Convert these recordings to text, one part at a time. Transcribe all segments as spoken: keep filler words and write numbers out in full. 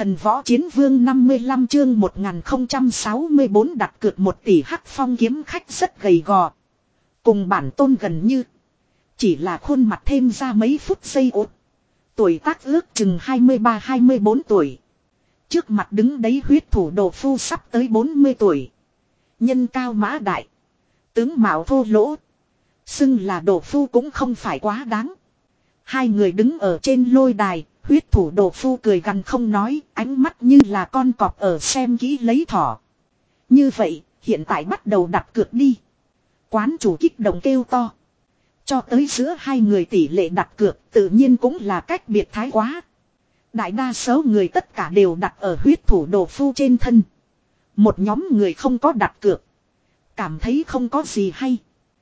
Thần võ chiến vương năm mươi lăm chương một nghìn không trăm sáu mươi bốn đặt cược một tỷ hắc phong kiếm khách rất gầy gò. Cùng bản tôn gần như. Chỉ là khuôn mặt thêm ra mấy phút giây ốt. Tuổi tác ước chừng hai mươi ba hai mươi bốn tuổi. Trước mặt đứng đấy huyết thủ đồ phu sắp tới bốn mươi tuổi. Nhân cao mã đại. Tướng mạo thô lỗ. Xưng là đồ phu cũng không phải quá đáng. Hai người đứng ở trên lôi đài. Huyết thủ đồ phu cười gằn không nói, ánh mắt như là con cọp ở xem kỹ lấy thỏ. Như vậy, hiện tại bắt đầu đặt cược đi. Quán chủ kích động kêu to. Cho tới giữa hai người tỷ lệ đặt cược tự nhiên cũng là cách biệt thái quá. Đại đa số người tất cả đều đặt ở huyết thủ đồ phu trên thân. Một nhóm người không có đặt cược. Cảm thấy không có gì hay.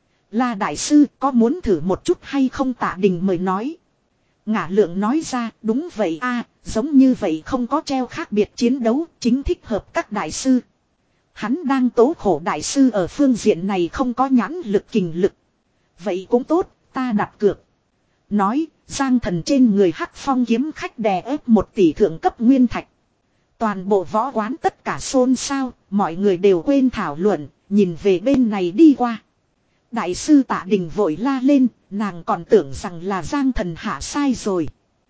La đại sư có muốn thử một chút hay không? Tạ Đình mời nói. Ngả Lượng nói ra, đúng vậy a, giống như vậy không có treo khác biệt chiến đấu, chính thích hợp các đại sư. Hắn đang tố khổ đại sư ở phương diện này không có nhãn lực kình lực. Vậy cũng tốt, ta đặt cược. Nói, Giang Thần trên người hắc phong kiếm khách đè ép một tỷ thượng cấp nguyên thạch. Toàn bộ võ quán tất cả xôn xao, mọi người đều quên thảo luận, nhìn về bên này đi qua. Đại sư Tạ Đình vội la lên, nàng còn tưởng rằng là Giang Thần hạ sai rồi.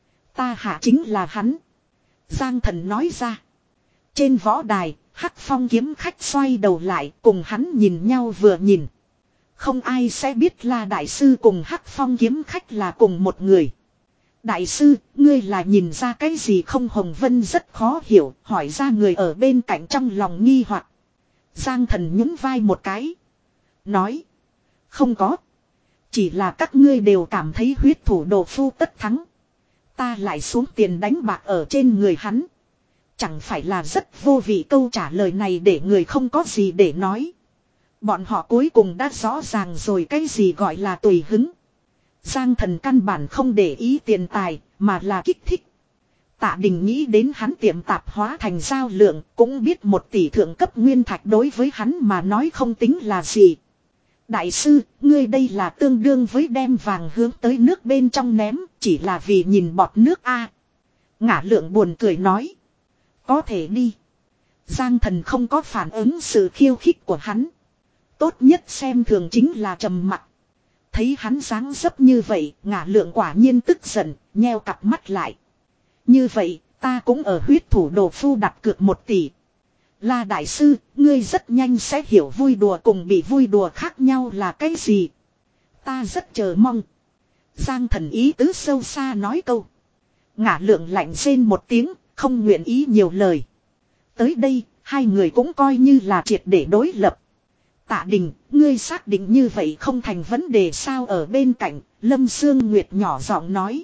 Ta hạ chính là hắn. Giang Thần nói ra. Trên võ đài, hắc phong kiếm khách xoay đầu lại cùng hắn nhìn nhau vừa nhìn. Không ai sẽ biết là đại sư cùng hắc phong kiếm khách là cùng một người. Đại sư, ngươi là nhìn ra cái gì không? Hồng Vân rất khó hiểu, hỏi ra người ở bên cạnh trong lòng nghi hoặc. Giang Thần nhún vai một cái. Nói. Không có. Chỉ là các ngươi đều cảm thấy huyết thủ đồ phu tất thắng. Ta lại xuống tiền đánh bạc ở trên người hắn. Chẳng phải là rất vô vị? Câu trả lời này để người không có gì để nói. Bọn họ cuối cùng đã rõ ràng rồi cái gì gọi là tùy hứng. Giang Thần căn bản không để ý tiền tài, mà là kích thích. Tạ Đình nghĩ đến hắn tiệm tạp hóa thành giao lượng, cũng biết một tỷ thượng cấp nguyên thạch đối với hắn mà nói không tính là gì. Đại sư, ngươi đây là tương đương với đem vàng hướng tới nước bên trong ném, chỉ là vì nhìn bọt nước a. À, Ngả Lượng buồn cười nói. Có thể đi. Giang Thần không có phản ứng sự khiêu khích của hắn. Tốt nhất xem thường chính là trầm mặc. Thấy hắn dáng dấp như vậy, Ngả Lượng quả nhiên tức giận, nheo cặp mắt lại. Như vậy, ta cũng ở huyết thủ đồ phu đặt cược một tỷ. La đại sư, ngươi rất nhanh sẽ hiểu vui đùa cùng bị vui đùa khác nhau là cái gì. Ta rất chờ mong. Giang Thần ý tứ sâu xa nói câu. Ngả Lượng lạnh rên một tiếng, không nguyện ý nhiều lời. Tới đây, hai người cũng coi như là triệt để đối lập. Tạ Đình, ngươi xác định như vậy không thành vấn đề sao? Ở bên cạnh, Lâm Sương Nguyệt nhỏ giọng nói.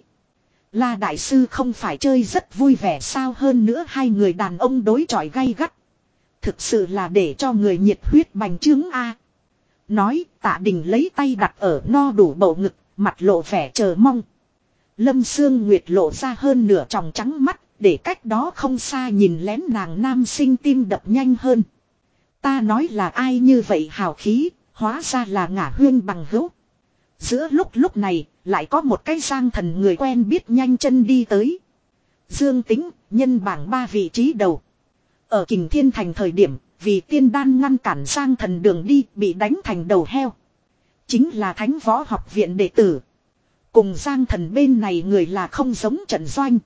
La đại sư không phải chơi rất vui vẻ sao? Hơn nữa hai người đàn ông đối chọi gay gắt. Thực sự là để cho người nhiệt huyết bành trướng a. Nói, Tạ Đình lấy tay đặt ở no đủ bầu ngực, mặt lộ vẻ chờ mong. Lâm Sương Nguyệt lộ ra hơn nửa tròng trắng mắt, để cách đó không xa nhìn lén nàng nam sinh tim đập nhanh hơn. Ta nói là ai như vậy hào khí, hóa ra là Ngả Huyên bằng hữu. Giữa lúc lúc này, lại có một cái Giang Thần người quen biết nhanh chân đi tới. Dương Tính, nhân bảng ba vị trí đầu. Ở Kình Thiên Thành thời điểm, vì tiên đan ngăn cản Giang Thần đường đi, bị đánh thành đầu heo. Chính là Thánh Võ Học Viện đệ tử. Cùng Giang Thần bên này người là không giống trận doanh.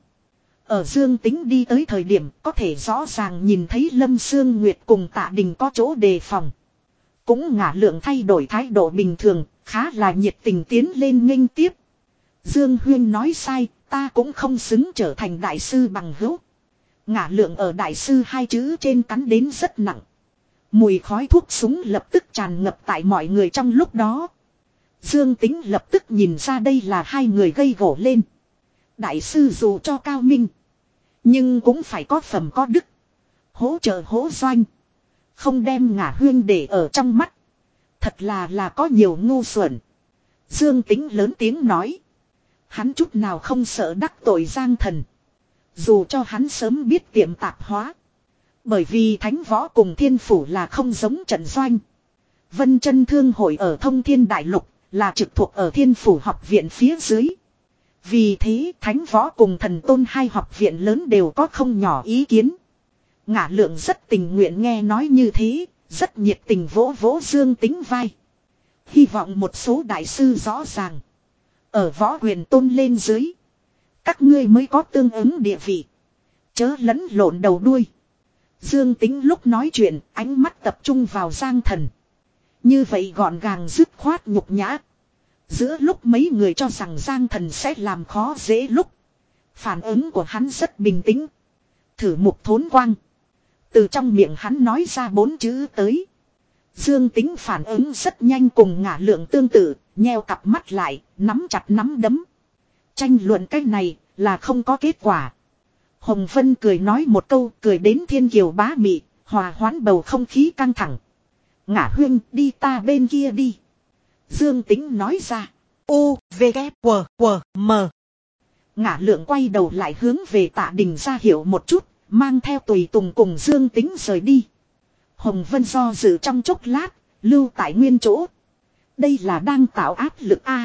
Ở Dương Tính đi tới thời điểm, có thể rõ ràng nhìn thấy Lâm Sương Nguyệt cùng Tạ Đình có chỗ đề phòng. Cũng Ngả Lượng thay đổi thái độ bình thường, khá là nhiệt tình tiến lên nghênh tiếp. Dương Huyên nói sai, ta cũng không xứng trở thành đại sư bằng hữu. Ngả Lượng ở đại sư hai chữ trên cắn đến rất nặng. Mùi khói thuốc súng lập tức tràn ngập tại mọi người trong lúc đó. Dương Tính lập tức nhìn ra đây là hai người gây gổ lên. Đại sư dù cho cao minh, nhưng cũng phải có phẩm có đức. Hỗ trợ hỗ doanh. Không đem Ngả Huyên để ở trong mắt. Thật là là có nhiều ngu xuẩn. Dương Tính lớn tiếng nói. Hắn chút nào không sợ đắc tội Giang Thần. Dù cho hắn sớm biết tiệm tạp hóa. Bởi vì Thánh Võ cùng Thiên Phủ là không giống trận doanh. Vân Chân Thương hội ở Thông Thiên Đại Lục là trực thuộc ở Thiên Phủ học viện phía dưới. Vì thế Thánh Võ cùng Thần Tôn hai học viện lớn đều có không nhỏ ý kiến. Ngả Lượng rất tình nguyện nghe nói như thế, rất nhiệt tình vỗ vỗ Dương Tính vai. Hy vọng một số đại sư rõ ràng. Ở võ quyền tôn lên dưới. Các ngươi mới có tương ứng địa vị. Chớ lẫn lộn đầu đuôi. Dương Tính lúc nói chuyện, ánh mắt tập trung vào Giang Thần. Như vậy gọn gàng dứt khoát nhục nhã. Giữa lúc mấy người cho rằng Giang Thần sẽ làm khó dễ lúc. Phản ứng của hắn rất bình tĩnh. Thử mục thốn quang. Từ trong miệng hắn nói ra bốn chữ tới. Dương Tính phản ứng rất nhanh cùng Ngả Lượng tương tự, nheo cặp mắt lại, nắm chặt nắm đấm. Tranh luận cái này là không có kết quả. Hồng Vân cười nói một câu, cười đến thiên kiều bá mị, hòa hoãn bầu không khí căng thẳng. Ngả Huyên, đi ta bên kia đi. Dương Tính nói ra. U, V, K, W, W, M. Ngả Lượng quay đầu lại hướng về Tạ Đình ra hiệu một chút, mang theo tùy tùng cùng Dương Tính rời đi. Hồng Vân do dự trong chốc lát, lưu tại nguyên chỗ. Đây là đang tạo áp lực a.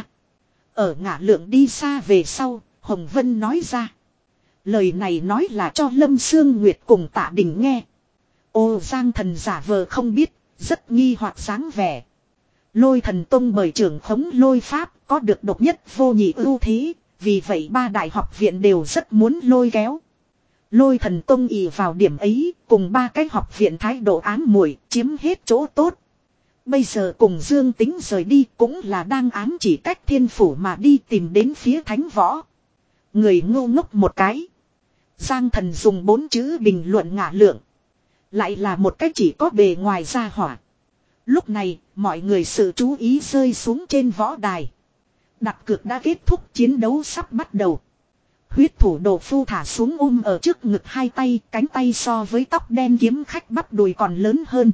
Ở Ngả Lượng đi xa về sau, Hồng Vân nói ra. Lời này nói là cho Lâm Sương Nguyệt cùng Tạ Đình nghe. Ô Giang Thần giả vờ không biết, rất nghi hoặc dáng vẻ. Lôi Thần Tông bởi trưởng khống lôi pháp có được độc nhất vô nhị ưu thế, vì vậy ba đại học viện đều rất muốn lôi kéo. Lôi Thần Tông ỷ vào điểm ấy, cùng ba cái học viện thái độ ám muội, chiếm hết chỗ tốt. Bây giờ cùng Dương Tính rời đi cũng là đang ám chỉ cách thiên phủ mà đi tìm đến phía Thánh Võ. Người ngu ngốc một cái. Giang Thần dùng bốn chữ bình luận Ngả Lượng. Lại là một cách chỉ có bề ngoài ra hỏa. Lúc này, mọi người sự chú ý rơi xuống trên võ đài. Đặt cược đã kết thúc, chiến đấu sắp bắt đầu. Huyết thủ Đồ Phu thả xuống ôm ở trước ngực hai tay, cánh tay so với tóc đen kiếm khách bắp đùi còn lớn hơn.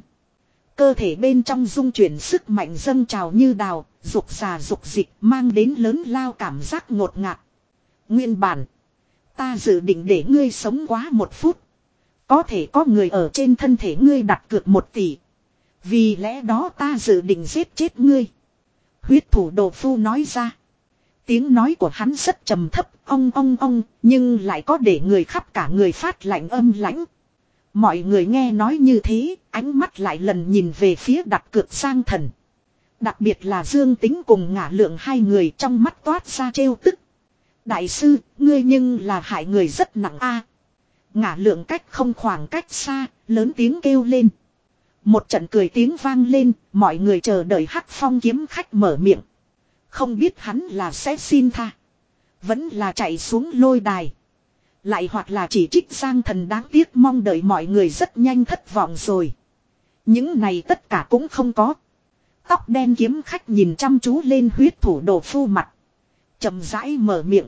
Cơ thể bên trong dung chuyển sức mạnh dâng trào như đào, dục già dục dịch mang đến lớn lao cảm giác ngột ngạt. Nguyên bản, ta dự định để ngươi sống quá một phút. Có thể có người ở trên thân thể ngươi đặt cược một tỷ. Vì lẽ đó ta dự định giết chết ngươi. Huyết thủ Đồ Phu nói ra. Tiếng nói của hắn rất trầm thấp, ong ong ong, nhưng lại có để người khắp cả người phát lạnh âm lãnh. Mọi người nghe nói như thế, ánh mắt lại lần nhìn về phía đặt cược Giang Thần. Đặc biệt là Dương Tính cùng Ngả Lượng hai người trong mắt toát ra trêu tức. Đại sư, ngươi nhưng là hại người rất nặng a. Ngả Lượng cách không khoảng cách xa, lớn tiếng kêu lên. Một trận cười tiếng vang lên, mọi người chờ đợi Hắc Phong kiếm khách mở miệng. Không biết hắn là sẽ xin tha, vẫn là chạy xuống lôi đài, lại hoặc là chỉ trích Giang Thần đáng tiếc, mong đợi mọi người rất nhanh thất vọng rồi. Những này tất cả cũng không có. Tóc đen kiếm khách nhìn chăm chú lên huyết thủ Đồ Phu mặt, chậm rãi mở miệng.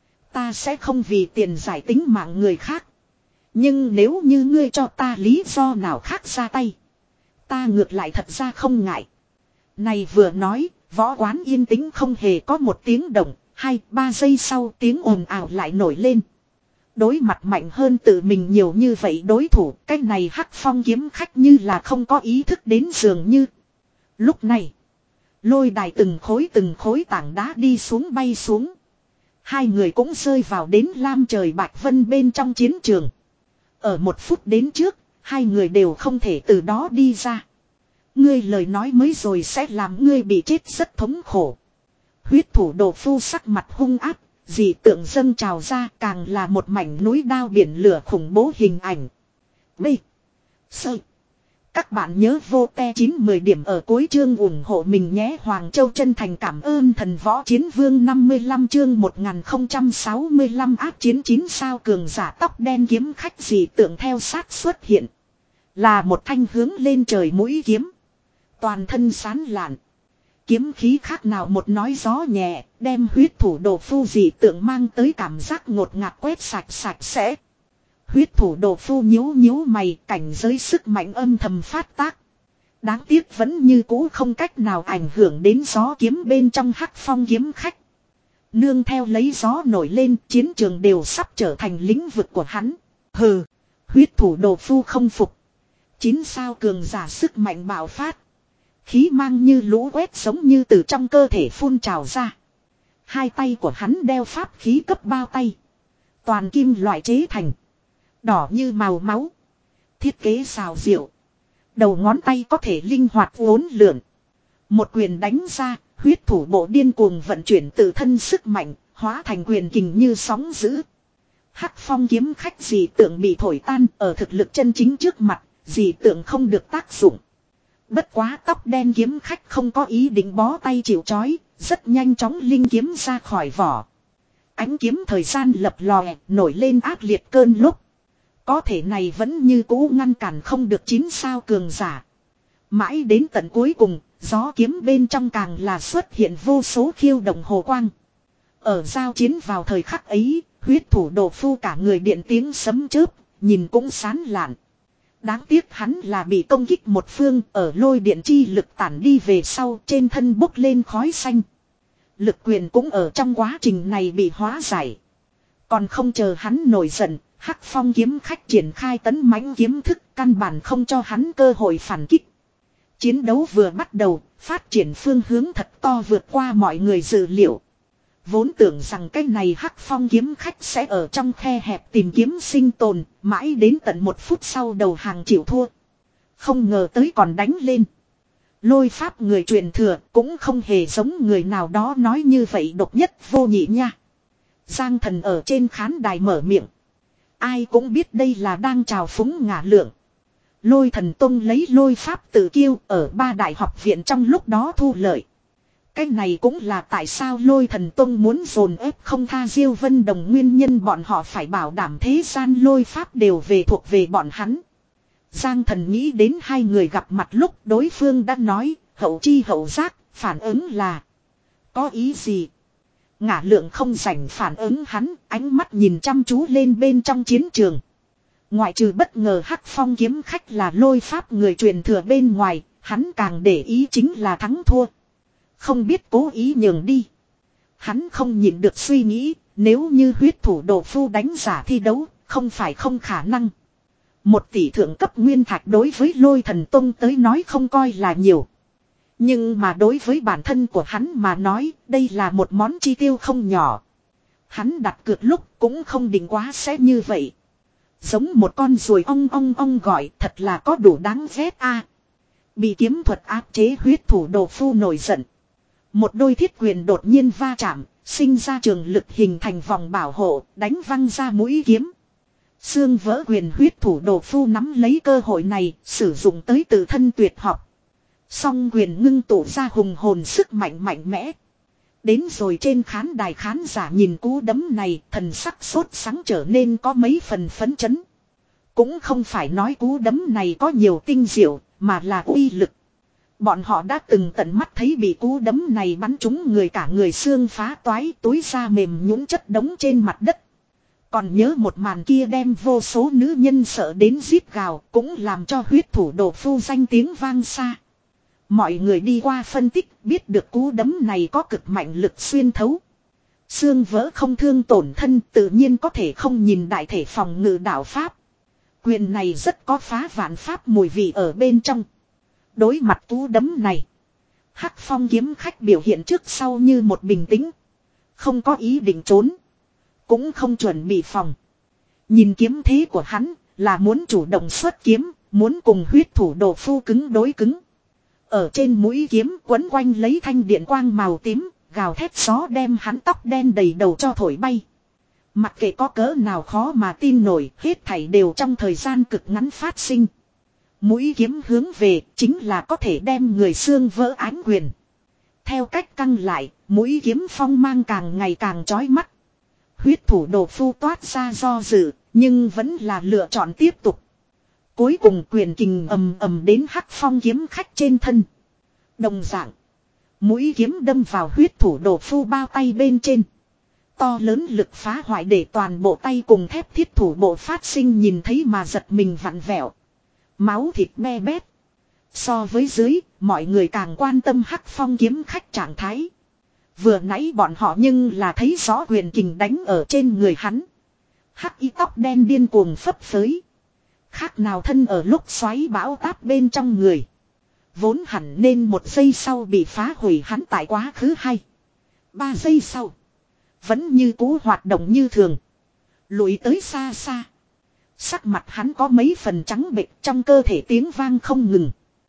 Ta sẽ không vì tiền giải tính mạng người khác. Nhưng nếu như ngươi cho ta lý do nào khác ra tay, ta ngược lại thật ra không ngại. Này vừa nói, võ quán yên tĩnh không hề có một tiếng động. Hai, ba giây sau tiếng ồn ào lại nổi lên. Đối mặt mạnh hơn tự mình nhiều như vậy đối thủ, cái này Hắc Phong kiếm khách như là không có ý thức đến dường như. Lúc này, lôi đài từng khối từng khối tảng đá đi xuống bay xuống. Hai người cũng rơi vào đến lam trời bạch vân bên trong chiến trường. Ở một phút đến trước, hai người đều không thể từ đó đi ra. Ngươi lời nói mới rồi sẽ làm ngươi bị chết rất thống khổ. Huyết thủ Đồ Phu sắc mặt hung ác, dị tượng dâng trào ra, càng là một mảnh núi đao biển lửa khủng bố hình ảnh. B. Sơ. Các bạn nhớ vô te chín mười điểm ở cuối chương ủng hộ mình nhé. Hoàng Châu chân thành cảm ơn Thần Võ Chiến Vương năm mươi lăm chương một nghìn không trăm sáu mươi lăm áp chiến chín sao cường giả tóc đen kiếm khách dị tượng theo sát xuất hiện. Là một thanh hướng lên trời mũi kiếm. Toàn thân sán lạn. Kiếm khí khác nào một nói gió nhẹ, đem huyết thủ Đồ Phu dị tượng mang tới cảm giác ngột ngạt quét sạch sạch sẽ. Huyết thủ Đồ Phu nhíu nhíu mày, cảnh giới sức mạnh âm thầm phát tác. Đáng tiếc vẫn như cũ không cách nào ảnh hưởng đến gió kiếm bên trong Hắc Phong kiếm khách. Nương theo lấy gió nổi lên, chiến trường đều sắp trở thành lĩnh vực của hắn. Hừ, huyết thủ Đồ Phu không phục. Chín sao cường giả sức mạnh bạo phát. Khí mang như lũ quét giống như từ trong cơ thể phun trào ra. Hai tay của hắn đeo pháp khí cấp bao tay. Toàn kim loại chế thành. Đỏ như màu máu. Thiết kế xào diệu. Đầu ngón tay có thể linh hoạt uốn lượn. Một quyền đánh ra, huyết thủ bộ điên cuồng vận chuyển tự thân sức mạnh, hóa thành quyền kình như sóng dữ. Hắc phong kiếm khách dị tượng bị thổi tan ở thực lực chân chính trước mặt, dị tượng không được tác dụng. Bất quá tóc đen kiếm khách không có ý định bó tay chịu trói, rất nhanh chóng linh kiếm ra khỏi vỏ. Ánh kiếm thời gian lập lòe, nổi lên ác liệt cơn lốc. Có thể này vẫn như cũ ngăn cản không được chín sao cường giả. Mãi đến tận cuối cùng, gió kiếm bên trong càng là xuất hiện vô số khiêu động hồ quang. Ở giao chiến vào thời khắc ấy, huyết thủ đồ phu cả người điện tiếng sấm chớp, nhìn cũng sán lạn. Đáng tiếc hắn là bị công kích một phương, ở lôi điện chi lực tản đi về sau, trên thân bốc lên khói xanh. Lực quyền cũng ở trong quá trình này bị hóa giải. Còn không chờ hắn nổi giận, Hắc phong kiếm khách triển khai tấn mãnh kiếm thức, căn bản không cho hắn cơ hội phản kích. Chiến đấu vừa bắt đầu, phát triển phương hướng thật to vượt qua mọi người dự liệu. Vốn tưởng rằng cái này Hắc phong kiếm khách sẽ ở trong khe hẹp tìm kiếm sinh tồn, mãi đến tận một phút sau đầu hàng chịu thua. Không ngờ tới còn đánh lên. Lôi pháp người truyền thừa cũng không hề giống người nào đó nói như vậy độc nhất vô nhị nha. Giang Thần ở trên khán đài mở miệng. Ai cũng biết đây là đang trào phúng ngả lượng. Lôi Thần Tông lấy lôi pháp tự kiêu ở ba đại học viện trong lúc đó thu lợi. Cái này cũng là tại sao Lôi Thần Tông muốn dồn ép không tha Diêu Vân Đồng nguyên nhân, bọn họ phải bảo đảm thế gian lôi pháp đều về thuộc về bọn hắn. Giang Thần nghĩ đến hai người gặp mặt lúc đối phương đã nói hậu chi hậu giác, phản ứng là có ý gì. Ngả lượng không rảnh phản ứng hắn, ánh mắt nhìn chăm chú lên bên trong chiến trường. Ngoại trừ bất ngờ Hắc phong kiếm khách là lôi pháp người truyền thừa bên ngoài, hắn càng để ý chính là thắng thua. Không biết cố ý nhường đi. Hắn không nhịn được suy nghĩ, nếu như huyết thủ đồ phu đánh giả thi đấu, không phải không khả năng. Một tỷ thượng cấp nguyên thạch đối với Lôi Thần Tông tới nói không coi là nhiều. Nhưng mà đối với bản thân của hắn mà nói, đây là một món chi tiêu không nhỏ. Hắn đặt cược lúc cũng không định quá sẽ như vậy. Giống một con ruồi ong ong ong gọi, thật là có đủ đáng ghét a. Bị kiếm thuật áp chế huyết thủ đồ phu nổi giận. Một đôi thiết quyền đột nhiên va chạm, sinh ra trường lực hình thành vòng bảo hộ, đánh văng ra mũi kiếm. Xương vỡ quyền huyết thủ đồ phu nắm lấy cơ hội này, sử dụng tới tự thân tuyệt học. Song quyền ngưng tụ ra hùng hồn sức mạnh mạnh mẽ. Đến rồi trên khán đài khán giả nhìn cú đấm này, thần sắc sốt sắng trở nên có mấy phần phấn chấn. Cũng không phải nói cú đấm này có nhiều tinh diệu, mà là uy lực. Bọn họ đã từng tận mắt thấy bị cú đấm này bắn trúng người, cả người xương phá toái, túi da mềm nhũn chất đống trên mặt đất. Còn nhớ một màn kia đem vô số nữ nhân sợ đến rít gào, cũng làm cho huyết thủ đồ phu danh tiếng vang xa. Mọi người đi qua phân tích biết được cú đấm này có cực mạnh lực xuyên thấu. Xương vỡ không thương tổn thân, tự nhiên có thể không nhìn đại thể phòng ngự đạo pháp. Quyền này rất có phá vạn pháp mùi vị ở bên trong. Đối mặt cú đấm này, Hắc phong kiếm khách biểu hiện trước sau như một bình tĩnh. Không có ý định trốn, cũng không chuẩn bị phòng. Nhìn kiếm thế của hắn là muốn chủ động xuất kiếm, muốn cùng huyết thủ đồ phu cứng đối cứng. Ở trên mũi kiếm quấn quanh lấy thanh điện quang màu tím, gào thét gió đem hắn tóc đen đầy đầu cho thổi bay. Mặc kệ có cỡ nào khó mà tin nổi, hết thảy đều trong thời gian cực ngắn phát sinh. Mũi kiếm hướng về chính là có thể đem người xương vỡ ánh quyền. Theo cách căng lại, mũi kiếm phong mang càng ngày càng chói mắt. Huyết thủ đồ phu toát ra do dự, nhưng vẫn là lựa chọn tiếp tục. Cuối cùng quyền kình ầm ầm đến Hắc phong kiếm khách trên thân. Đồng dạng, mũi kiếm đâm vào huyết thủ đồ phu bao tay bên trên. To lớn lực phá hoại để toàn bộ tay cùng thép thiết thủ bộ phát sinh nhìn thấy mà giật mình vặn vẹo. Máu thịt me bét. So với dưới, mọi người càng quan tâm Hắc phong kiếm khách trạng thái. Vừa nãy bọn họ nhưng là thấy rõ quyền kình đánh ở trên người hắn. Hắc y tóc đen điên cuồng phấp phới. Khác nào thân ở lúc xoáy bão táp bên trong người. Vốn hẳn nên một giây sau bị phá hủy hắn tại quá khứ hay. Ba giây sau, Vẫn như cũ hoạt động như thường. Lùi tới xa xa. Sắc mặt hắn có mấy phần trắng bệch, trong cơ thể tiếng vang không ngừng.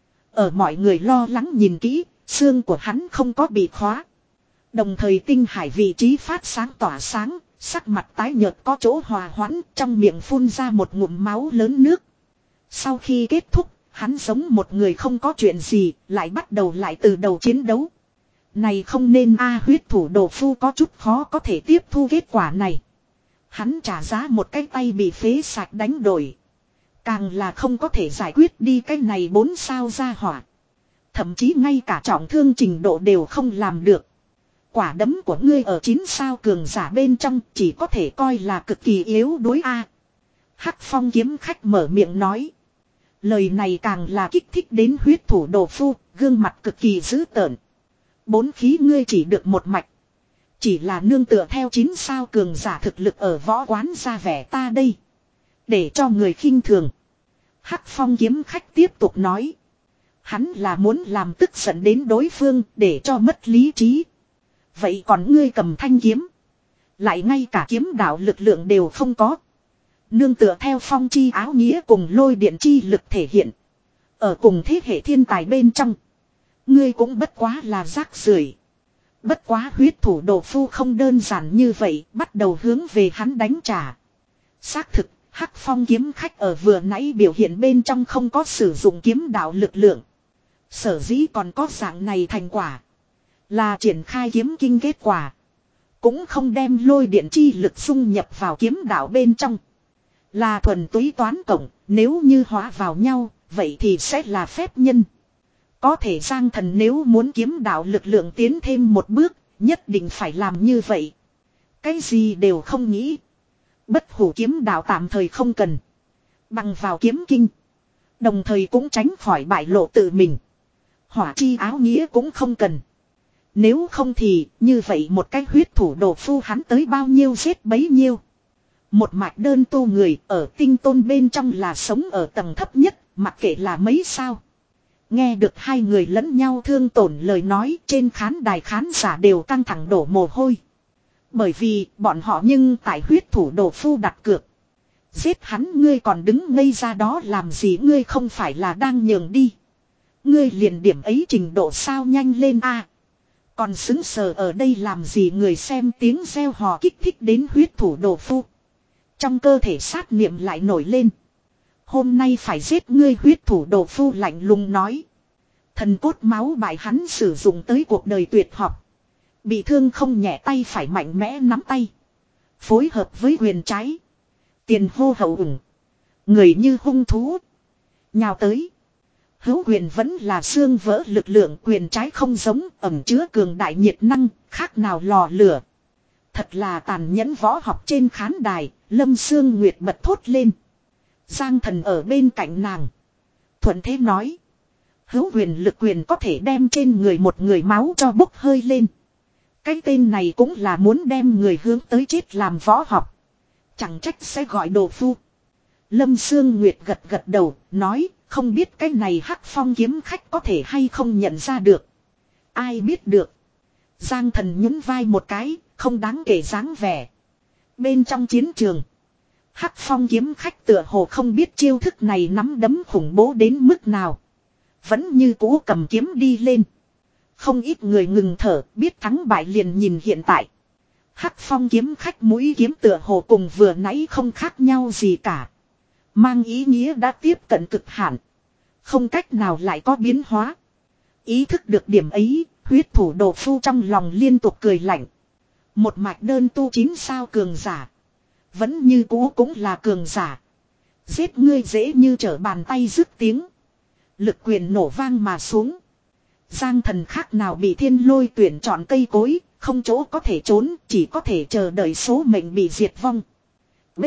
Ở mọi người lo lắng nhìn kỹ, xương của hắn không có bị khóa. Đồng thời tinh hải vị trí phát sáng tỏa sáng, sắc mặt tái nhợt có chỗ hòa hoãn, trong miệng phun ra một ngụm máu lớn nước. Sau khi kết thúc, hắn giống một người không có chuyện gì, lại bắt đầu lại từ đầu chiến đấu. Này không nên a huyết thủ đồ phu có chút khó có thể tiếp thu kết quả này. Hắn trả giá một cái tay bị phế sạch đánh đổi. Càng là không có thể giải quyết đi cái này bốn sao ra hỏa. Thậm chí ngay cả trọng thương trình độ đều không làm được. Quả đấm của ngươi ở chín sao cường giả bên trong chỉ có thể coi là cực kỳ yếu đối a. Hắc Phong kiếm khách mở miệng nói. Lời này càng là kích thích đến huyết thủ đồ phu, gương mặt cực kỳ dữ tợn. Bốn khí ngươi chỉ được một mạch. Chỉ là nương tựa theo chín sao cường giả thực lực ở võ quán ra vẻ ta đây. Để cho người khinh thường. Hắc Phong kiếm khách tiếp tục nói. Hắn là muốn làm tức giận đến đối phương để cho mất lý trí. Vậy còn ngươi cầm thanh kiếm. Lại ngay cả kiếm đạo lực lượng đều không có. Nương tựa theo phong chi áo nghĩa cùng lôi điện chi lực thể hiện. Ở cùng thế hệ thiên tài bên trong. Ngươi cũng bất quá là rác rưởi. Bất quá huyết thủ đồ phu không đơn giản như vậy, bắt đầu hướng về hắn đánh trả. Xác thực, Hắc Phong kiếm khách ở vừa nãy biểu hiện bên trong không có sử dụng kiếm đạo lực lượng. Sở dĩ còn có dạng này thành quả. Là triển khai kiếm kinh kết quả. Cũng không đem lôi điện chi lực xung nhập vào kiếm đạo bên trong. Là thuần túy toán cộng, nếu như hóa vào nhau, vậy thì sẽ là phép nhân. Có thể Giang Thần nếu muốn kiếm đạo lực lượng tiến thêm một bước, nhất định phải làm như vậy. Cái gì đều không nghĩ. Bất hủ kiếm đạo tạm thời không cần. Bằng vào kiếm kinh. Đồng thời cũng tránh khỏi bại lộ tự mình. Hỏa chi áo nghĩa cũng không cần. Nếu không thì, như vậy một cái huyết thủ đồ phu hắn tới bao nhiêu giết bấy nhiêu. Một mạch đơn tu người ở tinh tôn bên trong là sống ở tầng thấp nhất, mặc kệ là mấy sao. Nghe được hai người lẫn nhau thương tổn lời nói trên khán đài khán giả đều căng thẳng đổ mồ hôi. Bởi vì bọn họ nhưng tại huyết thủ đồ phu đặt cược. Giết hắn ngươi còn đứng ngây ra đó làm gì ngươi không phải là đang nhường đi. Ngươi liền điểm ấy trình độ sao nhanh lên a. Còn xứng sờ ở đây làm gì người xem tiếng reo hò kích thích đến huyết thủ đồ phu. Trong cơ thể sát niệm lại nổi lên. Hôm nay phải giết ngươi huyết thủ đồ phu lạnh lùng nói. Thần cốt máu bại hắn sử dụng tới cuộc đời tuyệt học. Bị thương không nhẹ tay phải mạnh mẽ nắm tay. Phối hợp với quyền trái. Tiền hô hậu ủng. Người như hung thú. Nhào tới. Hữu quyền vẫn là xương vỡ lực lượng quyền trái không giống ẩm chứa cường đại nhiệt năng, khác nào lò lửa. Thật là tàn nhẫn võ học trên khán đài, Lâm Sương Nguyệt bật thốt lên. Giang Thần ở bên cạnh nàng. Thuận thế nói. Hữu quyền lực quyền có thể đem trên người một người máu cho bốc hơi lên. Cái tên này cũng là muốn đem người hướng tới chết làm võ học. Chẳng trách sẽ gọi đồ phu. Lâm Sương Nguyệt gật gật đầu, nói, không biết cái này Hắc Phong kiếm khách có thể hay không nhận ra được. Ai biết được. Giang Thần nhún vai một cái, không đáng kể dáng vẻ. Bên trong chiến trường. Hắc Phong kiếm khách tựa hồ không biết chiêu thức này nắm đấm khủng bố đến mức nào. Vẫn như cũ cầm kiếm đi lên. Không ít người ngừng thở, biết thắng bại liền nhìn hiện tại. Hắc Phong kiếm khách mũi kiếm tựa hồ cùng vừa nãy không khác nhau gì cả. Mang ý nghĩa đã tiếp cận cực hạn. Không cách nào lại có biến hóa. Ý thức được điểm ấy, huyết thủ đồ phu trong lòng liên tục cười lạnh. Một mạch đơn tu chín sao cường giả. Vẫn như cũ cũng là cường giả. Giết ngươi dễ như trở bàn tay dứt tiếng. Lực quyền nổ vang mà xuống. Giang Thần khác nào bị thiên lôi tuyển chọn cây cối, không chỗ có thể trốn, chỉ có thể chờ đợi số mệnh bị diệt vong. B.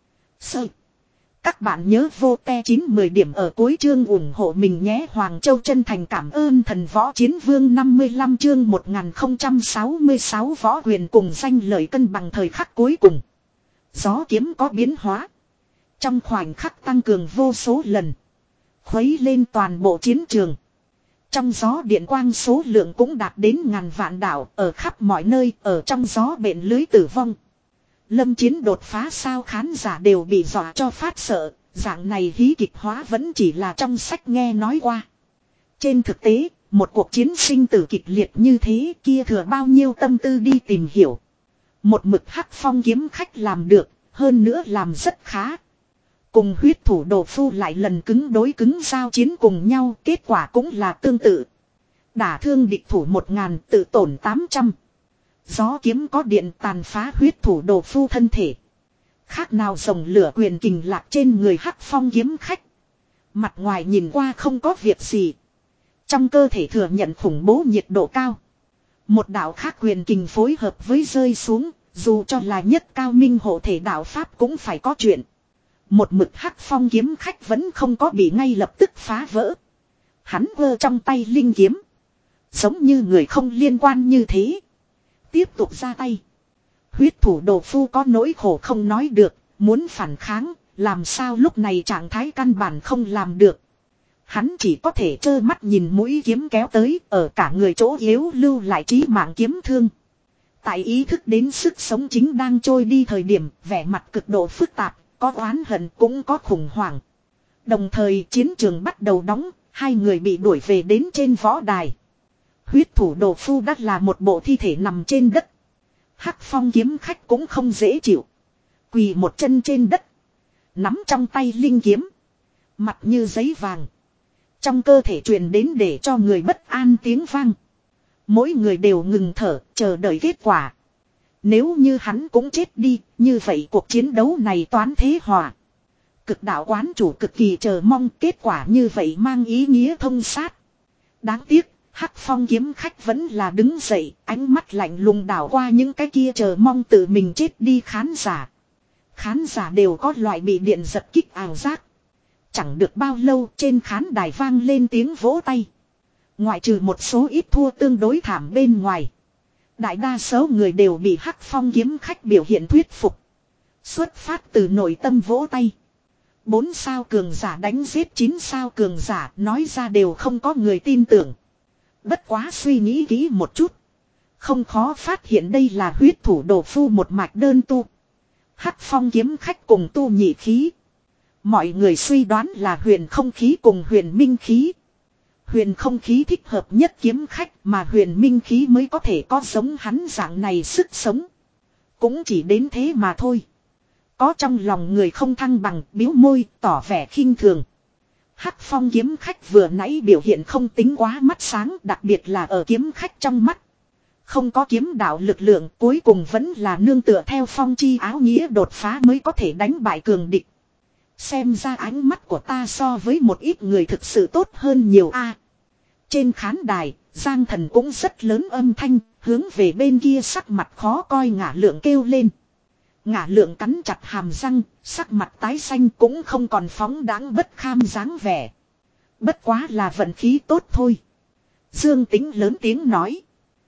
Sơ. Các bạn nhớ vô te chín mười điểm ở cuối chương ủng hộ mình nhé. Hoàng Châu chân thành cảm ơn thần võ chiến vương năm mươi lăm chương một nghìn không trăm sáu mươi sáu võ quyền cùng danh lợi cân bằng thời khắc cuối cùng. Gió kiếm có biến hóa. Trong khoảnh khắc tăng cường vô số lần. Khuấy lên toàn bộ chiến trường. Trong gió điện quang số lượng cũng đạt đến ngàn vạn đạo ở khắp mọi nơi, ở trong gió bện lưới tử vong. Lâm Chiến đột phá sao khán giả đều bị dọa cho phát sợ, dạng này hí kịch hóa vẫn chỉ là trong sách nghe nói qua. Trên thực tế, một cuộc chiến sinh tử kịch liệt như thế kia thừa bao nhiêu tâm tư đi tìm hiểu. Một mực Hắc Phong kiếm khách làm được, hơn nữa làm rất khá. Cùng huyết thủ đồ phu lại lần cứng đối cứng giao chiến cùng nhau, kết quả cũng là tương tự. Đả thương địch thủ một ngàn, tự tổn tám trăm. Gió kiếm có điện tàn phá huyết thủ đồ phu thân thể. Khác nào rồng lửa quyền kình lạc trên người Hắc Phong kiếm khách. Mặt ngoài nhìn qua không có việc gì. Trong cơ thể thừa nhận khủng bố nhiệt độ cao. Một đạo khác quyền kình phối hợp với rơi xuống, dù cho là nhất cao minh hộ thể đạo pháp cũng phải có chuyện. Một mực Hắc Phong kiếm khách vẫn không có bị ngay lập tức phá vỡ. Hắn vơ trong tay linh kiếm. Giống như người không liên quan như thế. Tiếp tục ra tay. Huyết thủ đồ phu có nỗi khổ không nói được, muốn phản kháng, làm sao lúc này trạng thái căn bản không làm được. Hắn chỉ có thể trơ mắt nhìn mũi kiếm kéo tới, ở cả người chỗ yếu lưu lại trí mạng kiếm thương. Tại ý thức đến sức sống chính đang trôi đi thời điểm, vẻ mặt cực độ phức tạp, có oán hận cũng có khủng hoảng. Đồng thời chiến trường bắt đầu đóng, hai người bị đuổi về đến trên võ đài. Huyết thủ đồ phu đắt là một bộ thi thể nằm trên đất. Hắc Phong kiếm khách cũng không dễ chịu. Quỳ một chân trên đất. Nắm trong tay linh kiếm. Mặt như giấy vàng. Trong cơ thể truyền đến để cho người bất an tiếng vang. Mỗi người đều ngừng thở, chờ đợi kết quả. Nếu như hắn cũng chết đi, như vậy cuộc chiến đấu này toán thế hòa. Cực đạo quán chủ cực kỳ chờ mong kết quả như vậy mang ý nghĩa thông sát. Đáng tiếc, Hắc Phong kiếm khách vẫn là đứng dậy, ánh mắt lạnh lùng đảo qua những cái kia chờ mong tự mình chết đi khán giả. Khán giả đều có loại bị điện giật kích ảo giác. Chẳng được bao lâu trên khán đài vang lên tiếng vỗ tay. Ngoại trừ một số ít thua tương đối thảm bên ngoài. Đại đa số người đều bị Hắc Phong kiếm khách biểu hiện thuyết phục. Xuất phát từ nội tâm vỗ tay. Bốn sao cường giả đánh giết chín sao cường giả, nói ra đều không có người tin tưởng. Bất quá suy nghĩ kỹ một chút. Không khó phát hiện đây là huyết thủ đồ phu một mạch đơn tu. Hắc Phong kiếm khách cùng tu nhị khí. Mọi người suy đoán là huyền không khí cùng huyền minh khí. Huyền không khí thích hợp nhất kiếm khách mà huyền minh khí mới có thể có giống hắn dạng này sức sống. Cũng chỉ đến thế mà thôi. Có trong lòng người không thăng bằng, biếu môi, tỏ vẻ khinh thường. Hắc Phong kiếm khách vừa nãy biểu hiện không tính quá mắt sáng, đặc biệt là ở kiếm khách trong mắt. Không có kiếm đạo lực lượng, cuối cùng vẫn là nương tựa theo phong chi áo nghĩa đột phá mới có thể đánh bại cường địch. Xem ra ánh mắt của ta so với một ít người thực sự tốt hơn nhiều a. Trên khán đài, Giang Thần cũng rất lớn âm thanh, hướng về bên kia sắc mặt khó coi Ngả Lượng kêu lên. Ngả Lượng cắn chặt hàm răng, sắc mặt tái xanh cũng không còn phóng đáng bất kham dáng vẻ. Bất quá là vận khí tốt thôi. Dương Tính lớn tiếng nói.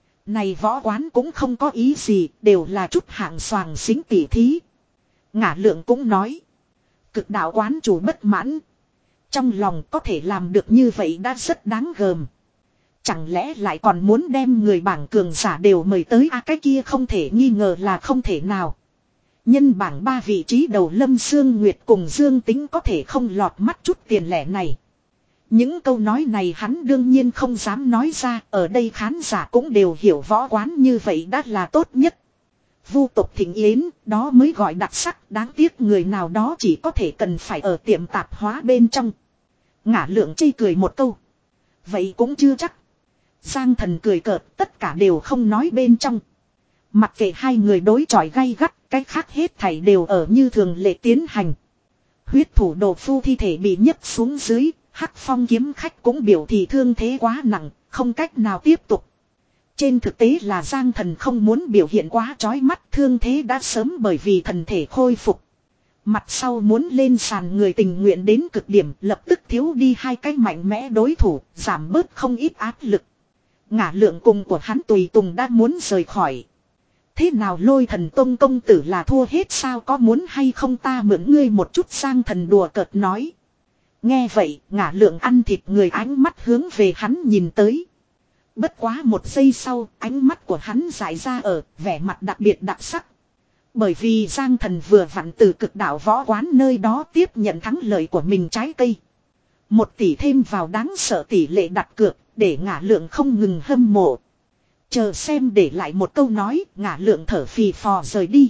Này võ quán cũng không có ý gì, đều là chút hạng soàng xính tỉ thí. Ngả Lượng cũng nói. Cực đạo quán chủ bất mãn. Trong lòng có thể làm được như vậy đã rất đáng gờm. Chẳng lẽ lại còn muốn đem người bảng cường giả đều mời tới à, cái kia không thể nghi ngờ là không thể nào. Nhân bảng ba vị trí đầu Lâm Sương Nguyệt cùng Dương Tính có thể không lọt mắt chút tiền lẻ này. Những câu nói này hắn đương nhiên không dám nói ra, ở đây khán giả cũng đều hiểu võ quán như vậy đã là tốt nhất. Vu tộc thịnh yến, đó mới gọi đặc sắc, đáng tiếc người nào đó chỉ có thể cần phải ở tiệm tạp hóa bên trong. Ngả Lượng chây cười một câu. Vậy cũng chưa chắc. Giang Thần cười cợt, tất cả đều không nói bên trong. Mặc kệ hai người đối chọi gay gắt, cái khác hết thảy đều ở như thường lệ tiến hành. Huyết thủ đồ phu thi thể bị nhấc xuống dưới, Hắc Phong kiếm khách cũng biểu thị thương thế quá nặng, không cách nào tiếp tục. Trên thực tế là Giang Thần không muốn biểu hiện quá chói mắt, thương thế đã sớm bởi vì thần thể khôi phục. Mặt sau muốn lên sàn người tình nguyện đến cực điểm, lập tức thiếu đi hai cái mạnh mẽ đối thủ, giảm bớt không ít áp lực. Ngả Lượng cùng của hắn tùy tùng đã muốn rời khỏi. Thế nào Lôi Thần Tông công tử là thua hết sao, có muốn hay không ta mượn ngươi một chút? Giang Thần đùa cợt nói. Nghe vậy, ngả lượng ăn thịt người ánh mắt hướng về hắn nhìn tới. Bất quá một giây sau, ánh mắt của hắn dại ra ở vẻ mặt đặc biệt đặc sắc. Bởi vì Giang Thần vừa vặn từ cực đạo võ quán nơi đó tiếp nhận thắng lợi của mình trái cây. Một tỷ thêm vào đáng sợ tỷ lệ đặt cược, để ngả lượng không ngừng hâm mộ. Chờ xem để lại một câu nói, ngả lượng thở phì phò rời đi.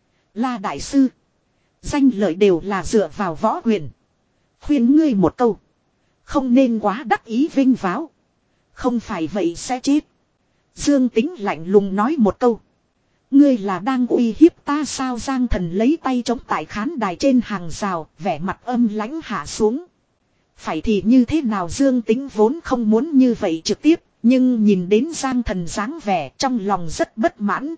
La đại sư. Danh lợi đều là dựa vào võ huyền. Khuyên ngươi một câu. Không nên quá đắc ý vinh váo. Không phải vậy sẽ chết. Dương Tính lạnh lùng nói một câu. Ngươi là đang uy hiếp ta sao? Giang Thần lấy tay chống tại khán đài trên hàng rào, vẻ mặt âm lãnh hạ xuống. Phải thì như thế nào? Dương Tính vốn không muốn như vậy trực tiếp, nhưng nhìn đến Giang Thần dáng vẻ trong lòng rất bất mãn.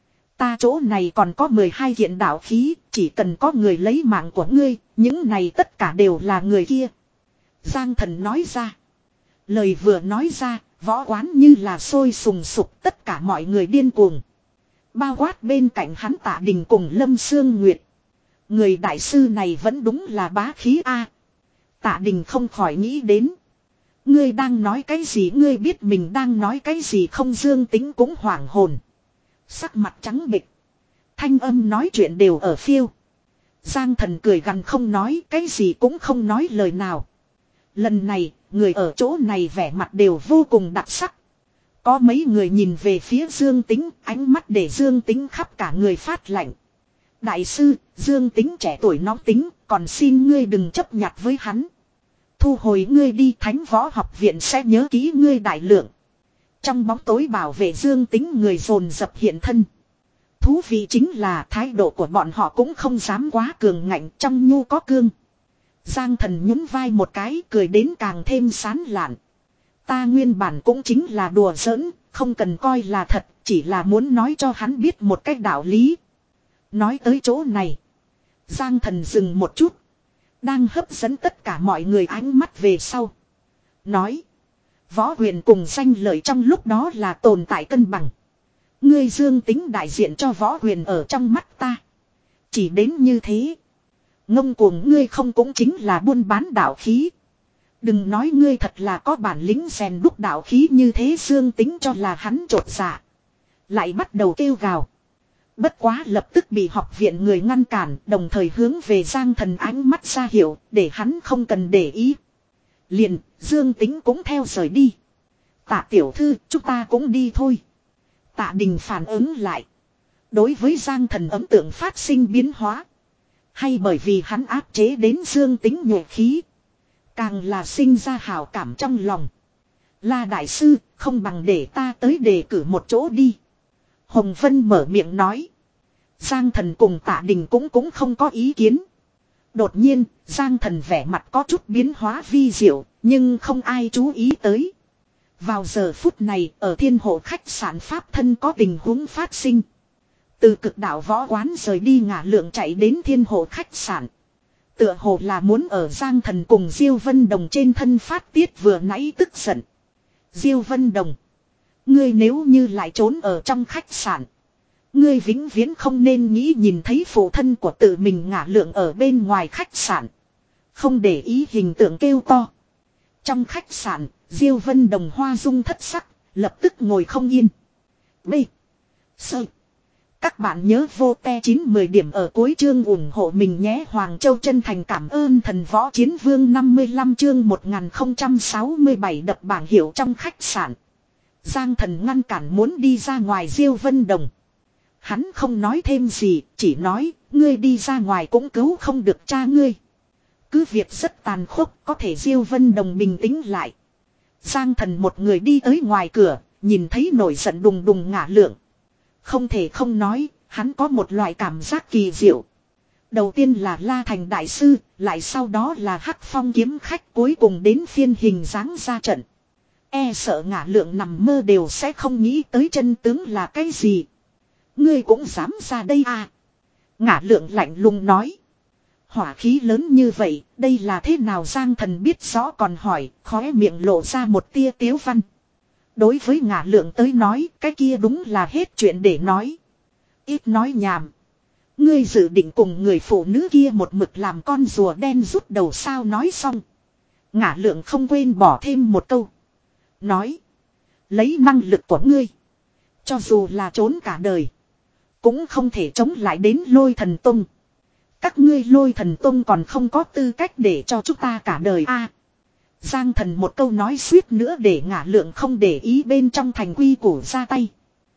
Ta chỗ này còn có mười hai kiện đạo khí, chỉ cần có người lấy mạng của ngươi, những này tất cả đều là người kia. Giang Thần nói ra. Lời vừa nói ra, võ quán như là sôi sùng sục, tất cả mọi người điên cuồng. Bao quát bên cạnh hắn Tạ Đình cùng Lâm Sương Nguyệt. Người đại sư này vẫn đúng là bá khí a. Tạ Đình không khỏi nghĩ đến. Ngươi đang nói cái gì? Ngươi biết mình đang nói cái gì không? Dương Tính cũng hoảng hồn. Sắc mặt trắng bệch. Thanh âm nói chuyện đều ở phiêu. Giang Thần cười gằn không nói, cái gì cũng không nói lời nào. Lần này, người ở chỗ này vẻ mặt đều vô cùng đặc sắc. Có mấy người nhìn về phía Dương Tính, ánh mắt để Dương Tính khắp cả người phát lạnh. Đại sư, Dương Tính trẻ tuổi nóng tính, còn xin ngươi đừng chấp nhặt với hắn. Thu hồi ngươi đi, Thánh Võ Học Viện sẽ nhớ kỹ ngươi đại lượng. Trong bóng tối bảo vệ Dương Tính người dồn dập hiện thân. Thú vị chính là thái độ của bọn họ cũng không dám quá cường ngạnh, trong nhu có cương. Giang Thần nhún vai một cái, cười đến càng thêm sán lạn. Ta nguyên bản cũng chính là đùa giỡn, không cần coi là thật, chỉ là muốn nói cho hắn biết một cách đạo lý. Nói tới chỗ này, Giang Thần dừng một chút, đang hấp dẫn tất cả mọi người ánh mắt về sau. Nói, võ huyền cùng danh lợi trong lúc đó là tồn tại cân bằng. Ngươi Dương Tính đại diện cho võ huyền ở trong mắt ta. Chỉ đến như thế. Ngông cuồng ngươi không cũng chính là buôn bán đạo khí. Đừng nói ngươi thật là có bản lĩnh rèn đúc đạo khí như thế. Dương Tính cho là hắn trột dạ. Lại bắt đầu kêu gào. Bất quá lập tức bị học viện người ngăn cản, đồng thời hướng về Giang Thần ánh mắt ra hiệu, để hắn không cần để ý. Liền, Dương Tính cũng theo rời đi. Tạ tiểu thư, chúng ta cũng đi thôi. Tạ Đình phản ứng lại. Đối với Giang Thần ấn tượng phát sinh biến hóa. Hay bởi vì hắn áp chế đến Dương Tính nhuệ khí. Càng là sinh ra hào cảm trong lòng. La đại sư, không bằng để ta tới đề cử một chỗ đi. Hồng Vân mở miệng nói. Giang Thần cùng Tạ Đình cũng cũng không có ý kiến. Đột nhiên, Giang Thần vẻ mặt có chút biến hóa vi diệu, nhưng không ai chú ý tới. Vào giờ phút này, ở Thiên Hộ khách sạn Pháp Thân có tình huống phát sinh. Từ cực đạo võ quán rời đi ngả lượng chạy đến Thiên Hộ khách sạn. Tựa hồ là muốn ở Giang Thần cùng Diêu Vân Đồng trên thân phát tiết vừa nãy tức giận. Diêu Vân Đồng, ngươi nếu như lại trốn ở trong khách sạn, ngươi vĩnh viễn không nên nghĩ nhìn thấy phụ thân của tự mình ngả lượng ở bên ngoài khách sạn. Không để ý hình tượng kêu to. Trong khách sạn, Diêu Vân Đồng hoa dung thất sắc, lập tức ngồi không yên. B. Sơ. Các bạn nhớ vô te chín mười điểm ở cuối chương ủng hộ mình nhé. Hoàng Châu chân thành cảm ơn thần võ chiến vương năm mươi lăm chương một nghìn không trăm sáu mươi bảy đập bảng hiệu trong khách sạn. Giang Thần ngăn cản muốn đi ra ngoài Diêu Vân Đồng. Hắn không nói thêm gì, chỉ nói, ngươi đi ra ngoài cũng cứu không được cha ngươi. Cứ việc rất tàn khốc, có thể Diêu Vân Đồng bình tĩnh lại. Giang Thần một người đi tới ngoài cửa, nhìn thấy nổi giận đùng đùng ngả lượng. Không thể không nói, hắn có một loại cảm giác kỳ diệu. Đầu tiên là La Thành đại sư, lại sau đó là Hắc Phong kiếm khách, cuối cùng đến phiên hình dáng ra trận. E sợ ngả lượng nằm mơ đều sẽ không nghĩ tới chân tướng là cái gì. Ngươi cũng dám ra đây à? Ngả lượng lạnh lùng nói. Hỏa khí lớn như vậy, đây là thế nào? Giang Thần biết rõ còn hỏi, khóe miệng lộ ra một tia tiếu văn. Đối với ngả lượng tới nói, cái kia đúng là hết chuyện để nói. Ít nói nhảm. Ngươi dự định cùng người phụ nữ kia một mực làm con rùa đen rút đầu sao? Nói xong. Ngả lượng không quên bỏ thêm một câu. Nói. Lấy năng lực của ngươi. Cho dù là trốn cả đời. Cũng không thể chống lại đến Lôi Thần Tông. Các ngươi Lôi Thần Tông còn không có tư cách để cho chúng ta cả đời a. À, Giang Thần một câu nói suýt nữa để Ngả lượng không để ý bên trong thành quy củ ra tay.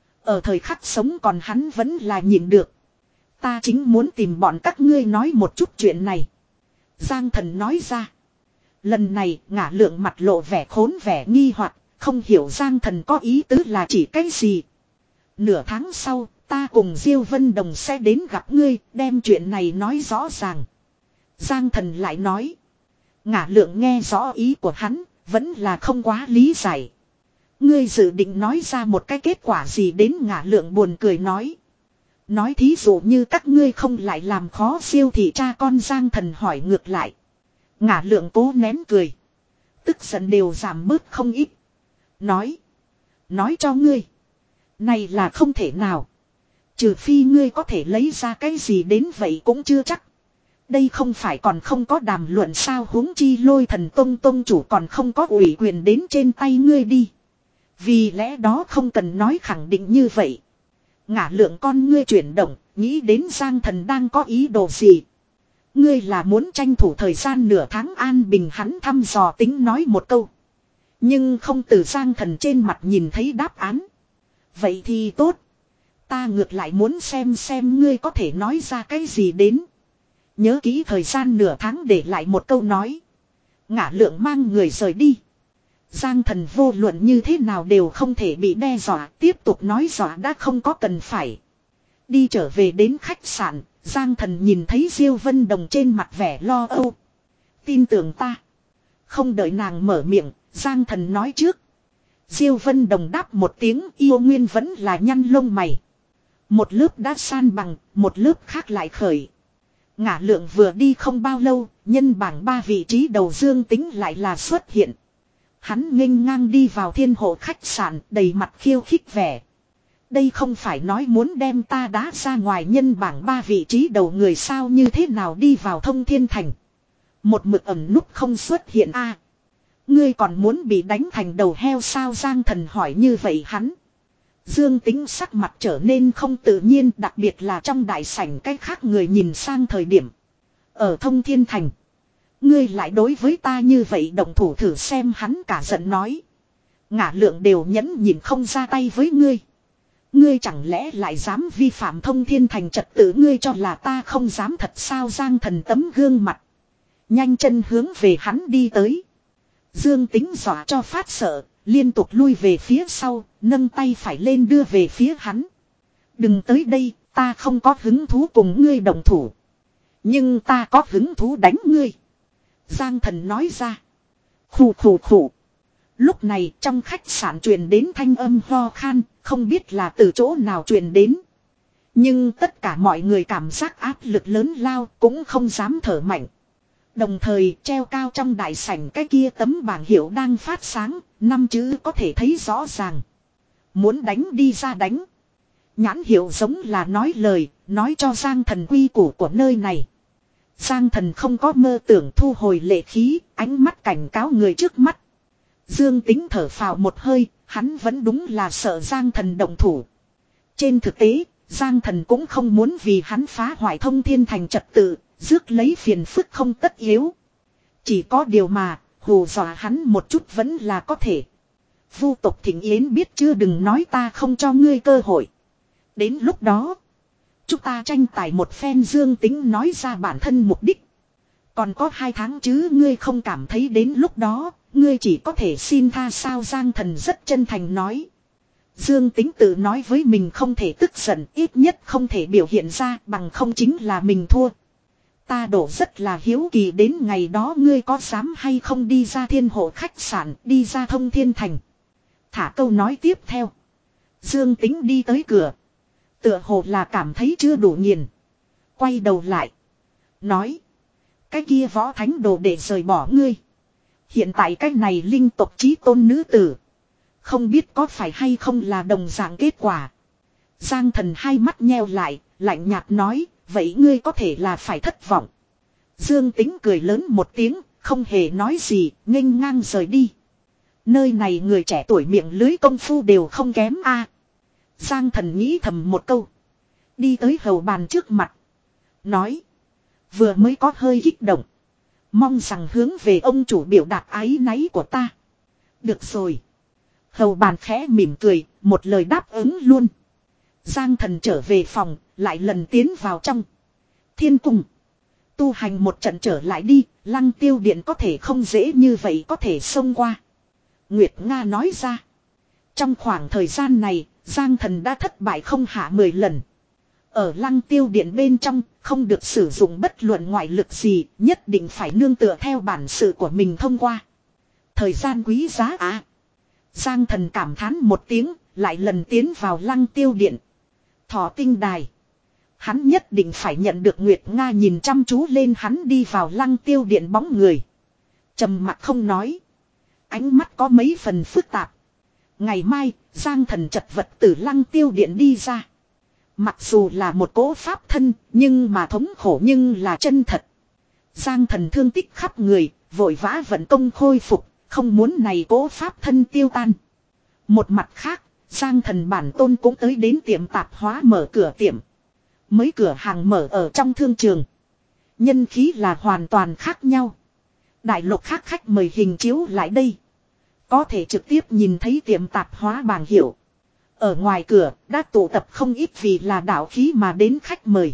Ở thời khắc sống còn hắn vẫn là nhịn được. Ta chính muốn tìm bọn các ngươi nói một chút chuyện này. Giang Thần nói ra. Lần này Ngả lượng mặt lộ vẻ khốn vẻ nghi hoặc, không hiểu Giang Thần có ý tứ là chỉ cái gì. Nửa tháng sau, ta cùng Diêu Vân Đồng sẽ đến gặp ngươi, đem chuyện này nói rõ ràng. Giang Thần lại nói. Ngả lượng nghe rõ ý của hắn, vẫn là không quá lý giải. Ngươi dự định nói ra một cái kết quả gì đến. Ngả lượng buồn cười nói. Nói thí dụ như các ngươi không lại làm khó Diêu thị cha con. Giang Thần hỏi ngược lại. Ngả lượng cố nén cười. Tức giận đều giảm bớt không ít. Nói. Nói cho ngươi. Này là không thể nào. Trừ phi ngươi có thể lấy ra cái gì đến vậy cũng chưa chắc. Đây không phải còn không có đàm luận sao, huống chi Lôi Thần Tông tông chủ còn không có ủy quyền đến trên tay ngươi đi. Vì lẽ đó không cần nói khẳng định như vậy. Ngả lượng con ngươi chuyển động, nghĩ đến Giang Thần đang có ý đồ gì. Ngươi là muốn tranh thủ thời gian nửa tháng an bình. Hắn thăm dò tính nói một câu. Nhưng không từ Giang Thần trên mặt nhìn thấy đáp án. Vậy thì tốt. Ta ngược lại muốn xem xem ngươi có thể nói ra cái gì đến. Nhớ kỹ thời gian nửa tháng để lại một câu nói. Ngả lượng mang người rời đi. Giang Thần vô luận như thế nào đều không thể bị đe dọa. Tiếp tục nói dọa đã không có cần phải. Đi trở về đến khách sạn. Giang Thần nhìn thấy Diêu Vân Đồng trên mặt vẻ lo âu. Tin tưởng ta. Không đợi nàng mở miệng, Giang Thần nói trước. Diêu Vân Đồng đáp một tiếng, yêu nguyên vẫn là nhăn lông mày. Một lớp đã san bằng, một lớp khác lại khởi. Ngả lượng vừa đi không bao lâu, nhân bảng ba vị trí đầu Dương Tính lại là xuất hiện. Hắn nghênh ngang đi vào Thiên Hộ khách sạn, đầy mặt khiêu khích vẻ. Đây không phải nói muốn đem ta đá ra ngoài nhân bảng ba vị trí đầu người sao, như thế nào đi vào Thông Thiên Thành. Một mực ẩn núp không xuất hiện a. À, ngươi còn muốn bị đánh thành đầu heo sao? Giang Thần hỏi như vậy hắn. Dương Tính sắc mặt trở nên không tự nhiên, đặc biệt là trong đại sảnh cái khác người nhìn sang thời điểm. Ở Thông Thiên Thành. Ngươi lại đối với ta như vậy, động thủ thử xem. Hắn cả giận nói. Ngả lượng đều nhẫn nhịn không ra tay với ngươi. Ngươi chẳng lẽ lại dám vi phạm Thông Thiên Thành trật tự, ngươi cho là ta không dám thật sao? Giang Thần tấm gương mặt. Nhanh chân hướng về hắn đi tới. Dương Tính dọa cho phát sợ, liên tục lui về phía sau, nâng tay phải lên đưa về phía hắn. Đừng tới đây, ta không có hứng thú cùng ngươi đồng thủ. Nhưng ta có hứng thú đánh ngươi. Giang Thần nói ra. Khủ khủ khủ. Lúc này trong khách sạn truyền đến thanh âm ho khan, không biết là từ chỗ nào truyền đến. Nhưng tất cả mọi người cảm giác áp lực lớn lao, cũng không dám thở mạnh. Đồng thời treo cao trong đại sảnh cái kia tấm bảng hiệu đang phát sáng, năm chữ có thể thấy rõ ràng. Muốn đánh đi ra đánh. Nhãn hiệu giống là nói lời, nói cho Giang Thần quy củ của nơi này. Giang Thần không có mơ tưởng thu hồi lệ khí, ánh mắt cảnh cáo người trước mắt. Dương Tính thở phào một hơi, hắn vẫn đúng là sợ Giang Thần động thủ. Trên thực tế, Giang Thần cũng không muốn vì hắn phá hoại Thông Thiên Thành trật tự, rước lấy phiền phức không tất yếu. Chỉ có điều mà, hù dọa hắn một chút vẫn là có thể. Vu tộc Thịnh Yến biết chưa, đừng nói ta không cho ngươi cơ hội. Đến lúc đó, chúng ta tranh tài một phen. Dương Tính nói ra bản thân mục đích. Còn có hai tháng chứ, ngươi không cảm thấy đến lúc đó, ngươi chỉ có thể xin tha sao? Giang Thần rất chân thành nói. Dương Tính tự nói với mình không thể tức giận, ít nhất không thể biểu hiện ra, bằng không chính là mình thua. Ta đổ rất là hiếu kỳ đến ngày đó ngươi có dám hay không đi ra Thiên Hộ khách sạn, đi ra Thông Thiên Thành. Thả câu nói tiếp theo. Dương Tính đi tới cửa. Tựa hồ là cảm thấy chưa đủ nghiền. Quay đầu lại. Nói. Cái kia võ thánh đồ để rời bỏ ngươi. Hiện tại cái này linh tộc chí tôn nữ tử. Không biết có phải hay không là đồng dạng kết quả. Giang Thần hai mắt nheo lại, lạnh nhạt nói. Vậy ngươi có thể là phải thất vọng. Dương Tính cười lớn một tiếng, không hề nói gì, nghênh ngang rời đi. Nơi này người trẻ tuổi miệng lưới công phu đều không kém a. Giang Thần nghĩ thầm một câu. Đi tới hầu bàn trước mặt. Nói. Vừa mới có hơi kích động. Mong rằng hướng về ông chủ biểu đạt áy náy của ta. Được rồi. Hầu bàn khẽ mỉm cười, một lời đáp ứng luôn. Giang Thần trở về phòng, lại lần tiến vào trong thiên cung. Tu hành một trận trở lại đi, Lăng Tiêu Điện có thể không dễ như vậy có thể xông qua. Nguyệt Nga nói ra. Trong khoảng thời gian này, Giang Thần đã thất bại không hạ mười lần. Ở Lăng Tiêu Điện bên trong, không được sử dụng bất luận ngoại lực gì, nhất định phải nương tựa theo bản sự của mình thông qua. Thời gian quý giá à. Giang Thần cảm thán một tiếng, lại lần tiến vào Lăng Tiêu Điện. Thọ tinh đài. Hắn nhất định phải nhận được Nguyệt Nga nhìn chăm chú lên hắn đi vào Lăng Tiêu Điện bóng người. Trầm mặc không nói. Ánh mắt có mấy phần phức tạp. Ngày mai, Giang Thần chật vật từ Lăng Tiêu Điện đi ra. Mặc dù là một cỗ pháp thân, nhưng mà thống khổ nhưng là chân thật. Giang Thần thương tích khắp người, vội vã vận công khôi phục, không muốn này cỗ pháp thân tiêu tan. Một mặt khác, Giang Thần bản tôn cũng tới đến tiệm tạp hóa mở cửa tiệm. Mấy cửa hàng mở ở trong thương trường. Nhân khí là hoàn toàn khác nhau. Đại lục khác khách mời hình chiếu lại đây. Có thể trực tiếp nhìn thấy tiệm tạp hóa bảng hiệu. Ở ngoài cửa đã tụ tập không ít vì là đạo khí mà đến khách mời.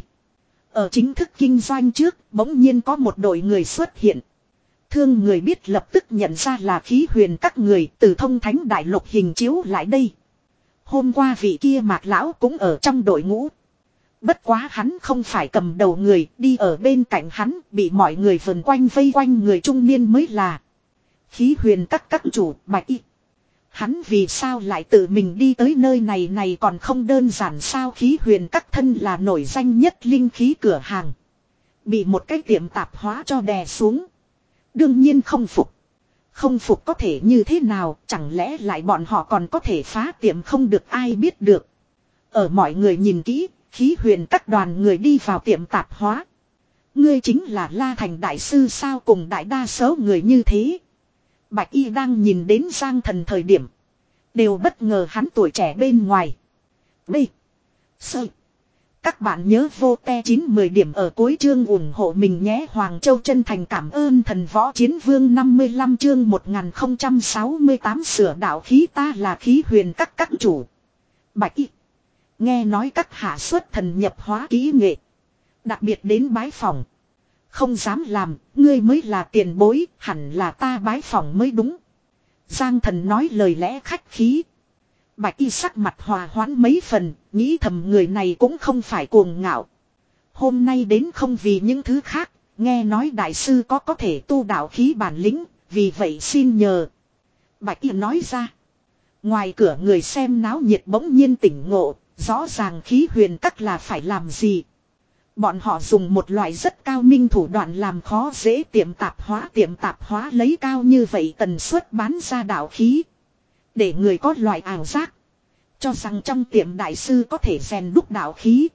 Ở chính thức kinh doanh trước bỗng nhiên có một đội người xuất hiện. Thương người biết lập tức nhận ra là khí huyền các người từ thông thánh đại lục hình chiếu lại đây. Hôm qua vị kia Mạc Lão cũng ở trong đội ngũ. Bất quá hắn không phải cầm đầu người, đi ở bên cạnh hắn, bị mọi người vần quanh vây quanh người trung niên mới là. Khí huyền các các chủ, Bạch Y. Hắn vì sao lại tự mình đi tới nơi này này còn không đơn giản sao khí huyền các thân là nổi danh nhất linh khí cửa hàng. Bị một cái tiệm tạp hóa cho đè xuống. Đương nhiên không phục. Không phục có thể như thế nào, chẳng lẽ lại bọn họ còn có thể phá tiệm không được ai biết được. Ở mọi người nhìn kỹ, khí huyền các đoàn người đi vào tiệm tạp hóa. Ngươi chính là La Thành Đại Sư sao cùng đại đa số người như thế. Bạch Y đang nhìn đến Giang Thần thời điểm. Đều bất ngờ hắn tuổi trẻ bên ngoài. B. Sơ. Các bạn nhớ vô te chín mười điểm ở cuối chương ủng hộ mình nhé. Hoàng Châu chân thành cảm ơn thần võ chiến vương năm mươi lăm chương một nghìn không trăm sáu mươi tám sửa đạo khí ta là khí huyền các các chủ. Bạch Y. Nghe nói các hạ xuất thần nhập hóa kỹ nghệ. Đặc biệt đến bái phòng. Không dám làm, ngươi mới là tiền bối, hẳn là ta bái phòng mới đúng. Giang Thần nói lời lẽ khách khí. Bạch Y sắc mặt hòa hoãn mấy phần, nghĩ thầm người này cũng không phải cuồng ngạo. Hôm nay đến không vì những thứ khác, nghe nói đại sư có có thể tu đạo khí bản lĩnh, vì vậy xin nhờ. Bạch Y nói ra. Ngoài cửa người xem náo nhiệt bỗng nhiên tỉnh ngộ, rõ ràng khí huyền các là phải làm gì. Bọn họ dùng một loại rất cao minh thủ đoạn làm khó dễ tiệm tạp hóa. Tiệm tạp hóa lấy cao như vậy tần suất bán ra đạo khí. Để người có loại ảo giác. Cho rằng trong tiệm đại sư có thể rèn đúc đạo khí.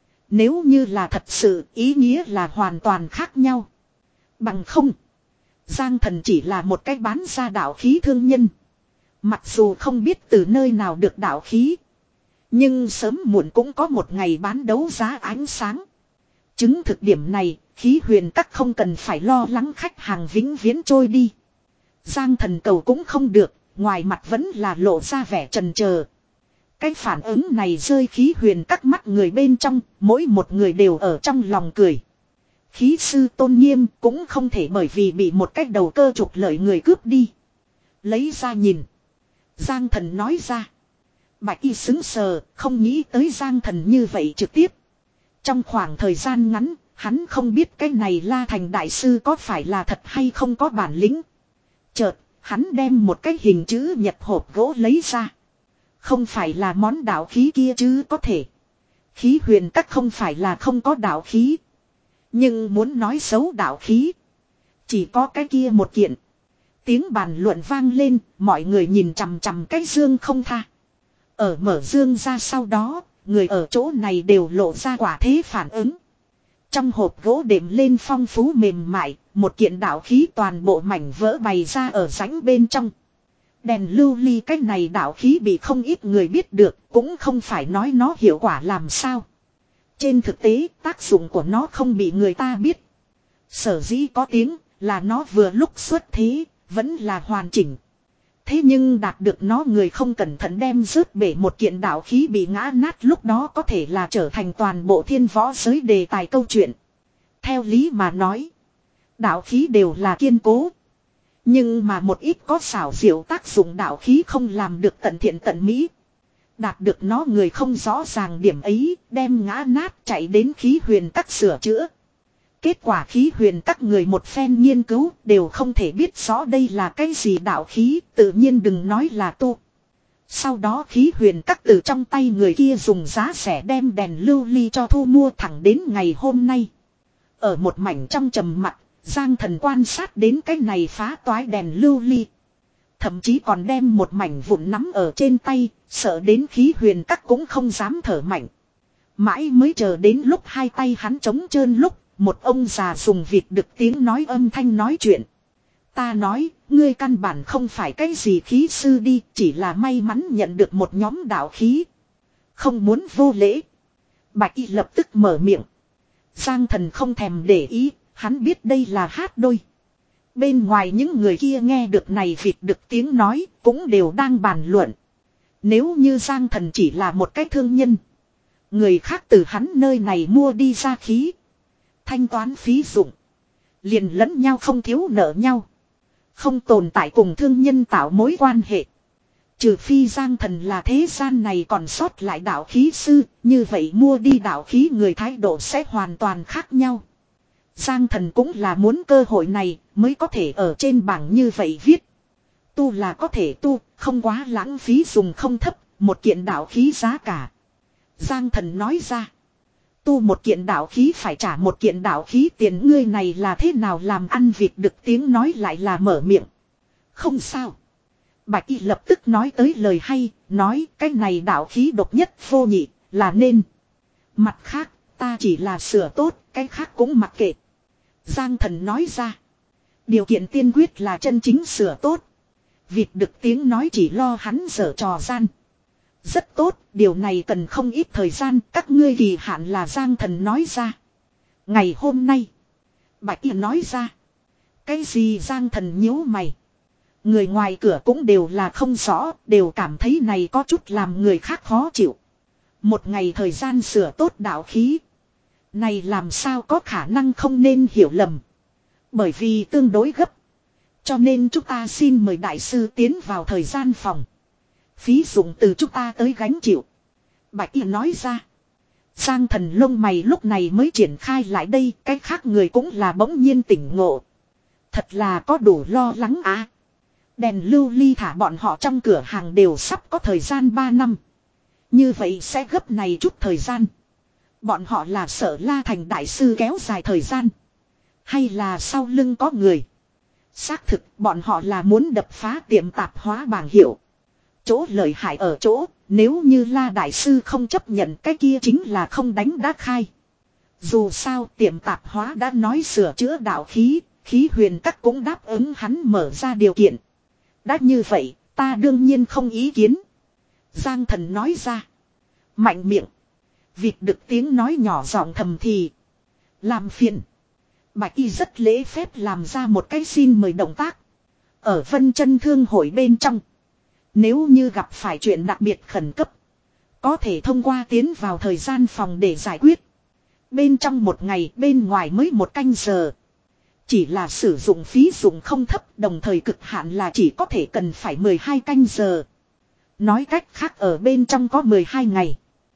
Nếu như là thật sự ý nghĩa là hoàn toàn khác nhau. Bằng không. Giang Thần chỉ là một cái bán ra đạo khí thương nhân. Mặc dù không biết từ nơi nào được đạo khí. Nhưng sớm muộn cũng có một ngày bán đấu giá ánh sáng. Chứng thực điểm này, khí huyền các không cần phải lo lắng khách hàng vĩnh viễn trôi đi. Giang Thần cầu cũng không được, ngoài mặt vẫn là lộ ra vẻ trần chờ. Cái phản ứng này rơi khí huyền các mắt người bên trong, mỗi một người đều ở trong lòng cười. Khí sư tôn nghiêm cũng không thể bởi vì bị một cái đầu cơ trục lợi người cướp đi. Lấy ra nhìn. Giang Thần nói ra. Bạch Y xứng sờ, không nghĩ tới Giang Thần như vậy trực tiếp. Trong khoảng thời gian ngắn, hắn không biết cái này La Thành Đại Sư có phải là thật hay không có bản lĩnh. Chợt, hắn đem một cái hình chữ nhật hộp gỗ lấy ra. Không phải là món đạo khí kia chứ có thể. Khí huyền các không phải là không có đạo khí. Nhưng muốn nói xấu đạo khí. Chỉ có cái kia một kiện. Tiếng bàn luận vang lên, mọi người nhìn chằm chằm cái dương không tha. Ở mở dương ra sau đó, người ở chỗ này đều lộ ra quả thế phản ứng. Trong hộp gỗ đệm lên phong phú mềm mại, một kiện đạo khí toàn bộ mảnh vỡ bày ra ở rãnh bên trong. Đèn lưu ly cái này đạo khí bị không ít người biết được, cũng không phải nói nó hiệu quả làm sao. Trên thực tế, tác dụng của nó không bị người ta biết. Sở dĩ có tiếng là nó vừa lúc xuất thế, vẫn là hoàn chỉnh. Thế nhưng đạt được nó người không cẩn thận đem rớt bể một kiện đạo khí bị ngã nát, lúc đó có thể là trở thành toàn bộ thiên võ giới đề tài câu chuyện. Theo lý mà nói, đạo khí đều là kiên cố. Nhưng mà một ít có xảo diệu tác dụng đạo khí không làm được tận thiện tận mỹ. Đạt được nó người không rõ ràng điểm ấy, đem ngã nát chạy đến khí huyền các sửa chữa. Kết quả khí huyền các người một phen nghiên cứu đều không thể biết rõ đây là cái gì đạo khí, tự nhiên đừng nói là tu. Sau đó khí huyền các từ trong tay người kia dùng giá rẻ đem đèn lưu ly cho thu mua thẳng đến ngày hôm nay. Ở một mảnh trong trầm mặc, Giang Thần quan sát đến cái này phá toái đèn lưu ly. Thậm chí còn đem một mảnh vụn nắm ở trên tay, sợ đến khí huyền các cũng không dám thở mạnh. Mãi mới chờ đến lúc hai tay hắn trống trơn lúc, một ông già dùng vịt đực tiếng nói âm thanh nói chuyện. Ta nói, ngươi căn bản không phải cái gì khí sư đi, chỉ là may mắn nhận được một nhóm đạo khí. Không muốn vô lễ. Bạch Y lập tức mở miệng. Giang Thần không thèm để ý, hắn biết đây là hát đôi. Bên ngoài những người kia nghe được này vịt đực tiếng nói, cũng đều đang bàn luận. Nếu như Giang Thần chỉ là một cái thương nhân, người khác từ hắn nơi này mua đi ra khí, thanh toán phí dụng, liền lẫn nhau không thiếu nợ nhau, không tồn tại cùng thương nhân tạo mối quan hệ. Trừ phi Giang Thần là thế gian này còn sót lại đạo khí sư, như vậy mua đi đạo khí người thái độ sẽ hoàn toàn khác nhau. Giang Thần cũng là muốn cơ hội này mới có thể ở trên bảng như vậy viết. Tu là có thể tu, không quá lãng phí dùng không thấp, một kiện đạo khí giá cả. Giang Thần nói ra. Tu một kiện đạo khí phải trả một kiện đạo khí tiền, ngươi này là thế nào làm ăn vịt được tiếng nói lại là mở miệng. Không sao. Bạch Y lập tức nói tới lời hay, nói cái này đạo khí độc nhất vô nhị, là nên. Mặt khác, ta chỉ là sửa tốt, cái khác cũng mặc kệ. Giang Thần nói ra. Điều kiện tiên quyết là chân chính sửa tốt. Vịt được tiếng nói chỉ lo hắn dở trò gian. Rất tốt, điều này cần không ít thời gian, các ngươi kỳ hạn là Giang Thần nói ra. Ngày hôm nay, Bạch Y nói ra. Cái gì Giang Thần nhíu mày. Người ngoài cửa cũng đều là không rõ, đều cảm thấy này có chút làm người khác khó chịu. Một ngày thời gian sửa tốt đạo khí. Này làm sao có khả năng không nên hiểu lầm. Bởi vì tương đối gấp. Cho nên chúng ta xin mời đại sư tiến vào thời gian phòng. Phí dụng từ chúng ta tới gánh chịu. Bạch Y nói ra. Giang Thần lông mày lúc này mới triển khai lại đây. Cái khác người cũng là bỗng nhiên tỉnh ngộ. Thật là có đủ lo lắng à. Đèn lưu ly thả bọn họ trong cửa hàng đều sắp có thời gian ba năm. Như vậy sẽ gấp này chút thời gian. Bọn họ là sợ La Thành đại sư kéo dài thời gian. Hay là sau lưng có người. Xác thực bọn họ là muốn đập phá tiệm tạp hóa bảng hiệu. Chỗ lợi hại ở chỗ, nếu như La đại sư không chấp nhận cái kia chính là không đánh đã khai. Dù sao tiệm tạp hóa đã nói sửa chữa đạo khí, khí huyền các cũng đáp ứng hắn mở ra điều kiện. Đã như vậy, ta đương nhiên không ý kiến. Giang Thần nói ra. Mạnh miệng. Vịt được tiếng nói nhỏ giọng thầm thì. Làm phiền. Bạch Y rất lễ phép làm ra một cái xin mời động tác. Ở Vân Chân Thương hội bên trong. Nếu như gặp phải chuyện đặc biệt khẩn cấp. Có thể thông qua tiến vào thời gian phòng để giải quyết. Bên trong một ngày, bên ngoài mới một canh giờ. Chỉ là sử dụng phí dụng không thấp, đồng thời cực hạn là chỉ có thể cần phải mười hai canh giờ. Nói cách khác ở bên trong có mười hai ngày.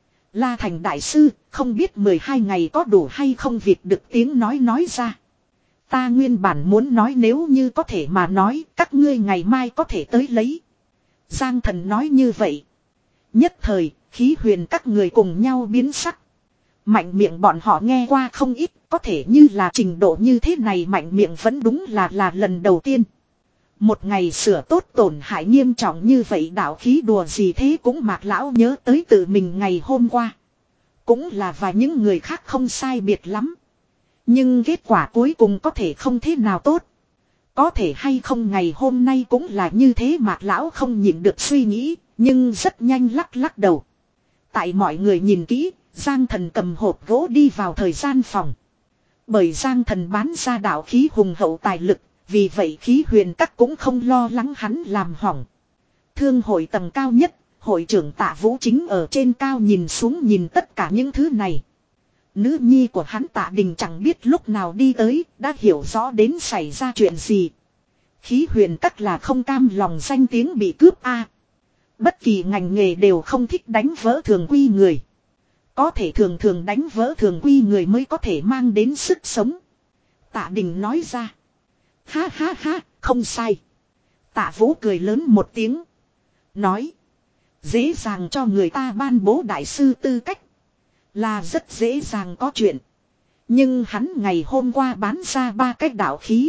La Thành đại sư, không biết mười hai ngày có đủ hay không, vịt được tiếng nói nói ra. Ta nguyên bản muốn nói nếu như có thể mà nói, các ngươi ngày mai có thể tới lấy. Giang Thần nói như vậy. Nhất thời, khí huyền các người cùng nhau biến sắc. Mạnh miệng bọn họ nghe qua không ít, có thể như là trình độ như thế này mạnh miệng vẫn đúng là là lần đầu tiên. Một ngày sửa tốt tổn hại nghiêm trọng như vậy đạo khí đùa gì thế, cũng Mạc Lão nhớ tới tự mình ngày hôm qua. Cũng là và những người khác không sai biệt lắm. Nhưng kết quả cuối cùng có thể không thế nào tốt. Có thể hay không ngày hôm nay cũng là như thế, Mạc lão không nhịn được suy nghĩ, nhưng rất nhanh lắc lắc đầu. Tại mọi người nhìn kỹ, Giang Thần cầm hộp gỗ đi vào thời gian phòng. Bởi Giang Thần bán ra đạo khí hùng hậu tài lực, vì vậy khí huyền các cũng không lo lắng hắn làm hỏng. Thương hội tầng cao nhất, hội trưởng Tạ Vũ chính ở trên cao nhìn xuống nhìn tất cả những thứ này. Nữ nhi của hắn Tạ Đình chẳng biết lúc nào đi tới, đã hiểu rõ đến xảy ra chuyện gì. Khí huyền các là không cam lòng danh tiếng bị cướp a. Bất kỳ ngành nghề đều không thích đánh vỡ thường quy người. Có thể thường thường đánh vỡ thường quy người mới có thể mang đến sức sống. Tạ Đình nói ra. Ha ha ha, không sai. Tạ Vũ cười lớn một tiếng. Nói. Dễ dàng cho người ta ban bố đại sư tư cách. Là rất dễ dàng có chuyện. Nhưng hắn ngày hôm qua bán ra ba cách đạo khí.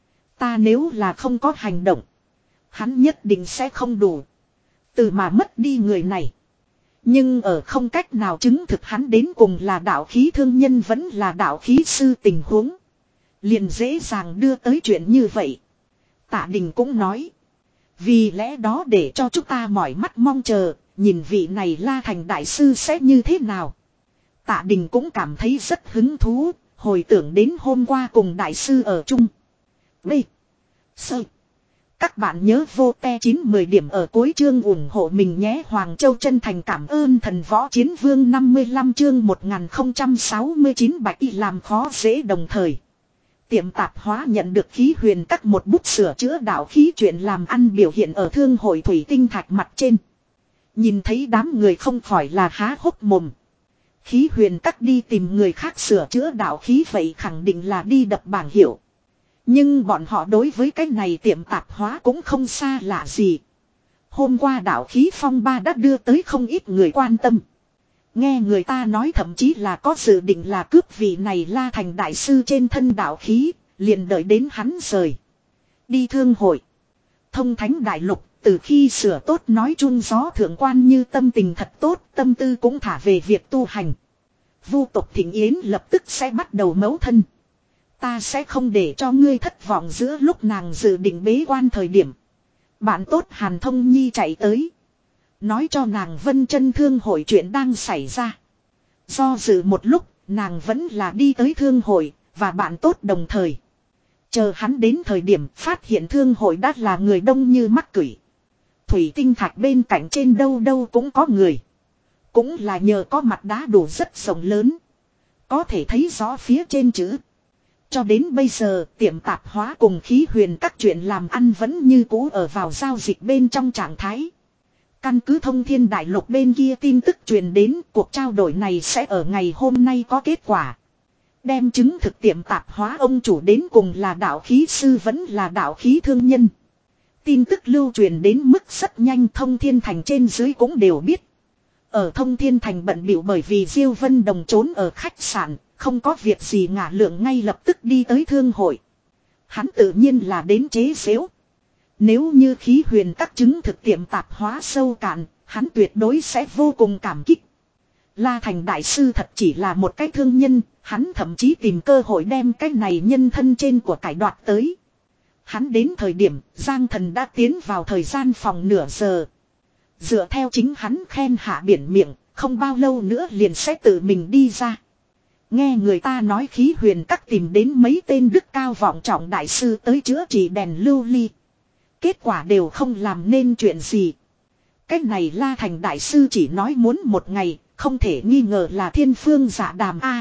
Ta nếu là không có hành động. Hắn nhất định sẽ không đủ. Từ mà mất đi người này. Nhưng ở không cách nào chứng thực hắn đến cùng là đạo khí thương nhân vẫn là đạo khí sư tình huống. Liền dễ dàng đưa tới chuyện như vậy. Tạ Đình cũng nói. Vì lẽ đó để cho chúng ta mỏi mắt mong chờ. Nhìn vị này La Thành đại sư sẽ như thế nào. Tạ Đình cũng cảm thấy rất hứng thú. Hồi tưởng đến hôm qua cùng đại sư ở chung. B. Sơ. Các bạn nhớ vô te chín mười điểm ở cuối chương ủng hộ mình nhé. Hoàng Châu chân thành cảm ơn thần võ chiến vương năm mươi lăm chương một nghìn không trăm sáu mươi chín bạch y làm khó dễ đồng thời. Tiệm tạp hóa nhận được khí huyền các một bút sửa chữa đạo khí chuyện làm ăn biểu hiện ở thương hội thủy tinh thạch mặt trên. Nhìn thấy đám người không khỏi là há hốc mồm. Khí huyền các đi tìm người khác sửa chữa đạo khí vậy khẳng định là đi đập bảng hiệu. Nhưng bọn họ đối với cái này tiệm tạp hóa cũng không xa lạ gì. Hôm qua đạo khí phong ba đã đưa tới không ít người quan tâm. Nghe người ta nói thậm chí là có dự định là cướp vị này La Thành đại sư trên thân đạo khí, liền đợi đến hắn rời. Đi thương hội. Thông thánh đại lục, từ khi sửa tốt nói chung gió thượng quan như tâm tình thật tốt, tâm tư cũng thả về việc tu hành. Vu tộc Thịnh Yến lập tức sẽ bắt đầu mấu thân. Ta sẽ không để cho ngươi thất vọng giữa lúc nàng dự định bế quan thời điểm. Bạn tốt Hàn Thông Nhi chạy tới. Nói cho nàng Vân Chân thương hội chuyện đang xảy ra. Do dự một lúc, nàng vẫn là đi tới thương hội, và bạn tốt đồng thời. Chờ hắn đến thời điểm phát hiện thương hội đã là người đông như mắc cửi. Thủy tinh thạch bên cạnh trên đâu đâu cũng có người. Cũng là nhờ có mặt đá đủ rất rộng lớn. Có thể thấy rõ phía trên chữ. Cho đến bây giờ tiệm tạp hóa cùng khí huyền các chuyện làm ăn vẫn như cũ ở vào giao dịch bên trong trạng thái. Căn cứ thông thiên đại lục bên kia tin tức truyền đến cuộc trao đổi này sẽ ở ngày hôm nay có kết quả. Đem chứng thực tiệm tạp hóa ông chủ đến cùng là đạo khí sư vẫn là đạo khí thương nhân. Tin tức lưu truyền đến mức rất nhanh thông thiên thành trên dưới cũng đều biết. Ở thông thiên thành bận bịu bởi vì Diêu Vân Đồng trốn ở khách sạn, không có việc gì ngả lượng ngay lập tức đi tới thương hội. Hắn tự nhiên là đến chế xếu. Nếu như khí huyền các chứng thực tiệm tạp hóa sâu cạn, hắn tuyệt đối sẽ vô cùng cảm kích. La Thành đại sư thật chỉ là một cái thương nhân, hắn thậm chí tìm cơ hội đem cái này nhân thân trên của cải đoạt tới. Hắn đến thời điểm Giang Thần đã tiến vào thời gian phòng nửa giờ. Dựa theo chính hắn khen hạ biển miệng, không bao lâu nữa liền sẽ tự mình đi ra. Nghe người ta nói khí huyền các tìm đến mấy tên đức cao vọng trọng đại sư tới chữa trị đèn lưu ly. Kết quả đều không làm nên chuyện gì. Cái này La Thành đại sư chỉ nói muốn một ngày, không thể nghi ngờ là thiên phương dạ đàm a.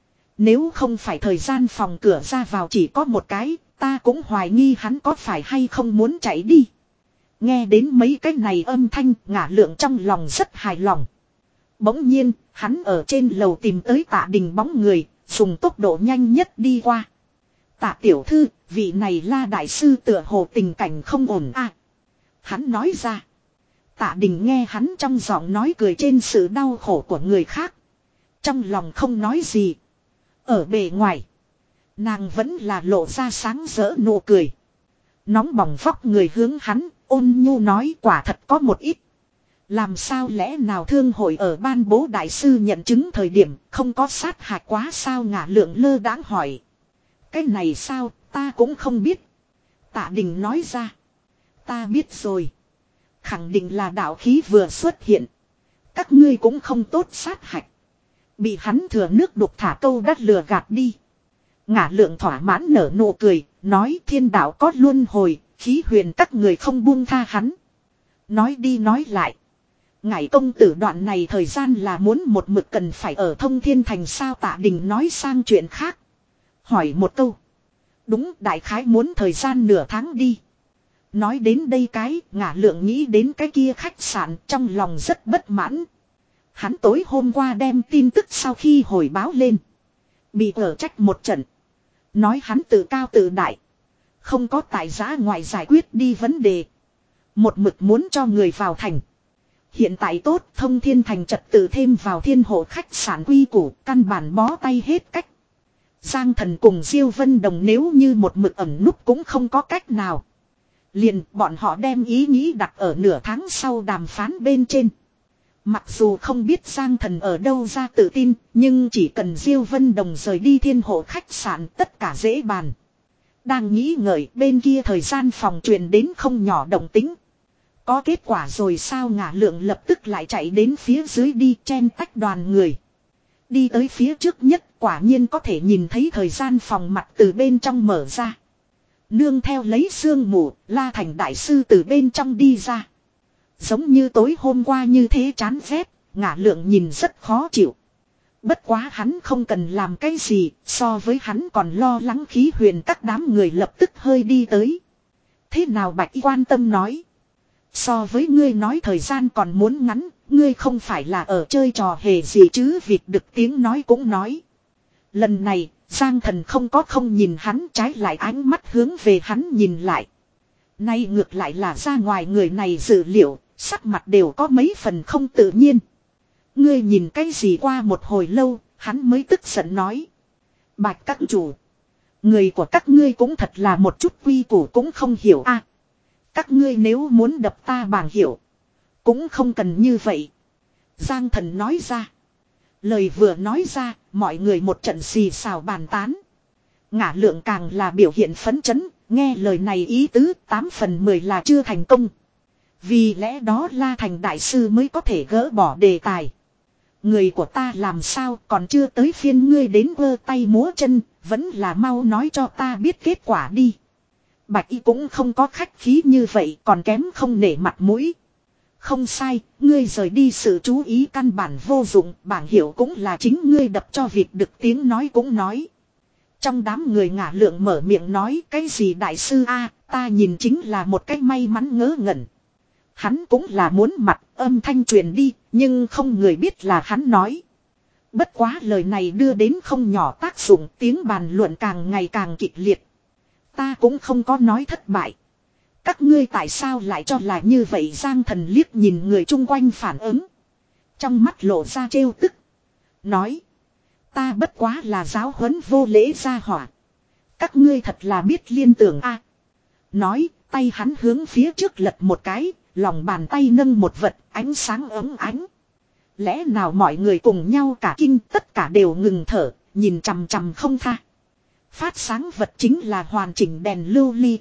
Nếu không phải thời gian phòng cửa ra vào chỉ có một cái, ta cũng hoài nghi hắn có phải hay không muốn chạy đi. Nghe đến mấy cái này âm thanh, ngả lượng trong lòng rất hài lòng. Bỗng nhiên, hắn ở trên lầu tìm tới Tạ Đình bóng người, dùng tốc độ nhanh nhất đi qua. Tạ tiểu thư, vị này La đại sư tựa hồ tình cảnh không ổn à. Hắn nói ra. Tạ Đình nghe hắn trong giọng nói cười trên sự đau khổ của người khác. Trong lòng không nói gì. Ở bề ngoài, nàng vẫn là lộ ra sáng rỡ nụ cười. Nóng bỏng vóc người hướng hắn, ôn nhu nói quả thật có một ít. Làm sao lẽ nào thương hội ở ban bố đại sư nhận chứng thời điểm không có sát hạch quá sao, Ngả Lượng lơ đãng hỏi. Cái này sao, ta cũng không biết. Tạ Đình nói ra. Ta biết rồi. Khẳng định là đạo khí vừa xuất hiện. Các ngươi cũng không tốt sát hạch. Bị hắn thừa nước đục thả câu đắt lừa gạt đi. Ngả Lượng thỏa mãn nở nụ cười, nói thiên đạo có luân hồi, khí huyền các người không buông tha hắn. Nói đi nói lại. Ngải công tử đoạn này thời gian là muốn một mực cần phải ở Thông Thiên Thành sao, Tạ Đình nói sang chuyện khác. Hỏi một câu. Đúng, đại khái muốn thời gian nửa tháng đi. Nói đến đây cái, Ngả Lượng nghĩ đến cái kia khách sạn, trong lòng rất bất mãn. Hắn tối hôm qua đem tin tức sau khi hồi báo lên. Bị ở trách một trận. Nói hắn tự cao tự đại. Không có tài giá ngoài giải quyết đi vấn đề. Một mực muốn cho người vào thành. Hiện tại tốt, Thông Thiên Thành trật tự thêm vào thiên hộ khách sạn quy củ, căn bản bó tay hết cách. Giang Thần cùng Diêu Vân Đồng nếu như một mực ẩn núp cũng không có cách nào. Liền bọn họ đem ý nghĩ đặt ở nửa tháng sau đàm phán bên trên. Mặc dù không biết Giang Thần ở đâu ra tự tin, nhưng chỉ cần Diêu Vân Đồng rời đi thiên hộ khách sạn tất cả dễ bàn. Đang nghĩ ngợi bên kia thời gian phòng truyền đến không nhỏ động tính. Có kết quả rồi sao, Ngả Lượng lập tức lại chạy đến phía dưới đi chen tách đoàn người. Đi tới phía trước nhất quả nhiên có thể nhìn thấy thời gian phòng mặt từ bên trong mở ra. Nương theo lấy sương mù, La Thành đại sư từ bên trong đi ra. Giống như tối hôm qua như thế chán ghét, Ngả Lượng nhìn rất khó chịu. Bất quá hắn không cần làm cái gì, so với hắn còn lo lắng khí huyền các đám người lập tức hơi đi tới. Thế nào Bạch Y quan tâm nói. So với ngươi nói thời gian còn muốn ngắn, ngươi không phải là ở chơi trò hề gì chứ, Vịt Đực tiếng nói cũng nói. Lần này, Giang Thần không có không nhìn hắn, trái lại ánh mắt hướng về hắn nhìn lại. Nay ngược lại là ra ngoài người này dự liệu, sắc mặt đều có mấy phần không tự nhiên. Ngươi nhìn cái gì, qua một hồi lâu, hắn mới tức giận nói. Bạch các chủ, người của các ngươi cũng thật là một chút quy củ cũng không hiểu a. À, các ngươi nếu muốn đập ta bảng hiểu, cũng không cần như vậy. Giang Thần nói ra. Lời vừa nói ra, mọi người một trận xì xào bàn tán. Ngả Lượng càng là biểu hiện phấn chấn, nghe lời này ý tứ tám phần mười là chưa thành công. Vì lẽ đó La Thành đại sư mới có thể gỡ bỏ đề tài. Người của ta làm sao còn chưa tới phiên ngươi đến vơ tay múa chân, vẫn là mau nói cho ta biết kết quả đi. Bạch Y cũng không có khách khí như vậy, còn kém không nể mặt mũi. Không sai, ngươi rời đi sự chú ý căn bản vô dụng, bảng hiệu cũng là chính ngươi đập cho Vịt Đực tiếng nói cũng nói. Trong đám người Ngả Lượng mở miệng nói cái gì đại sư a, ta nhìn chính là một cái may mắn ngớ ngẩn. Hắn cũng là muốn mặt âm thanh truyền đi, nhưng không người biết là hắn nói. Bất quá lời này đưa đến không nhỏ tác dụng, tiếng bàn luận càng ngày càng kịch liệt. Ta cũng không có nói thất bại. Các ngươi tại sao lại cho là như vậy, Giang Thần liếc nhìn người chung quanh phản ứng. Trong mắt lộ ra trêu tức. Nói. Ta bất quá là giáo huấn vô lễ gia hỏa. Các ngươi thật là biết liên tưởng a. À, nói, tay hắn hướng phía trước lật một cái, lòng bàn tay nâng một vật, ánh sáng ấm ánh. Lẽ nào mọi người cùng nhau cả kinh, tất cả đều ngừng thở, nhìn chằm chằm không tha. Phát sáng vật chính là hoàn chỉnh đèn lưu ly.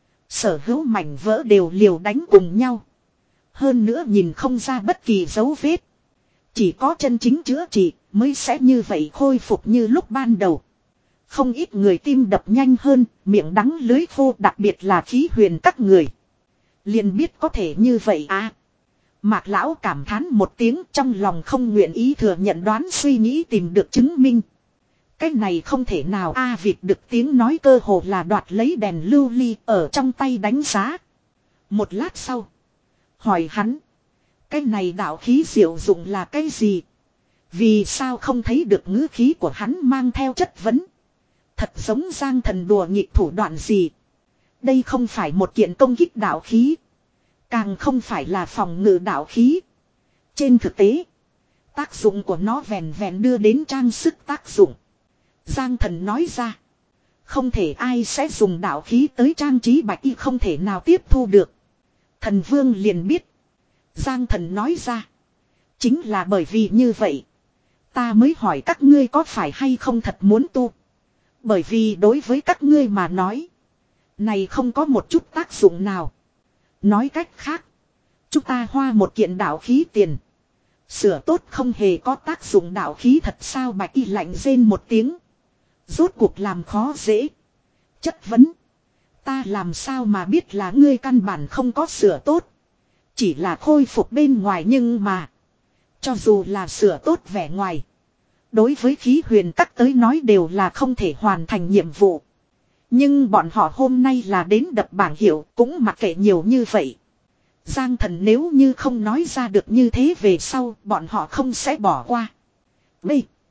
Sở hữu mảnh vỡ đều liều đánh cùng nhau. Hơn nữa nhìn không ra bất kỳ dấu vết. Chỉ có chân chính chữa trị mới sẽ như vậy khôi phục như lúc ban đầu. Không ít người tim đập nhanh hơn, miệng đắng lưới khô, đặc biệt là khí huyền các người. Liền biết có thể như vậy à. Mạc lão cảm thán một tiếng, trong lòng không nguyện ý thừa nhận, đoán suy nghĩ tìm được chứng minh. Cái này không thể nào a. À, Vịt Đực tiếng nói cơ hồ là đoạt lấy đèn lưu ly ở trong tay đánh giá. Một lát sau. Hỏi hắn. Cái này đạo khí diệu dụng là cái gì? Vì sao không thấy được ngữ khí của hắn mang theo chất vấn? Thật giống Giang Thần đùa nghịch thủ đoạn gì? Đây không phải một kiện công kích đạo khí. Càng không phải là phòng ngự đạo khí. Trên thực tế. Tác dụng của nó vẹn vẹn đưa đến trang sức tác dụng. Giang Thần nói ra. Không thể ai sẽ dùng đạo khí tới trang trí Bạch Y không thể nào tiếp thu được. Thần Vương liền biết. Giang Thần nói ra. Chính là bởi vì như vậy. Ta mới hỏi các ngươi có phải hay không thật muốn tu. Bởi vì đối với các ngươi mà nói. Này không có một chút tác dụng nào. Nói cách khác. Chúng ta hoa một kiện đạo khí tiền. Sửa tốt không hề có tác dụng đạo khí thật sao Bạch Y lạnh rên một tiếng. Rốt cuộc làm khó dễ. Chất vấn. Ta làm sao mà biết là ngươi căn bản không có sửa tốt. Chỉ là khôi phục bên ngoài nhưng mà. Cho dù là sửa tốt vẻ ngoài. Đối với khí huyền các tới nói đều là không thể hoàn thành nhiệm vụ. Nhưng bọn họ hôm nay là đến đập bảng hiệu cũng mặc kệ nhiều như vậy. Giang Thần nếu như không nói ra được như thế về sau bọn họ không sẽ bỏ qua. B.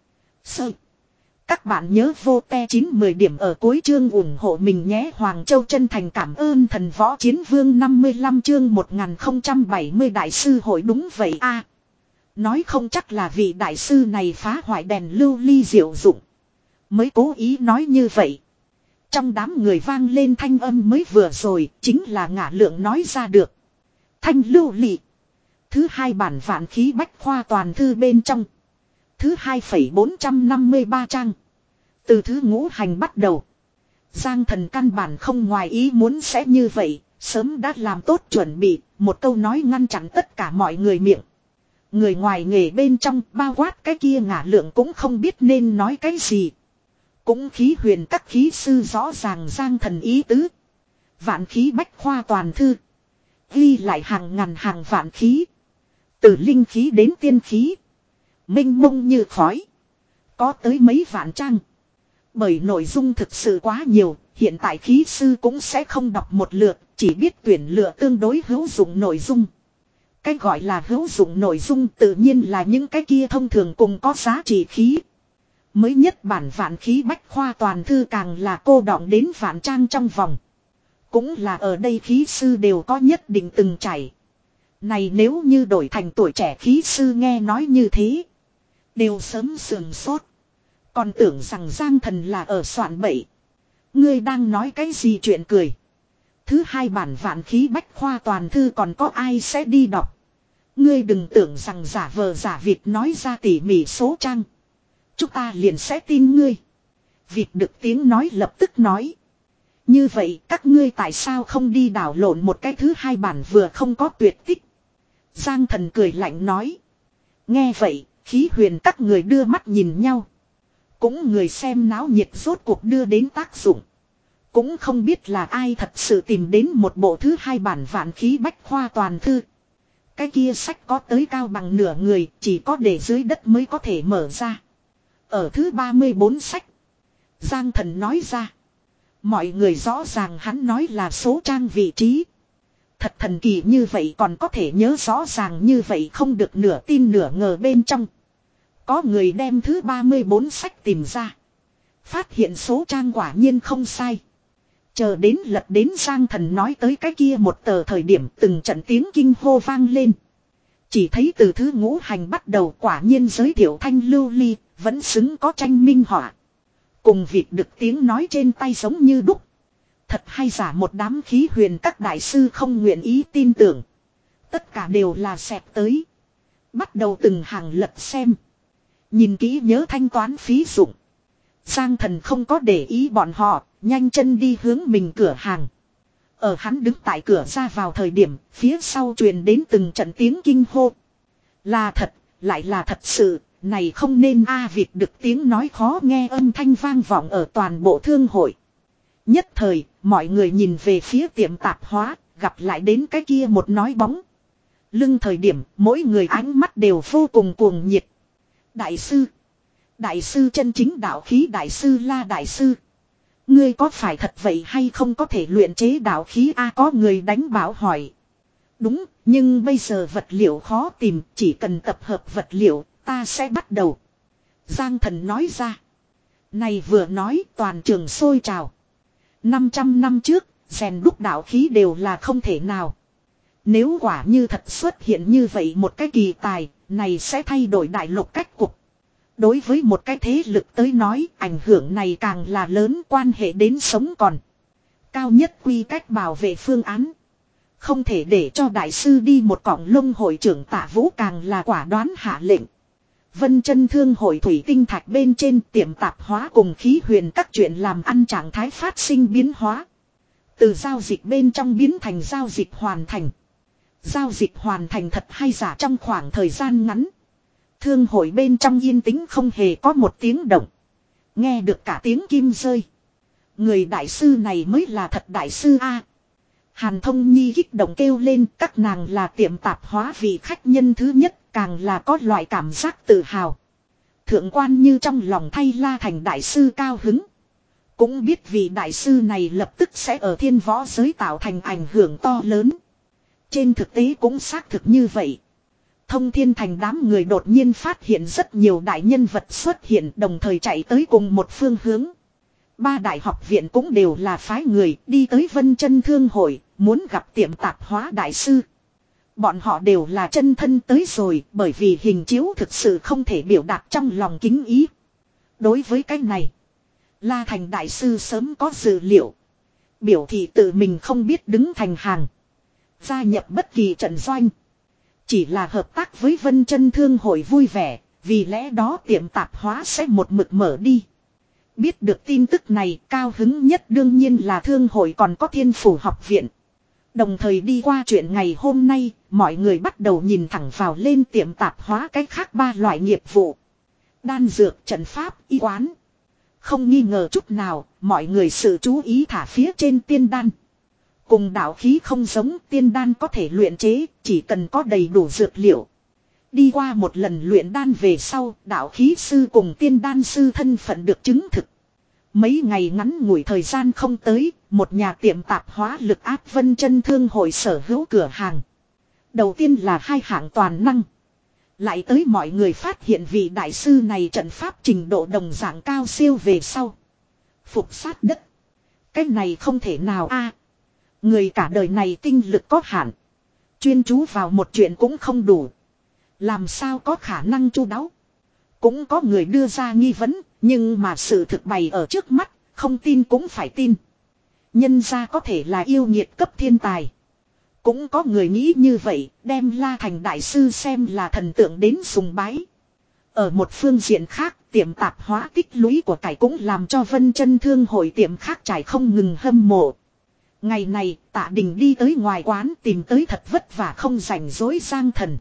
Sơ. Các bạn nhớ vô te chín mười điểm ở cuối chương ủng hộ mình nhé. Hoàng Châu chân thành cảm ơn thần võ chiến vương năm mươi lăm chương một nghìn không trăm bảy mươi đại sư hội đúng vậy a. Nói không chắc là vị đại sư này phá hoại đèn lưu ly diệu dụng. Mới cố ý nói như vậy. Trong đám người vang lên thanh âm mới vừa rồi chính là Ngả Lượng nói ra được. Thanh lưu ly. Thứ hai bản vạn khí bách khoa toàn thư bên trong. Thứ hai phẩy bốn trăm năm mươi ba trang. Từ thứ ngũ hành bắt đầu. Giang Thần căn bản không ngoài ý muốn sẽ như vậy. Sớm đã làm tốt chuẩn bị. Một câu nói ngăn chặn tất cả mọi người miệng. Người ngoài nghề bên trong bao quát cái kia Ngả Lượng cũng không biết nên nói cái gì. Cũng khí huyền các khí sư rõ ràng Giang Thần ý tứ. Vạn khí bách khoa toàn thư. Ghi lại hàng ngàn hàng vạn khí. Từ linh khí đến tiên khí. Minh mông như khói. Có tới mấy vạn trang. Bởi nội dung thực sự quá nhiều. Hiện tại khí sư cũng sẽ không đọc một lượt. Chỉ biết tuyển lựa tương đối hữu dụng nội dung. Cái gọi là hữu dụng nội dung tự nhiên là những cái kia thông thường cùng có giá trị khí. Mới nhất bản vạn khí bách khoa toàn thư càng là cô đọng đến vạn trang trong vòng. Cũng là ở đây khí sư đều có nhất định từng trải. Này nếu như đổi thành tuổi trẻ khí sư nghe nói như thế. Đều sớm sườn sốt. Còn tưởng rằng Giang Thần là ở soạn bậy. Ngươi đang nói cái gì chuyện cười. Thứ hai bản vạn khí bách khoa toàn thư còn có ai sẽ đi đọc. Ngươi đừng tưởng rằng giả vờ giả vịt nói ra tỉ mỉ số trang. Chúng ta liền sẽ tin ngươi. Vịt được tiếng nói lập tức nói. Như vậy các ngươi tại sao không đi đảo lộn một cái thứ hai bản vừa không có tuyệt tích. Giang Thần cười lạnh nói. Nghe vậy khí huyền các người đưa mắt nhìn nhau. Cũng người xem náo nhiệt rốt cuộc đưa đến tác dụng. Cũng không biết là ai thật sự tìm đến một bộ thứ hai bản vạn khí bách khoa toàn thư. Cái kia sách có tới cao bằng nửa người chỉ có để dưới đất mới có thể mở ra. Ở thứ ba mươi bốn sách. Giang Thần nói ra. Mọi người rõ ràng hắn nói là số trang vị trí. Thật thần kỳ như vậy còn có thể nhớ rõ ràng như vậy không được nửa tin nửa ngờ bên trong. Có người đem thứ ba mươi bốn sách tìm ra. Phát hiện số trang quả nhiên không sai. Chờ đến lật đến Giang Thần nói tới cái kia một tờ thời điểm từng trận tiếng kinh hô vang lên. Chỉ thấy từ thứ ngũ hành bắt đầu quả nhiên giới thiệu thanh lưu ly, vẫn xứng có tranh minh họa. Cùng việc được tiếng nói trên tay giống như đúc. Thật hay giả một đám khí huyền các đại sư không nguyện ý tin tưởng. Tất cả đều là xẹp tới. Bắt đầu từng hàng lật xem. Nhìn kỹ nhớ thanh toán phí dụng. Giang Thần không có để ý bọn họ, nhanh chân đi hướng mình cửa hàng. Ở hắn đứng tại cửa ra vào thời điểm, phía sau truyền đến từng trận tiếng kinh hô. Là thật, lại là thật sự, này không nên a à, việc được tiếng nói khó nghe âm thanh vang vọng ở toàn bộ thương hội. Nhất thời, mọi người nhìn về phía tiệm tạp hóa, gặp lại đến cái kia một nói bóng. Lưng thời điểm, mỗi người ánh mắt đều vô cùng cuồng nhiệt. Đại sư, đại sư chân chính đạo khí đại sư La đại sư. Ngươi có phải thật vậy hay không có thể luyện chế đạo khí a à, có người đánh bảo hỏi. Đúng, nhưng bây giờ vật liệu khó tìm, chỉ cần tập hợp vật liệu, ta sẽ bắt đầu. Giang Thần nói ra. Này vừa nói toàn trường sôi trào. năm trăm năm trước, rèn đúc đạo khí đều là không thể nào. Nếu quả như thật xuất hiện như vậy một cái kỳ tài, này sẽ thay đổi đại lục cách cục. Đối với một cái thế lực tới nói, ảnh hưởng này càng là lớn quan hệ đến sống còn. Cao nhất quy cách bảo vệ phương án. Không thể để cho đại sư đi một cọng lông. Hội trưởng Tạ Vũ càng là quả đoán hạ lệnh. Vân Chân Thương hội thủy tinh thạch bên trên tiệm tạp hóa cùng khí huyền các chuyện làm ăn trạng thái phát sinh biến hóa. Từ giao dịch bên trong biến thành giao dịch hoàn thành. Giao dịch hoàn thành thật hay giả trong khoảng thời gian ngắn. Thương hội bên trong yên tĩnh không hề có một tiếng động. Nghe được cả tiếng kim rơi. Người đại sư này mới là thật đại sư A. Hàn Thông Nhi kích động kêu lên, các nàng là tiệm tạp hóa vị khách nhân thứ nhất, càng là có loại cảm giác tự hào. Thượng quan Như trong lòng thay La Thành đại sư cao hứng. Cũng biết vị đại sư này lập tức sẽ ở thiên võ giới tạo thành ảnh hưởng to lớn. Trên thực tế cũng xác thực như vậy. Thông Thiên Thành đám người đột nhiên phát hiện rất nhiều đại nhân vật xuất hiện, đồng thời chạy tới cùng một phương hướng. Ba đại học viện cũng đều là phái người đi tới Vân Chân Thương hội, muốn gặp tiệm tạp hóa đại sư. Bọn họ đều là chân thân tới rồi, bởi vì hình chiếu thực sự không thể biểu đạt trong lòng kính ý. Đối với cái này, La Thành đại sư sớm có dự liệu. Biểu thị tự mình không biết đứng thành hàng, gia nhập bất kỳ trận doanh. Chỉ là hợp tác với Vân Chân Thương hội vui vẻ, vì lẽ đó tiệm tạp hóa sẽ một mực mở đi. Biết được tin tức này, cao hứng nhất đương nhiên là thương hội còn có Thiên Phủ học viện. Đồng thời đi qua chuyện ngày hôm nay, mọi người bắt đầu nhìn thẳng vào lên tiệm tạp hóa cách khác ba loại nghiệp vụ. Đan dược, trận pháp, y quán. Không nghi ngờ chút nào, mọi người sự chú ý thả phía trên tiên đan. Cùng đạo khí không giống, tiên đan có thể luyện chế, chỉ cần có đầy đủ dược liệu. Đi qua một lần luyện đan về sau, đạo khí sư cùng tiên đan sư thân phận được chứng thực. Mấy ngày ngắn ngủi thời gian không tới, một nhà tiệm tạp hóa lực áp Vân Chân Thương hội sở hữu cửa hàng. Đầu tiên là hai hạng toàn năng. Lại tới mọi người phát hiện vị đại sư này trận pháp trình độ đồng dạng cao siêu về sau. Phục sát đất. Cái này không thể nào a. Người cả đời này tinh lực có hạn. Chuyên chú vào một chuyện cũng không đủ. Làm sao có khả năng chu đáo. Cũng có người đưa ra nghi vấn, nhưng mà sự thực bày ở trước mắt, không tin cũng phải tin. Nhân ra có thể là yêu nghiệt cấp thiên tài. Cũng có người nghĩ như vậy, đem La Thành đại sư xem là thần tượng đến sùng bái. Ở một phương diện khác, tiệm tạp hóa tích lũy của cải cũng làm cho Vân Chân Thương hội tiệm khác trải không ngừng hâm mộ. Ngày này, Tạ Đình đi tới ngoài quán tìm tới thật vất vả không rảnh rỗi Giang Thần.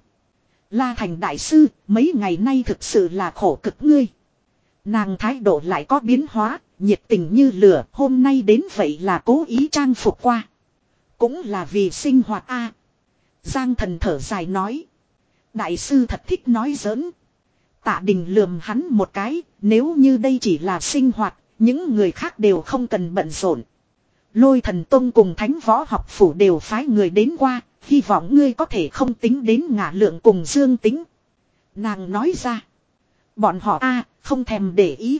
La Thành đại sư, mấy ngày nay thực sự là khổ cực ngươi. Nàng thái độ lại có biến hóa, nhiệt tình như lửa, hôm nay đến vậy là cố ý trang phục qua. Cũng là vì sinh hoạt a. Giang Thần thở dài nói. Đại sư thật thích nói giỡn. Tạ Đình lườm hắn một cái, nếu như đây chỉ là sinh hoạt, những người khác đều không cần bận rộn. Lôi Thần Tông cùng Thánh Võ học phủ đều phái người đến qua, hy vọng ngươi có thể không tính đến ngả lượng cùng dương tính. Nàng nói ra. Bọn họ a không thèm để ý.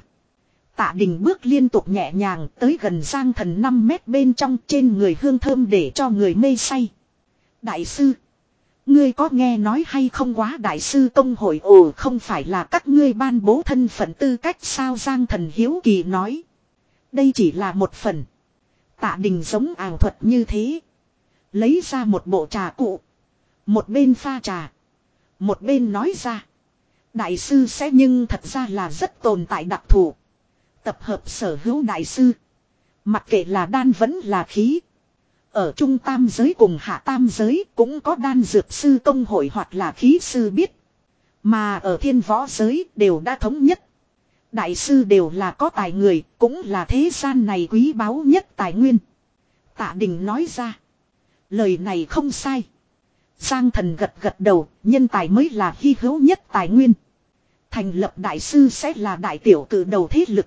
Tạ Đình bước liên tục nhẹ nhàng tới gần Giang Thần năm mét bên trong, trên người hương thơm để cho người mê say. Đại sư. Ngươi có nghe nói hay không quá đại sư công hội ồ không phải là các ngươi ban bố thân phận tư cách sao Giang Thần hiếu kỳ nói. Đây chỉ là một phần. Tạ Đình giống ảo thuật như thế. Lấy ra một bộ trà cụ. Một bên pha trà. Một bên nói ra. Đại sư sẽ nhưng thật ra là rất tồn tại đặc thù. Tập hợp sở hữu đại sư. Mặc kệ là đan vẫn là khí. Ở trung tam giới cùng hạ tam giới cũng có đan dược sư công hội hoặc là khí sư biết. Mà ở thiên võ giới đều đã thống nhất. Đại sư đều là có tài người, cũng là thế gian này quý báu nhất tài nguyên. Tạ Đình nói ra. Lời này không sai. Giang Thần gật gật đầu, nhân tài mới là hy hữu nhất tài nguyên. Thành lập đại sư sẽ là đại tiểu cử đầu thế lực.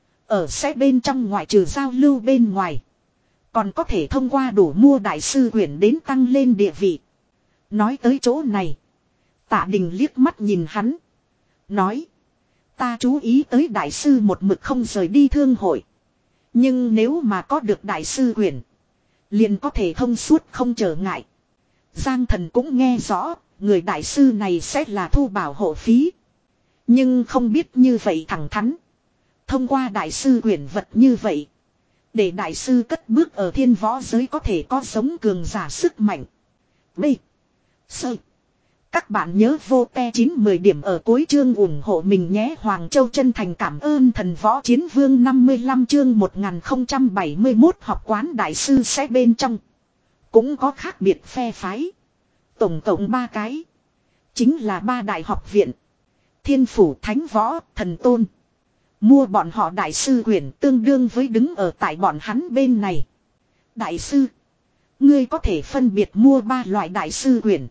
Ở sẽ bên trong ngoại trừ giao lưu bên ngoài. Còn có thể thông qua đủ mua đại sư quyển đến tăng lên địa vị. Nói tới chỗ này. Tạ Đình liếc mắt nhìn hắn. Nói. Ta chú ý tới đại sư một mực không rời đi thương hội. Nhưng nếu mà có được đại sư quyển. Liền có thể thông suốt không trở ngại. Giang Thần cũng nghe rõ. Người đại sư này sẽ là thu bảo hộ phí. Nhưng không biết như vậy thẳng thắn. Thông qua đại sư quyển vật như vậy. Để đại sư cất bước ở thiên võ giới có thể có giống cường giả sức mạnh. B. Sơ. Các bạn nhớ vô te chín mười điểm ở cuối chương ủng hộ mình nhé. Hoàng Châu chân thành cảm ơn thần võ chiến vương năm mươi lăm chương một nghìn không trăm bảy mươi mốt học quán đại sư sẽ bên trong. Cũng có khác biệt phe phái. Tổng cộng ba cái. Chính là ba đại học viện. Thiên phủ thánh võ thần tôn. Mua bọn họ đại sư quyển tương đương với đứng ở tại bọn hắn bên này. Đại sư. Ngươi có thể phân biệt mua ba loại đại sư quyển.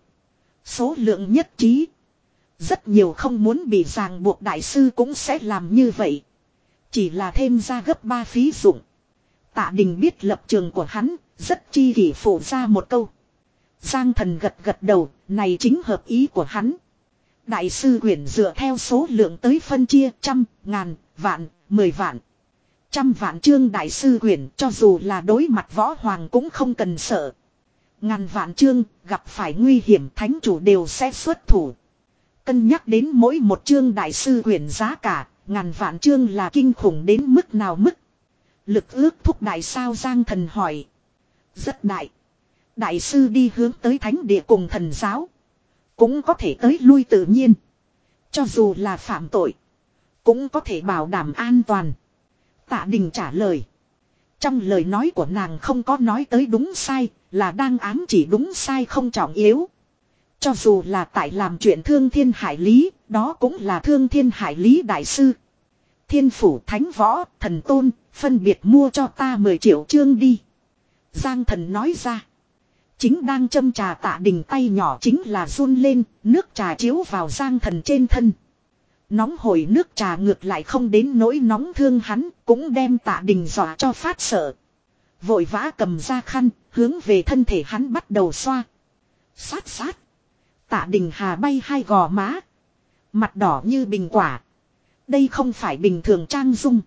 Số lượng nhất trí. Rất nhiều không muốn bị ràng buộc đại sư cũng sẽ làm như vậy. Chỉ là thêm ra gấp ba phí dụng. Tạ Đình biết lập trường của hắn, rất chi kỷ phụ ra một câu. Giang Thần gật gật đầu, này chính hợp ý của hắn. Đại sư quyển dựa theo số lượng tới phân chia trăm, ngàn, vạn, mười vạn. Trăm vạn chương đại sư quyển cho dù là đối mặt võ hoàng cũng không cần sợ. Ngàn vạn chương gặp phải nguy hiểm thánh chủ đều sẽ xuất thủ. Cân nhắc đến mỗi một chương đại sư quyển giá cả, ngàn vạn chương là kinh khủng đến mức nào mức. Lực ước thúc đại sao Giang Thần hỏi. Rất đại. Đại sư đi hướng tới thánh địa cùng thần giáo. Cũng có thể tới lui tự nhiên. Cho dù là phạm tội. Cũng có thể bảo đảm an toàn. Tạ Đình trả lời. Trong lời nói của nàng không có nói tới đúng sai. Là đang ám chỉ đúng sai không trọng yếu. Cho dù là tại làm chuyện thương thiên hải lý. Đó cũng là thương thiên hải lý đại sư. Thiên phủ thánh võ thần tôn. Phân biệt mua cho ta mười triệu chương đi. Giang Thần nói ra. Chính đang châm trà Tạ Đình tay nhỏ chính là run lên, nước trà chiếu vào Giang Thần trên thân. Nóng hổi nước trà ngược lại không đến nỗi nóng thương hắn, cũng đem Tạ Đình dọa cho phát sợ. Vội vã cầm ra khăn, hướng về thân thể hắn bắt đầu xoa. Sát sát. Tạ Đình hà bay hai gò má. Mặt đỏ như bình quả. Đây không phải bình thường trang dung.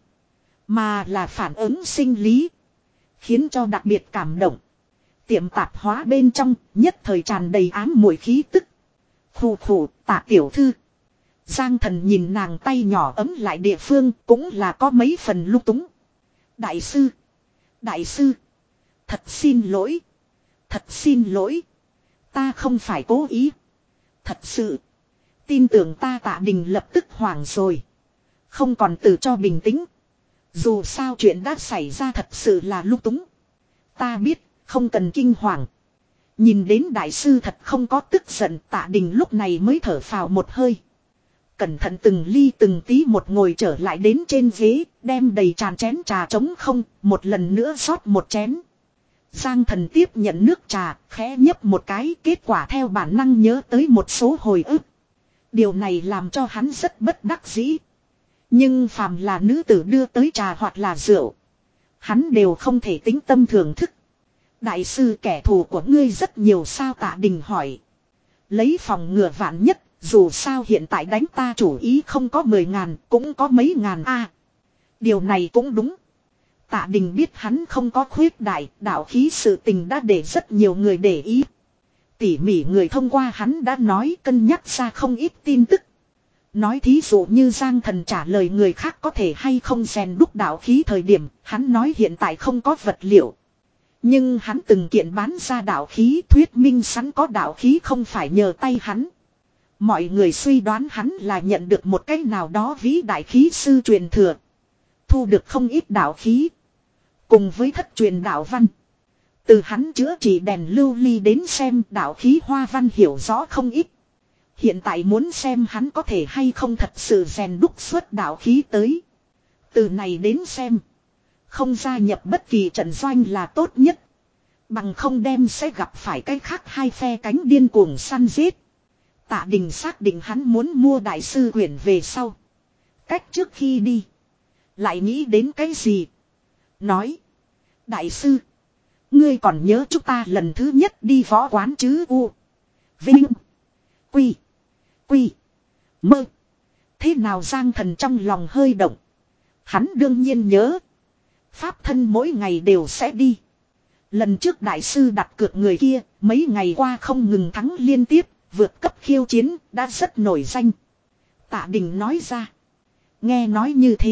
Mà là phản ứng sinh lý. Khiến cho đặc biệt cảm động. Tiệm tạp hóa bên trong nhất thời tràn đầy ám mùi khí tức. Khủ khủ Tạ tiểu thư. Giang Thần nhìn nàng tay nhỏ ấm lại địa phương cũng là có mấy phần lung túng. Đại sư. Đại sư. Thật xin lỗi. Thật xin lỗi. Ta không phải cố ý. Thật sự. Tin tưởng ta Tạ Đình lập tức hoảng rồi. Không còn từ cho bình tĩnh. Dù sao chuyện đã xảy ra thật sự là lung túng. Ta biết. Không cần kinh hoàng. Nhìn đến đại sư thật không có tức giận Tạ Đình lúc này mới thở phào một hơi. Cẩn thận từng ly từng tí một ngồi trở lại đến trên ghế. Đem đầy tràn chén trà trống không. Một lần nữa rót một chén. Giang Thần tiếp nhận nước trà. Khẽ nhấp một cái. Kết quả theo bản năng nhớ tới một số hồi ức. Điều này làm cho hắn rất bất đắc dĩ. Nhưng phàm là nữ tử đưa tới trà hoặc là rượu. Hắn đều không thể tính tâm thưởng thức. Đại sư kẻ thù của ngươi rất nhiều sao Tạ Đình hỏi. Lấy phòng ngừa vạn nhất, dù sao hiện tại đánh ta chủ ý không có mười ngàn, cũng có mấy ngàn a. À, điều này cũng đúng. Tạ Đình biết hắn không có khuyết đại, đạo khí sự tình đã để rất nhiều người để ý. Tỉ mỉ người thông qua hắn đã nói cân nhắc ra không ít tin tức. Nói thí dụ như Giang Thần trả lời người khác có thể hay không rèn đúc đạo khí thời điểm, hắn nói hiện tại không có vật liệu. Nhưng hắn từng kiện bán ra đạo khí thuyết minh sẵn có đạo khí không phải nhờ tay hắn. Mọi người suy đoán hắn là nhận được một cách nào đó vĩ đại khí sư truyền thừa. Thu được không ít đạo khí. Cùng với thất truyền đạo văn. Từ hắn chữa trị đèn lưu ly đến xem đạo khí hoa văn hiểu rõ không ít. Hiện tại muốn xem hắn có thể hay không thật sự rèn đúc xuất đạo khí tới. Từ này đến xem. Không gia nhập bất kỳ trận doanh là tốt nhất. Bằng không đem sẽ gặp phải cái khác hai phe cánh điên cuồng săn giết. Tạ Đình xác định hắn muốn mua đại sư quyển về sau. Cách trước khi đi. Lại nghĩ đến cái gì? Nói. Đại sư. Ngươi còn nhớ chúng ta lần thứ nhất đi võ quán chứ u. Vinh. Quy. Quy. Mơ. Thế nào Giang Thần trong lòng hơi động. Hắn đương nhiên nhớ. Pháp thân mỗi ngày đều sẽ đi. Lần trước đại sư đặt cược người kia, mấy ngày qua không ngừng thắng liên tiếp, vượt cấp khiêu chiến, đã rất nổi danh. Tạ Đình nói ra. Nghe nói như thế,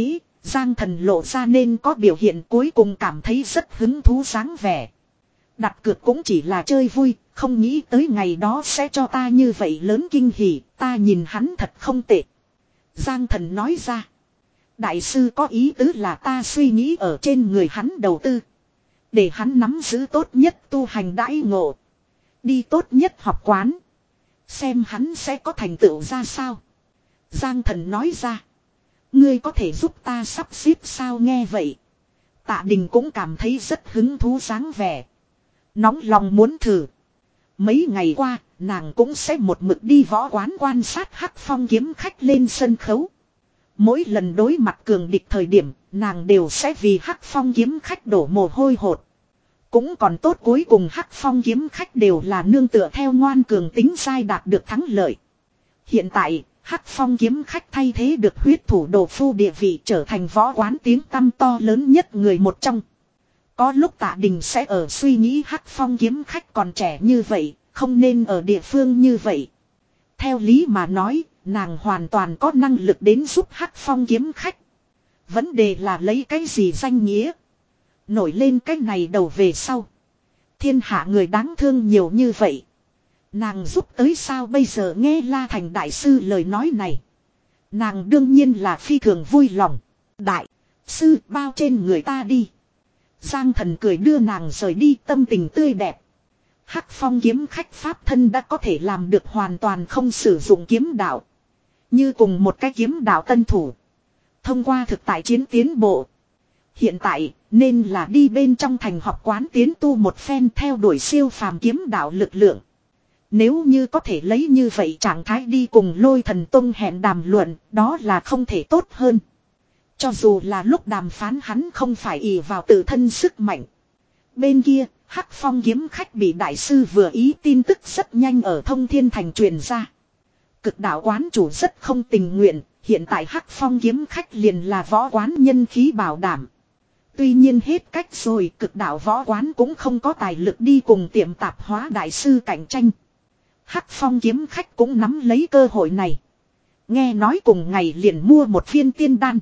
Giang Thần lộ ra nên có biểu hiện cuối cùng cảm thấy rất hứng thú dáng vẻ. Đặt cược cũng chỉ là chơi vui, không nghĩ tới ngày đó sẽ cho ta như vậy lớn kinh hỉ, ta nhìn hắn thật không tệ. Giang Thần nói ra. Đại sư có ý tứ là ta suy nghĩ ở trên người hắn đầu tư. Để hắn nắm giữ tốt nhất tu hành đãi ngộ. Đi tốt nhất học quán. Xem hắn sẽ có thành tựu ra sao. Giang Thần nói ra. Ngươi có thể giúp ta sắp xếp sao nghe vậy. Tạ Đình cũng cảm thấy rất hứng thú dáng vẻ. Nóng lòng muốn thử. Mấy ngày qua, nàng cũng sẽ một mực đi võ quán quan sát Hắc Phong kiếm khách lên sân khấu. Mỗi lần đối mặt cường địch thời điểm, nàng đều sẽ vì Hắc Phong kiếm khách đổ mồ hôi hột. Cũng còn tốt cuối cùng Hắc Phong kiếm khách đều là nương tựa theo ngoan cường tính sai đạt được thắng lợi. Hiện tại, Hắc Phong kiếm khách thay thế được huyết thủ đồ phu địa vị trở thành võ quán tiếng tăm to lớn nhất người một trong. Có lúc Tạ Đình sẽ ở suy nghĩ Hắc Phong kiếm khách còn trẻ như vậy, không nên ở địa phương như vậy. Theo lý mà nói, nàng hoàn toàn có năng lực đến giúp Hắc Phong kiếm khách. Vấn đề là lấy cái gì danh nghĩa. Nổi lên cái này đầu về sau. Thiên hạ người đáng thương nhiều như vậy. Nàng giúp tới sao bây giờ nghe La Thành đại sư lời nói này. Nàng đương nhiên là phi thường vui lòng. Đại sư bao trên người ta đi. Giang Thần cười đưa nàng rời đi tâm tình tươi đẹp. Hắc Phong kiếm khách pháp thân đã có thể làm được hoàn toàn không sử dụng kiếm đạo. Như cùng một cái kiếm đạo tân thủ. Thông qua thực tại chiến tiến bộ. Hiện tại nên là đi bên trong thành học quán tiến tu một phen theo đuổi siêu phàm kiếm đạo lực lượng. Nếu như có thể lấy như vậy trạng thái đi cùng Lôi Thần Tông hẹn đàm luận, đó là không thể tốt hơn. Cho dù là lúc đàm phán hắn không phải ỷ vào tự thân sức mạnh. Bên kia, Hắc Phong kiếm khách bị đại sư vừa ý tin tức rất nhanh ở Thông Thiên Thành truyền ra. Cực đạo quán chủ rất không tình nguyện, hiện tại Hắc Phong kiếm khách liền là võ quán nhân khí bảo đảm. Tuy nhiên hết cách rồi, cực đạo võ quán cũng không có tài lực đi cùng tiệm tạp hóa đại sư cạnh tranh. Hắc Phong kiếm khách cũng nắm lấy cơ hội này. Nghe nói cùng ngày liền mua một viên tiên đan.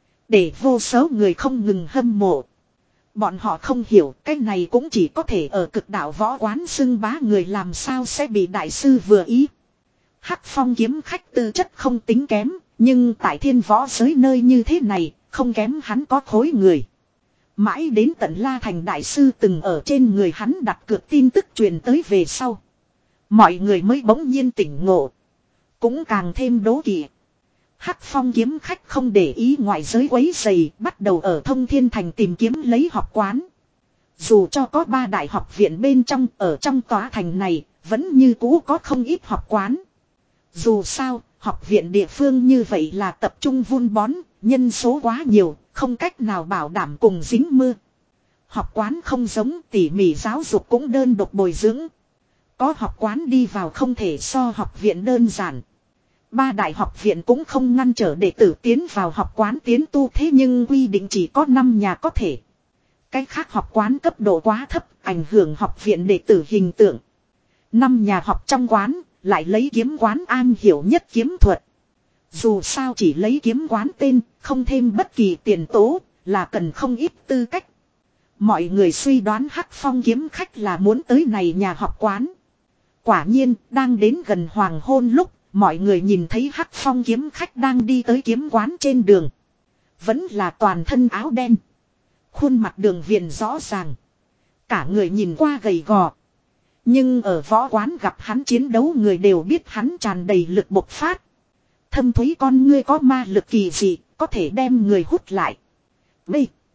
Để vô số người không ngừng hâm mộ. Bọn họ không hiểu cái này cũng chỉ có thể ở cực đạo võ quán xưng bá người làm sao sẽ bị đại sư vừa ý. Hắc Phong kiếm khách tư chất không tính kém, nhưng tại thiên võ giới nơi như thế này, không kém hắn có khối người. Mãi đến tận La Thành đại sư từng ở trên người hắn đặt cược tin tức truyền tới về sau. Mọi người mới bỗng nhiên tỉnh ngộ. Cũng càng thêm đố kỵ. Hắc Phong kiếm khách không để ý ngoại giới quấy rầy, bắt đầu ở Thông Thiên Thành tìm kiếm lấy học quán. Dù cho có ba đại học viện bên trong, ở trong tòa thành này, vẫn như cũ có không ít học quán. Dù sao, học viện địa phương như vậy là tập trung vun bón, nhân số quá nhiều, không cách nào bảo đảm cùng dính mưa. Học quán không giống tỉ mỉ giáo dục cũng đơn độc bồi dưỡng. Có học quán đi vào không thể so học viện đơn giản. Ba đại học viện cũng không ngăn trở đệ tử tiến vào học quán tiến tu thế nhưng quy định chỉ có năm nhà có thể. Cái khác học quán cấp độ quá thấp ảnh hưởng học viện đệ tử hình tượng. Năm nhà học trong quán lại lấy kiếm quán an hiểu nhất kiếm thuật. Dù sao chỉ lấy kiếm quán tên không thêm bất kỳ tiền tố là cần không ít tư cách. Mọi người suy đoán Hắc Phong kiếm khách là muốn tới này nhà học quán. Quả nhiên đang đến gần hoàng hôn lúc. Mọi người nhìn thấy Hắc Phong kiếm khách đang đi tới kiếm quán trên đường. Vẫn là toàn thân áo đen. Khuôn mặt đường viền rõ ràng. Cả người nhìn qua gầy gò. Nhưng ở võ quán gặp hắn chiến đấu người đều biết hắn tràn đầy lực bộc phát. Thâm thúy con ngươi có ma lực kỳ dị, có thể đem người hút lại. B.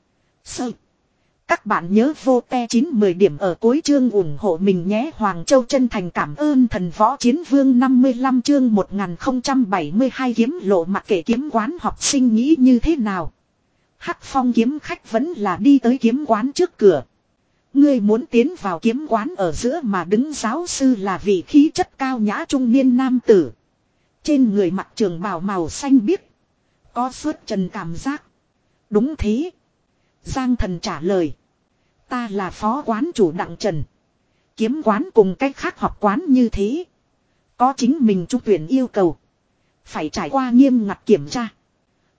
Sơ. Các bạn nhớ vô te chín mười điểm ở cuối chương ủng hộ mình nhé. Hoàng Châu chân thành cảm ơn thần võ chiến vương năm mươi lăm chương một nghìn không trăm bảy mươi hai kiếm lộ mặc kệ kiếm quán học sinh nghĩ như thế nào. Hắc Phong kiếm khách vẫn là đi tới kiếm quán trước cửa. Ngươi muốn tiến vào kiếm quán ở giữa mà đứng giáo sư là vị khí chất cao nhã trung niên nam tử. Trên người mặc trường bào màu xanh biếc. Có suốt trần cảm giác. Đúng thế. Giang Thần trả lời. Ta là phó quán chủ Đặng Trần. Kiếm quán cùng cách khác học quán như thế. Có chính mình trúng tuyển yêu cầu. Phải trải qua nghiêm ngặt kiểm tra.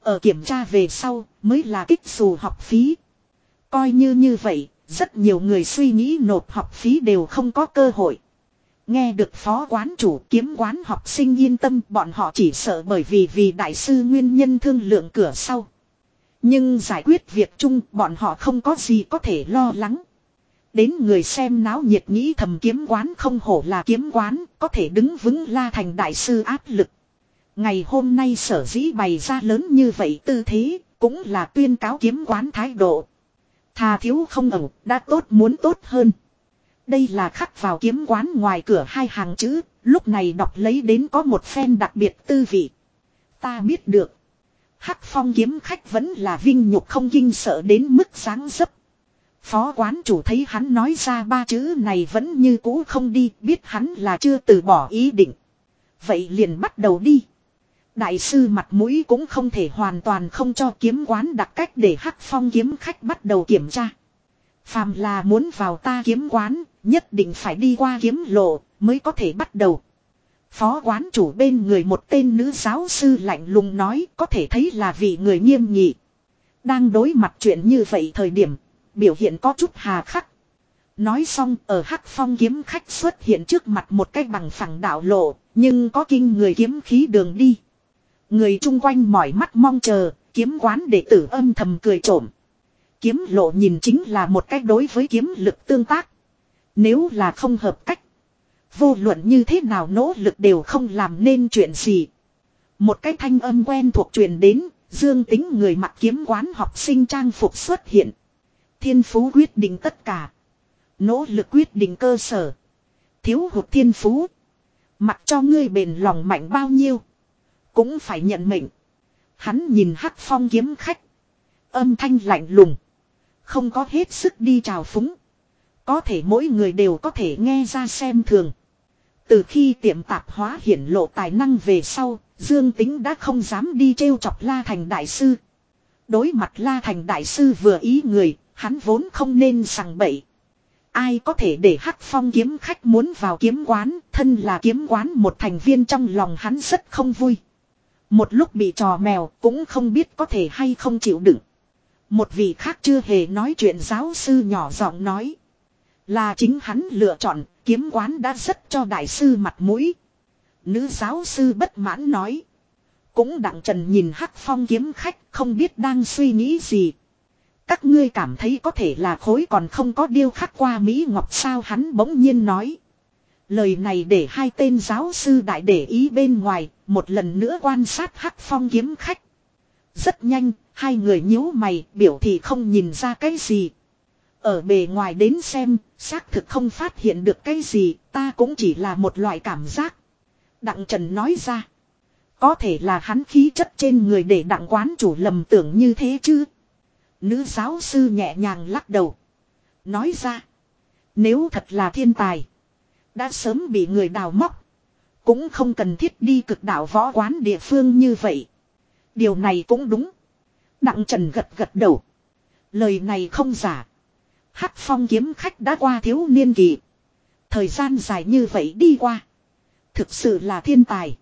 Ở kiểm tra về sau mới là kích xù học phí. Coi như như vậy, rất nhiều người suy nghĩ nộp học phí đều không có cơ hội. Nghe được phó quán chủ kiếm quán học sinh yên tâm, bọn họ chỉ sợ bởi vì vì đại sư nguyên nhân thương lượng cửa sau. Nhưng giải quyết việc chung bọn họ không có gì có thể lo lắng. Đến người xem náo nhiệt nghĩ thầm kiếm quán không hổ là kiếm quán, có thể đứng vững La Thành đại sư áp lực. Ngày hôm nay sở dĩ bày ra lớn như vậy tư thế, cũng là tuyên cáo kiếm quán thái độ. Thà thiếu không ẩu, đã tốt muốn tốt hơn. Đây là khắc vào kiếm quán ngoài cửa hai hàng chữ, lúc này đọc lấy đến có một phen đặc biệt tư vị. Ta biết được. Hắc Phong kiếm khách vẫn là vinh nhục không kinh sợ đến mức sáng dấp. Phó quán chủ thấy hắn nói ra ba chữ này vẫn như cũ không đi, biết hắn là chưa từ bỏ ý định. Vậy liền bắt đầu đi. Đại sư mặt mũi cũng không thể hoàn toàn không cho kiếm quán đặt cách để Hắc Phong kiếm khách bắt đầu kiểm tra. Phàm là muốn vào ta kiếm quán, nhất định phải đi qua kiếm lộ, mới có thể bắt đầu. Phó quán chủ bên người một tên nữ giáo sư lạnh lùng nói, có thể thấy là vị người nghiêm nghị. Đang đối mặt chuyện như vậy thời điểm, biểu hiện có chút hà khắc. Nói xong ở Hắc Phong kiếm khách xuất hiện trước mặt một cái bằng phẳng đạo lộ, nhưng có kinh người kiếm khí đường đi. Người chung quanh mỏi mắt mong chờ, kiếm quán đệ tử âm thầm cười trộm. Kiếm lộ nhìn chính là một cách đối với kiếm lực tương tác. Nếu là không hợp cách, vô luận như thế nào nỗ lực đều không làm nên chuyện gì. Một cái thanh âm quen thuộc truyền đến, Dương Tính người mặc kiếm quán học sinh trang phục xuất hiện. Thiên phú quyết định tất cả. Nỗ lực quyết định cơ sở. Thiếu hụt thiên phú. Mặc cho ngươi bền lòng mạnh bao nhiêu, cũng phải nhận mệnh. Hắn nhìn Hắc Phong kiếm khách. Âm thanh lạnh lùng. Không có hết sức đi trào phúng. Có thể mỗi người đều có thể nghe ra xem thường. Từ khi tiệm tạp hóa hiển lộ tài năng về sau, Dương Tính đã không dám đi trêu chọc La Thành đại sư. Đối mặt La Thành đại sư vừa ý người, hắn vốn không nên sằng bậy. Ai có thể để Hắc Phong kiếm khách muốn vào kiếm quán, thân là kiếm quán một thành viên trong lòng hắn rất không vui. Một lúc bị trò mèo cũng không biết có thể hay không chịu đựng. Một vị khác chưa hề nói chuyện giáo sư nhỏ giọng nói. Là chính hắn lựa chọn, kiếm quán đã rất cho đại sư mặt mũi. Nữ giáo sư bất mãn nói. Cũng đặng trần nhìn Hắc Phong kiếm khách không biết đang suy nghĩ gì. Các ngươi cảm thấy có thể là khối còn không có điêu khắc qua Mỹ Ngọc sao, hắn bỗng nhiên nói. Lời này để hai tên giáo sư đại để ý bên ngoài, một lần nữa quan sát Hắc Phong kiếm khách. Rất nhanh, hai người nhíu mày, biểu thị không nhìn ra cái gì. Ở bề ngoài đến xem, xác thực không phát hiện được cái gì, ta cũng chỉ là một loại cảm giác. Đặng Trần nói ra. Có thể là hắn khí chất trên người để đặng quán chủ lầm tưởng như thế chứ. Nữ giáo sư nhẹ nhàng lắc đầu. Nói ra. Nếu thật là thiên tài, đã sớm bị người đào móc. Cũng không cần thiết đi cực đạo võ quán địa phương như vậy. Điều này cũng đúng. Đặng Trần gật gật đầu. Lời này không giả. Hắc Phong kiếm khách đã qua thiếu niên kỳ. Thời gian dài như vậy đi qua. Thực sự là thiên tài.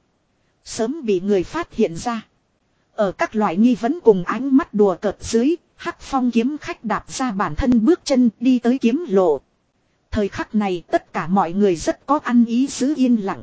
Sớm bị người phát hiện ra. Ở các loại nghi vấn cùng ánh mắt đùa cợt dưới, Hắc Phong kiếm khách đạp ra bản thân bước chân đi tới kiếm lộ. Thời khắc này tất cả mọi người rất có ăn ý giữ yên lặng.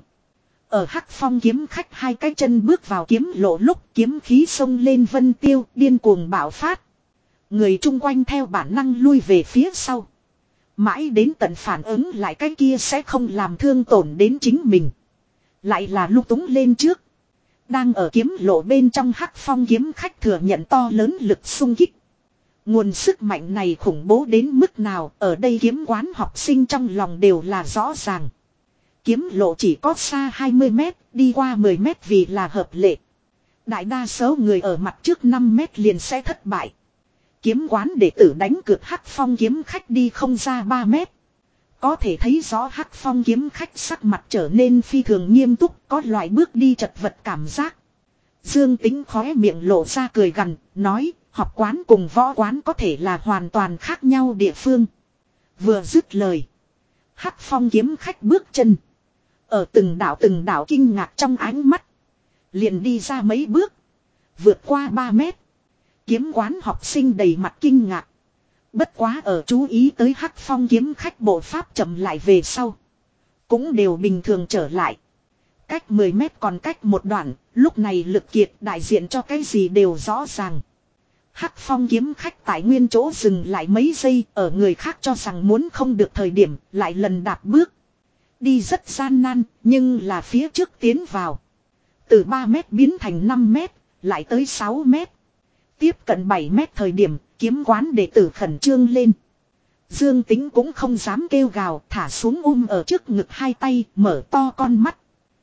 Ở Hắc Phong kiếm khách hai cái chân bước vào kiếm lộ lúc kiếm khí xông lên vân tiêu điên cuồng bạo phát. Người chung quanh theo bản năng lui về phía sau. Mãi đến tận phản ứng lại cái kia sẽ không làm thương tổn đến chính mình. Lại là lúc túng lên trước. Đang ở kiếm lộ bên trong Hắc Phong kiếm khách thừa nhận to lớn lực xung kích. Nguồn sức mạnh này khủng bố đến mức nào ở đây kiếm quán học sinh trong lòng đều là rõ ràng. Kiếm lộ chỉ có xa hai mươi mét, đi qua mười mét vì là hợp lệ. Đại đa số người ở mặt trước năm mét liền sẽ thất bại. Kiếm quán đệ tử đánh cược Hắc Phong kiếm khách đi không ra ba mét. Có thể thấy rõ Hắc Phong kiếm khách sắc mặt trở nên phi thường nghiêm túc, có loại bước đi chật vật cảm giác. Dương Tính khóe miệng lộ ra cười gằn, nói, học quán cùng võ quán có thể là hoàn toàn khác nhau địa phương. Vừa dứt lời, Hắc Phong kiếm khách bước chân. Ở từng đảo từng đảo kinh ngạc trong ánh mắt, liền đi ra mấy bước. Vượt qua ba mét. Kiếm quán học sinh đầy mặt kinh ngạc. Bất quá ở chú ý tới Hắc Phong kiếm khách bộ pháp chậm lại về sau. Cũng đều bình thường trở lại. Cách mười mét còn cách một đoạn, lúc này Lực Kiệt đại diện cho cái gì đều rõ ràng. Hắc Phong kiếm khách tại nguyên chỗ dừng lại mấy giây, ở người khác cho rằng muốn không được thời điểm, lại lần đạp bước. Đi rất gian nan, nhưng là phía trước tiến vào. Từ ba mét biến thành năm mét, lại tới sáu mét. Tiếp cận bảy mét thời điểm, kiếm quán đệ tử khẩn trương lên. Dương Tính cũng không dám kêu gào, thả xuống um ở trước ngực hai tay, mở to con mắt.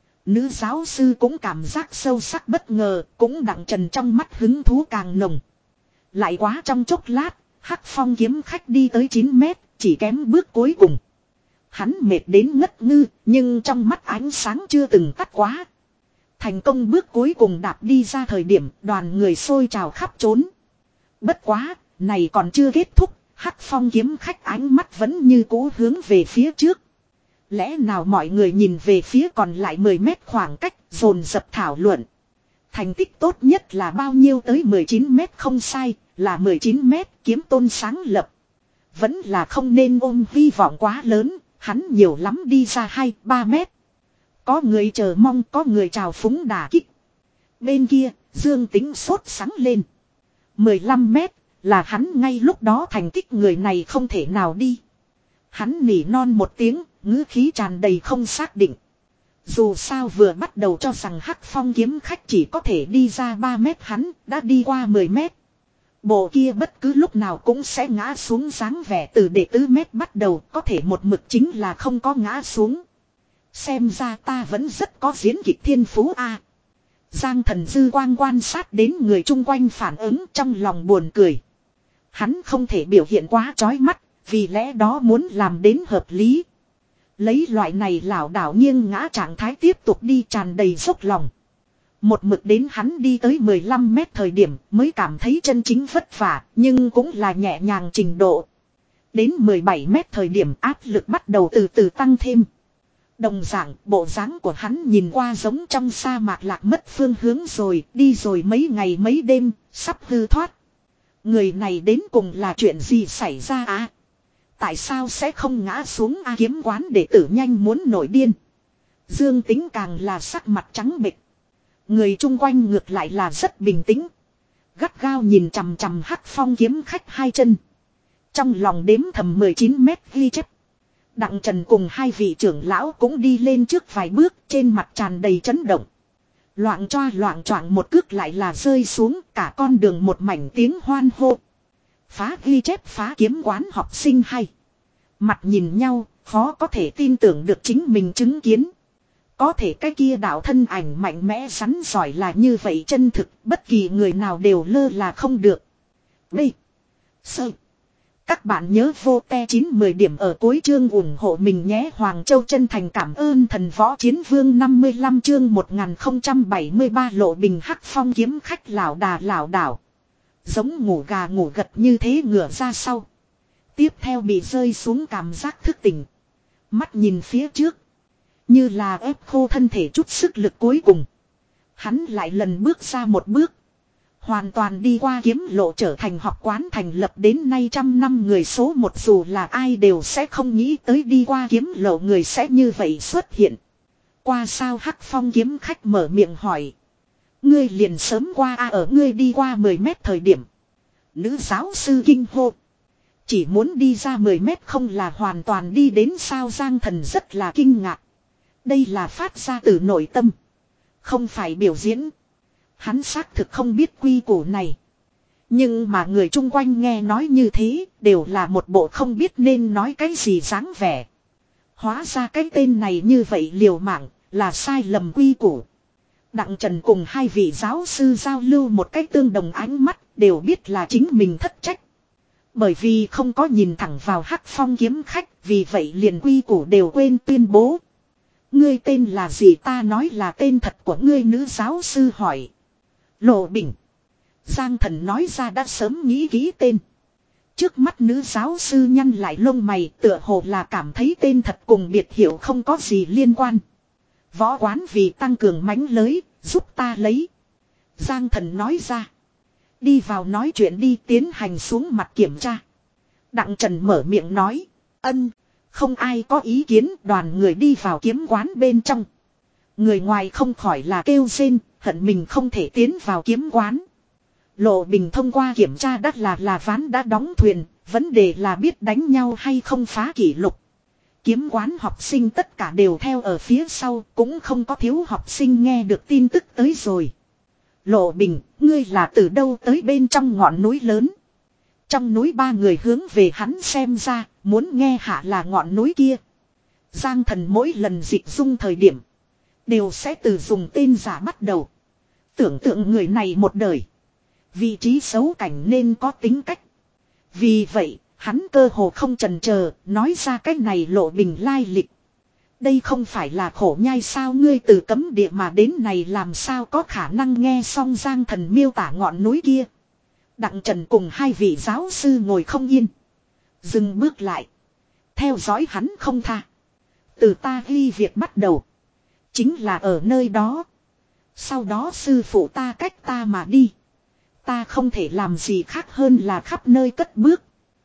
Nữ giáo sư cũng cảm giác sâu sắc bất ngờ, cũng Đặng Trần trong mắt hứng thú càng nồng. Lại quá trong chốc lát, Hắc Phong kiếm khách đi tới chín mét, chỉ kém bước cuối cùng. Hắn mệt đến ngất ngư, nhưng trong mắt ánh sáng chưa từng tắt quá. Thành công bước cuối cùng đạp đi ra thời điểm đoàn người xôi trào khắp trốn. Bất quá, này còn chưa kết thúc, Hắc Phong kiếm khách ánh mắt vẫn như cũ hướng về phía trước. Lẽ nào mọi người nhìn về phía còn lại mười mét khoảng cách, dồn dập thảo luận. Thành tích tốt nhất là bao nhiêu tới mười chín mét không sai, là mười chín mét kiếm tôn sáng lập. Vẫn là không nên ôm hy vọng quá lớn, hắn nhiều lắm đi ra hai ba mét. Có người chờ mong, có người trào phúng đả kích. Bên kia, Dương Tính sốt sắng lên. mười lăm mét, là hắn ngay lúc đó thành tích người này không thể nào đi. Hắn nỉ non một tiếng, ngữ khí tràn đầy không xác định. Dù sao vừa bắt đầu cho rằng Hắc Phong kiếm khách chỉ có thể đi ra ba mét, hắn đã đi qua mười mét. Bộ kia bất cứ lúc nào cũng sẽ ngã xuống dáng vẻ từ đệ tứ mét bắt đầu, có thể một mực chính là không có ngã xuống. Xem ra ta vẫn rất có diễn kịch thiên phú a. À, Giang Thần dư quang quan sát đến người chung quanh phản ứng, trong lòng buồn cười. Hắn không thể biểu hiện quá chói mắt, vì lẽ đó muốn làm đến hợp lý. Lấy loại này lảo đảo nghiêng ngã trạng thái tiếp tục đi tràn đầy dốc lòng. Một mực đến hắn đi tới mười lăm mét thời điểm mới cảm thấy chân chính vất vả, nhưng cũng là nhẹ nhàng trình độ. Đến mười bảy mét thời điểm áp lực bắt đầu từ từ tăng thêm. Đồng dạng, bộ dáng của hắn nhìn qua giống trong sa mạc lạc mất phương hướng rồi, đi rồi mấy ngày mấy đêm, sắp hư thoát. Người này đến cùng là chuyện gì xảy ra à? Tại sao sẽ không ngã xuống a? Kiếm quán đệ tử nhanh muốn nổi điên. Dương Tính càng là sắc mặt trắng bệch. Người chung quanh ngược lại là rất bình tĩnh. Gắt gao nhìn chằm chằm Hắc Phong kiếm khách hai chân. Trong lòng đếm thầm mười chín mét ghi chép. Đặng Trần cùng hai vị trưởng lão cũng đi lên trước vài bước, trên mặt tràn đầy chấn động. Loạng choa loạng choạng một cước lại là rơi xuống, cả con đường một mảnh tiếng hoan hô. Phá ghi chép, phá kiếm quán học sinh hay. Mặt nhìn nhau, khó có thể tin tưởng được chính mình chứng kiến. Có thể cái kia đạo thân ảnh mạnh mẽ rắn giỏi là như vậy chân thực, bất kỳ người nào đều lơ là không được. B. Sơ. Các bạn nhớ vô te chín mười điểm ở cuối chương ủng hộ mình nhé. Hoàng Châu chân thành cảm ơn thần võ chiến vương. Năm mươi lăm chương một nghìn không trăm bảy mươi ba lộ bình Hắc Phong kiếm khách lảo đà lảo đảo. Giống ngủ gà ngủ gật như thế ngửa ra sau. Tiếp theo bị rơi xuống cảm giác thức tỉnh. Mắt nhìn phía trước. Như là ép khô thân thể chút sức lực cuối cùng. Hắn lại lần bước ra một bước. Hoàn toàn đi qua kiếm lộ, trở thành học quán thành lập đến nay trăm năm người số một, dù là ai đều sẽ không nghĩ tới đi qua kiếm lộ người sẽ như vậy xuất hiện. Qua sao? Hắc Phong kiếm khách mở miệng hỏi. Ngươi liền sớm qua a? Ở ngươi đi qua mười mét thời điểm. Nữ giáo sư kinh hô. Chỉ muốn đi ra mười mét không là hoàn toàn đi đến sao? Giang Thần rất là kinh ngạc. Đây là phát ra từ nội tâm. Không phải biểu diễn. Hắn xác thực không biết quy củ này. Nhưng mà người chung quanh nghe nói như thế, đều là một bộ không biết nên nói cái gì dáng vẻ. Hóa ra cái tên này như vậy liều mạng, là sai lầm quy củ. Đặng Trần cùng hai vị giáo sư giao lưu một cách tương đồng ánh mắt, đều biết là chính mình thất trách. Bởi vì không có nhìn thẳng vào Hắc Phong kiếm khách, vì vậy liền quy củ đều quên tuyên bố. Ngươi tên là gì? Ta nói là tên thật của ngươi. Nữ giáo sư hỏi. Lộ Bình. Giang Thần nói ra đã sớm nghĩ kỹ tên. Trước mắt nữ giáo sư nhăn lại lông mày, tựa hồ là cảm thấy tên thật cùng biệt hiệu không có gì liên quan. Võ quán vì tăng cường mánh lới, giúp ta lấy. Giang Thần nói ra. Đi vào nói chuyện đi, tiến hành xuống mặt kiểm tra. Đặng Trần mở miệng nói. Ân, không ai có ý kiến. Đoàn người đi vào kiếm quán bên trong. Người ngoài không khỏi là kêu rên, hận mình không thể tiến vào kiếm quán. Lộ Bình thông qua kiểm tra đắt là là ván đã đóng thuyền, vấn đề là biết đánh nhau hay không phá kỷ lục. Kiếm quán học sinh tất cả đều theo ở phía sau, cũng không có thiếu học sinh nghe được tin tức tới rồi. Lộ Bình, ngươi là từ đâu tới bên trong ngọn núi lớn? Trong núi ba người hướng về hắn xem ra, muốn nghe hạ là ngọn núi kia. Giang Thần mỗi lần dịch dung thời điểm, đều sẽ từ dùng tên giả bắt đầu. Tưởng tượng người này một đời. Vị trí xấu cảnh nên có tính cách. Vì vậy, hắn cơ hồ không chần chờ, nói ra cái này Lộ Bình lai lịch. Đây không phải là khổ nhai sao, ngươi từ cấm địa mà đến này làm sao có khả năng. Nghe xong Giang Thần miêu tả ngọn núi kia. Đặng Trần cùng hai vị giáo sư ngồi không yên. Dừng bước lại. Theo dõi hắn không tha. Từ ta ghi việc bắt đầu. Chính là ở nơi đó. Sau đó sư phụ ta cách ta mà đi. Ta không thể làm gì khác hơn là khắp nơi cất bước.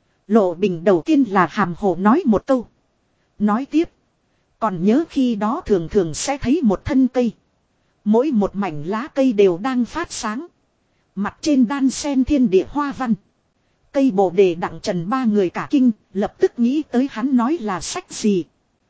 Lộ Bình đầu tiên là hàm hồ nói một câu. Nói tiếp. Còn nhớ khi đó thường thường sẽ thấy một thân cây. Mỗi một mảnh lá cây đều đang phát sáng. Mặt trên đan sen thiên địa hoa văn. Cây bồ đề. Đặng Trần ba người cả kinh, lập tức nghĩ tới hắn nói là sách gì.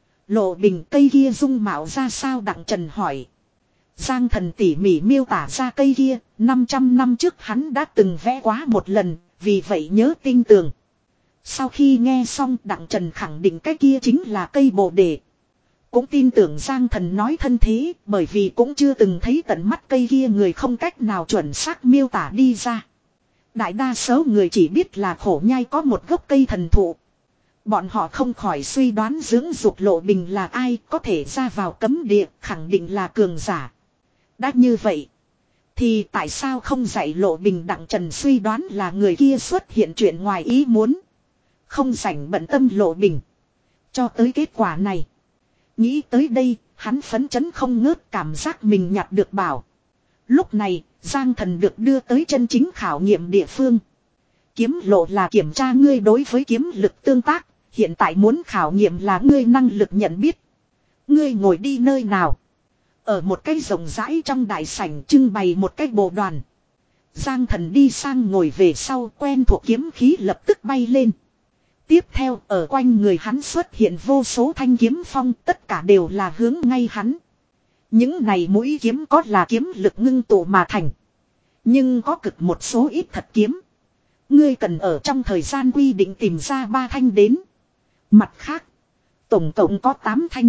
Lộ Bình, cây kia dung mạo ra sao? Đặng Trần hỏi. Giang Thần tỉ mỉ miêu tả ra cây kia, năm trăm năm trước hắn đã từng vẽ quá một lần, vì vậy nhớ tinh tường. Sau khi nghe xong, Đặng Trần khẳng định cái kia chính là cây bồ đề. Cũng tin tưởng Giang Thần nói thân thế, bởi vì cũng chưa từng thấy tận mắt cây kia, người không cách nào chuẩn xác miêu tả đi ra. Đại đa số người chỉ biết là khổ nhai có một gốc cây thần thụ. Bọn họ không khỏi suy đoán dưỡng dục Lộ Bình là ai, có thể ra vào cấm địa, khẳng định là cường giả. Đã như vậy, thì tại sao không dạy Lộ Bình? Đặng Trần suy đoán là người kia xuất hiện chuyện ngoài ý muốn. Không rảnh bận tâm Lộ Bình. Cho tới kết quả này. Nghĩ tới đây, hắn phấn chấn không ngớt, cảm giác mình nhặt được bảo. Lúc này, Giang Thần được đưa tới chân chính khảo nghiệm địa phương. Kiếm lộ là kiểm tra ngươi đối với kiếm lực tương tác. Hiện tại muốn khảo nghiệm là ngươi năng lực nhận biết. Ngươi ngồi đi nơi nào? Ở một cái rộng rãi trong đại sảnh trưng bày một cái bộ đoàn. Giang Thần đi sang ngồi về sau, quen thuộc kiếm khí lập tức bay lên. Tiếp theo, ở quanh người hắn xuất hiện vô số thanh kiếm phong, tất cả đều là hướng ngay hắn. Những này mũi kiếm có là kiếm lực ngưng tụ mà thành. Nhưng có cực một số ít thật kiếm. Ngươi cần ở trong thời gian quy định tìm ra ba thanh đến. Mặt khác, tổng cộng có tám thanh.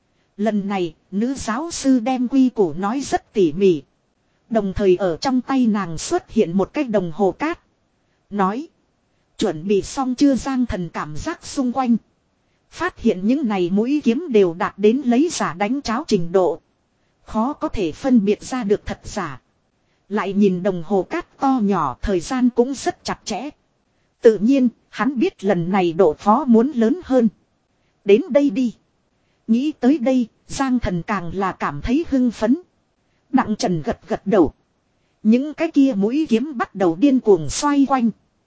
Lần này, nữ giáo sư đem quy củ nói rất tỉ mỉ. Đồng thời ở trong tay nàng xuất hiện một cái đồng hồ cát. Nói, chuẩn bị xong chưa? Giang Thần cảm giác xung quanh. Phát hiện những này mũi kiếm đều đạt đến lấy giả đánh cháo trình độ. Khó có thể phân biệt ra được thật giả. Lại nhìn đồng hồ cát to nhỏ, thời gian cũng rất chặt chẽ. Tự nhiên, hắn biết lần này độ khó muốn lớn hơn. Đến đây đi. Nghĩ tới đây, Giang Thần càng là cảm thấy hưng phấn. Đặng Trần gật gật đầu. Những cái kia mũi kiếm bắt đầu điên cuồng xoay quanh.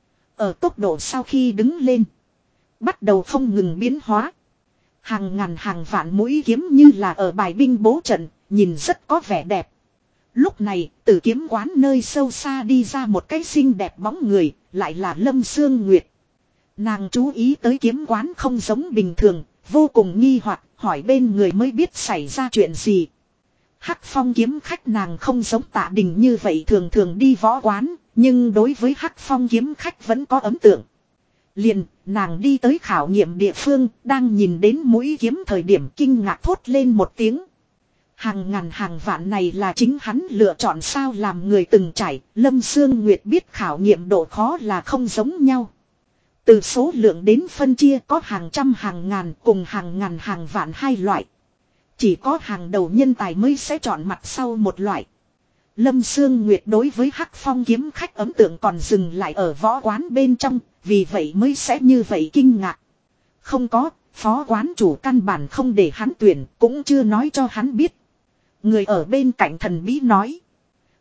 Ở tốc độ sau khi đứng lên, bắt đầu không ngừng biến hóa. Hàng ngàn hàng vạn mũi kiếm như là ở bài binh bố trận, nhìn rất có vẻ đẹp. Lúc này, từ kiếm quán nơi sâu xa đi ra một cái xinh đẹp bóng người, lại là Lâm Sương Nguyệt. Nàng chú ý tới kiếm quán không giống bình thường, vô cùng nghi hoặc, hỏi bên người mới biết xảy ra chuyện gì. Hắc Phong kiếm khách nàng không giống Tạ Đình như vậy thường thường đi võ quán, nhưng đối với Hắc Phong kiếm khách vẫn có ấn tượng. Liền, nàng đi tới khảo nghiệm địa phương, đang nhìn đến mũi kiếm thời điểm kinh ngạc thốt lên một tiếng. Hàng ngàn hàng vạn này là chính hắn lựa chọn sao? Làm người từng trải, Lâm Sương Nguyệt biết khảo nghiệm độ khó là không giống nhau. Từ số lượng đến phân chia có hàng trăm hàng ngàn cùng hàng ngàn hàng vạn hai loại. Chỉ có hàng đầu nhân tài mới sẽ chọn mặt sau một loại. Lâm Sương Nguyệt đối với Hắc Phong kiếm khách ấn tượng còn dừng lại ở võ quán bên trong, vì vậy mới sẽ như vậy kinh ngạc. Không có, phó quán chủ căn bản không để hắn tuyển, cũng chưa nói cho hắn biết. Người ở bên cạnh thần bí nói.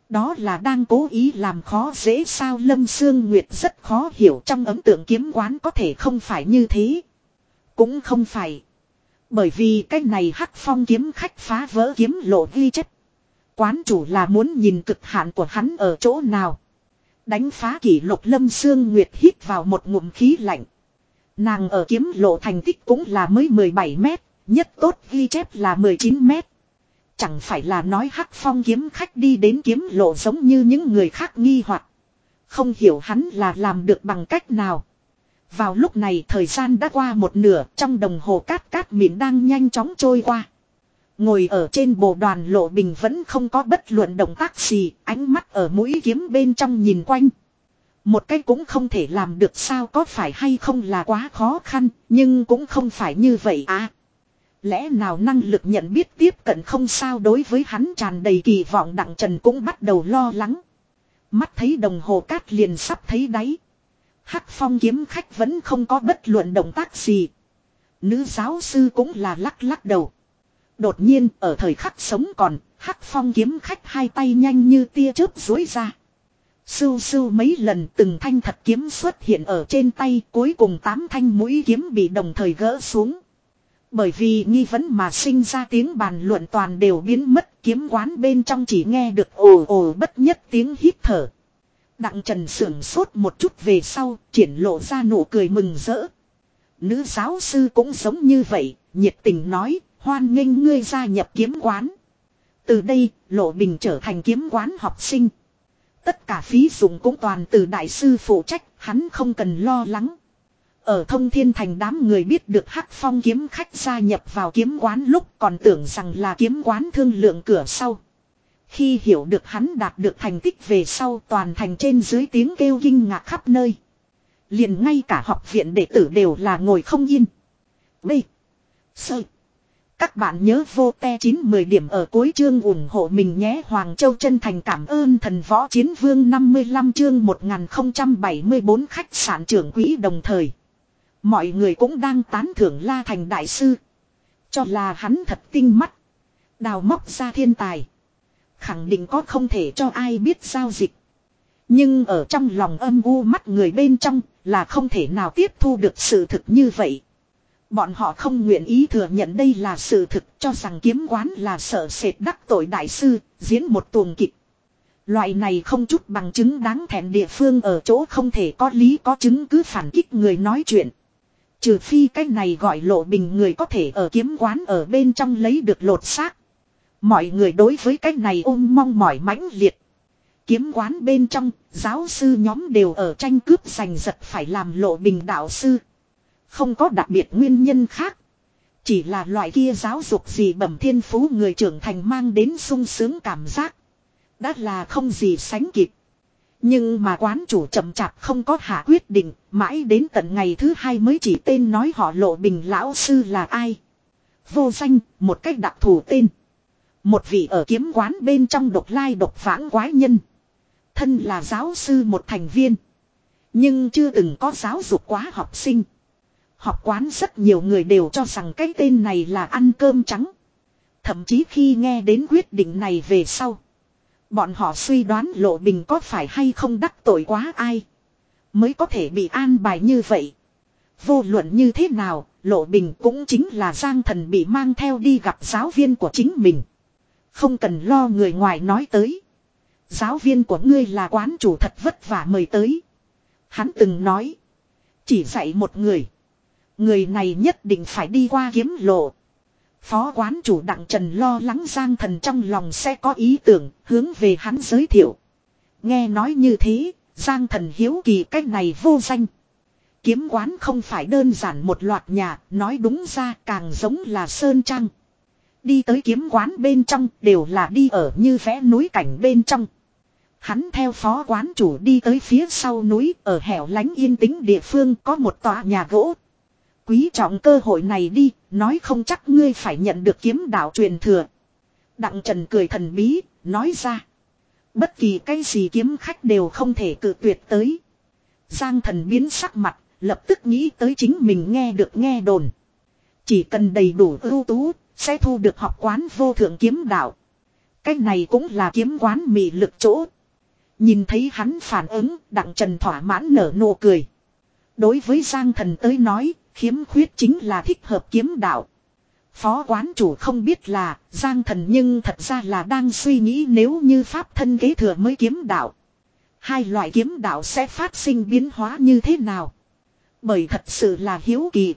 Đó là đang cố ý làm khó dễ sao? Lâm Sương Nguyệt rất khó hiểu, trong ấn tượng kiếm quán có thể không phải như thế. Cũng không phải. Bởi vì cái này Hắc Phong kiếm khách phá vỡ kiếm lộ ghi chép. Quán chủ là muốn nhìn cực hạn của hắn ở chỗ nào. Đánh phá kỷ lục. Lâm Sương Nguyệt hít vào một ngụm khí lạnh. Nàng ở kiếm lộ thành tích cũng là mới mười bảy mét, nhất tốt ghi chép là mười chín mét. Chẳng phải là nói Hắc Phong kiếm khách đi đến kiếm lộ giống như những người khác nghi hoặc. Không hiểu hắn là làm được bằng cách nào. Vào lúc này thời gian đã qua một nửa, trong đồng hồ cát cát mịn đang nhanh chóng trôi qua. Ngồi ở trên bồ đoàn Lộ Bình vẫn không có bất luận động tác gì, ánh mắt ở mũi kiếm bên trong nhìn quanh. Một cái cũng không thể làm được sao, có phải hay không là quá khó khăn, nhưng cũng không phải như vậy à. Lẽ nào năng lực nhận biết tiếp cận không sao? Đối với hắn tràn đầy kỳ vọng Đặng Trần cũng bắt đầu lo lắng. Mắt thấy đồng hồ cát liền sắp thấy đáy. Hắc Phong kiếm khách vẫn không có bất luận động tác gì. Nữ giáo sư cũng là lắc lắc đầu. Đột nhiên ở thời khắc sống còn, Hắc Phong kiếm khách hai tay nhanh như tia chớp duỗi ra. Sưu sưu mấy lần từng thanh thật kiếm xuất hiện ở trên tay, cuối cùng tám thanh mũi kiếm bị đồng thời gỡ xuống. Bởi vì nghi vấn mà sinh ra tiếng bàn luận toàn đều biến mất, kiếm quán bên trong chỉ nghe được ồ ồ bất nhất tiếng hít thở. Đặng Trần sưởng sốt một chút về sau, triển lộ ra nụ cười mừng rỡ. Nữ giáo sư cũng giống như vậy, nhiệt tình nói, hoan nghênh ngươi gia nhập kiếm quán. Từ đây, Lộ Bình trở thành kiếm quán học sinh. Tất cả phí dụng cũng toàn từ đại sư phụ trách, hắn không cần lo lắng. Ở Thông Thiên Thành đám người biết được Hắc Phong kiếm khách gia nhập vào kiếm quán lúc còn tưởng rằng là kiếm quán thương lượng cửa sau. Khi hiểu được hắn đạt được thành tích về sau, toàn thành trên dưới tiếng kêu kinh ngạc khắp nơi. Liền ngay cả học viện đệ tử đều là ngồi không yên. B. Sơ. Các bạn nhớ vô te chín mười điểm ở cuối chương ủng hộ mình nhé. Hoàng Châu chân thành cảm ơn thần võ chiến vương. Năm mươi lăm chương một nghìn không trăm bảy mươi bốn khách sạn trưởng quỹ. Đồng thời mọi người cũng đang tán thưởng La Thành đại sư, cho là hắn thật tinh mắt, đào móc ra thiên tài, khẳng định có không thể cho ai biết giao dịch. Nhưng ở trong lòng âm u mắt người bên trong là không thể nào tiếp thu được sự thực như vậy. Bọn họ không nguyện ý thừa nhận đây là sự thực, cho rằng kiếm quán là sợ sệt đắc tội đại sư, diễn một tuồng kịch. Loại này không chút bằng chứng đáng thẹn địa phương ở chỗ không thể có lý có chứng cứ phản kích người nói chuyện. Trừ phi cái này gọi Lộ Bình người có thể ở kiếm quán ở bên trong lấy được lột xác. Mọi người đối với cái này ôm mong mỏi mãnh liệt. Kiếm quán bên trong, giáo sư nhóm đều ở tranh cướp giành giật phải làm Lộ Bình đạo sư. Không có đặc biệt nguyên nhân khác. Chỉ là loại kia giáo dục gì bẩm thiên phú người trưởng thành mang đến sung sướng cảm giác. Đã là không gì sánh kịp. Nhưng mà quán chủ chậm chạp không có hạ quyết định, mãi đến tận ngày thứ hai mới chỉ tên nói họ Lộ Bình lão sư là ai. Vô danh, một cách đặc thù tên. Một vị ở kiếm quán bên trong độc lai độc vãng quái nhân. Thân là giáo sư một thành viên. Nhưng chưa từng có giáo dục quá học sinh. Học quán rất nhiều người đều cho rằng cái tên này là ăn cơm trắng. Thậm chí khi nghe đến quyết định này về sau, bọn họ suy đoán Lộ Bình có phải hay không đắc tội quá ai, mới có thể bị an bài như vậy. Vô luận như thế nào, Lộ Bình cũng chính là Giang Thần bị mang theo đi gặp giáo viên của chính mình. Không cần lo người ngoài nói tới. Giáo viên của ngươi là quán chủ thật vất vả mời tới. Hắn từng nói, chỉ dạy một người, người này nhất định phải đi qua kiếm lộ. Phó quán chủ Đặng Trần lo lắng Giang Thần trong lòng sẽ có ý tưởng, hướng về hắn giới thiệu. Nghe nói như thế, Giang Thần hiếu kỳ cách này vô danh. Kiếm quán không phải đơn giản một loạt nhà, nói đúng ra càng giống là sơn trang. Đi tới kiếm quán bên trong đều là đi ở như vẽ núi cảnh bên trong. Hắn theo phó quán chủ đi tới phía sau núi, ở hẻo lánh yên tĩnh địa phương có một tòa nhà gỗ. Quý trọng cơ hội này đi, nói không chắc ngươi phải nhận được kiếm đạo truyền thừa. Đặng Trần cười thần bí, nói ra. Bất kỳ cái gì kiếm khách đều không thể cự tuyệt tới. Giang Thần biến sắc mặt, lập tức nghĩ tới chính mình nghe được nghe đồn. Chỉ cần đầy đủ ưu tú, sẽ thu được học quán vô thượng kiếm đạo. Cái này cũng là kiếm quán mị lực chỗ. Nhìn thấy hắn phản ứng, Đặng Trần thỏa mãn nở nụ cười. Đối với Giang Thần tới nói, khiếm khuyết chính là thích hợp kiếm đạo. Phó quán chủ không biết là Giang Thần nhưng thật ra là đang suy nghĩ nếu như pháp thân kế thừa mới kiếm đạo. Hai loại kiếm đạo sẽ phát sinh biến hóa như thế nào? Bởi thật sự là hiếu kỳ.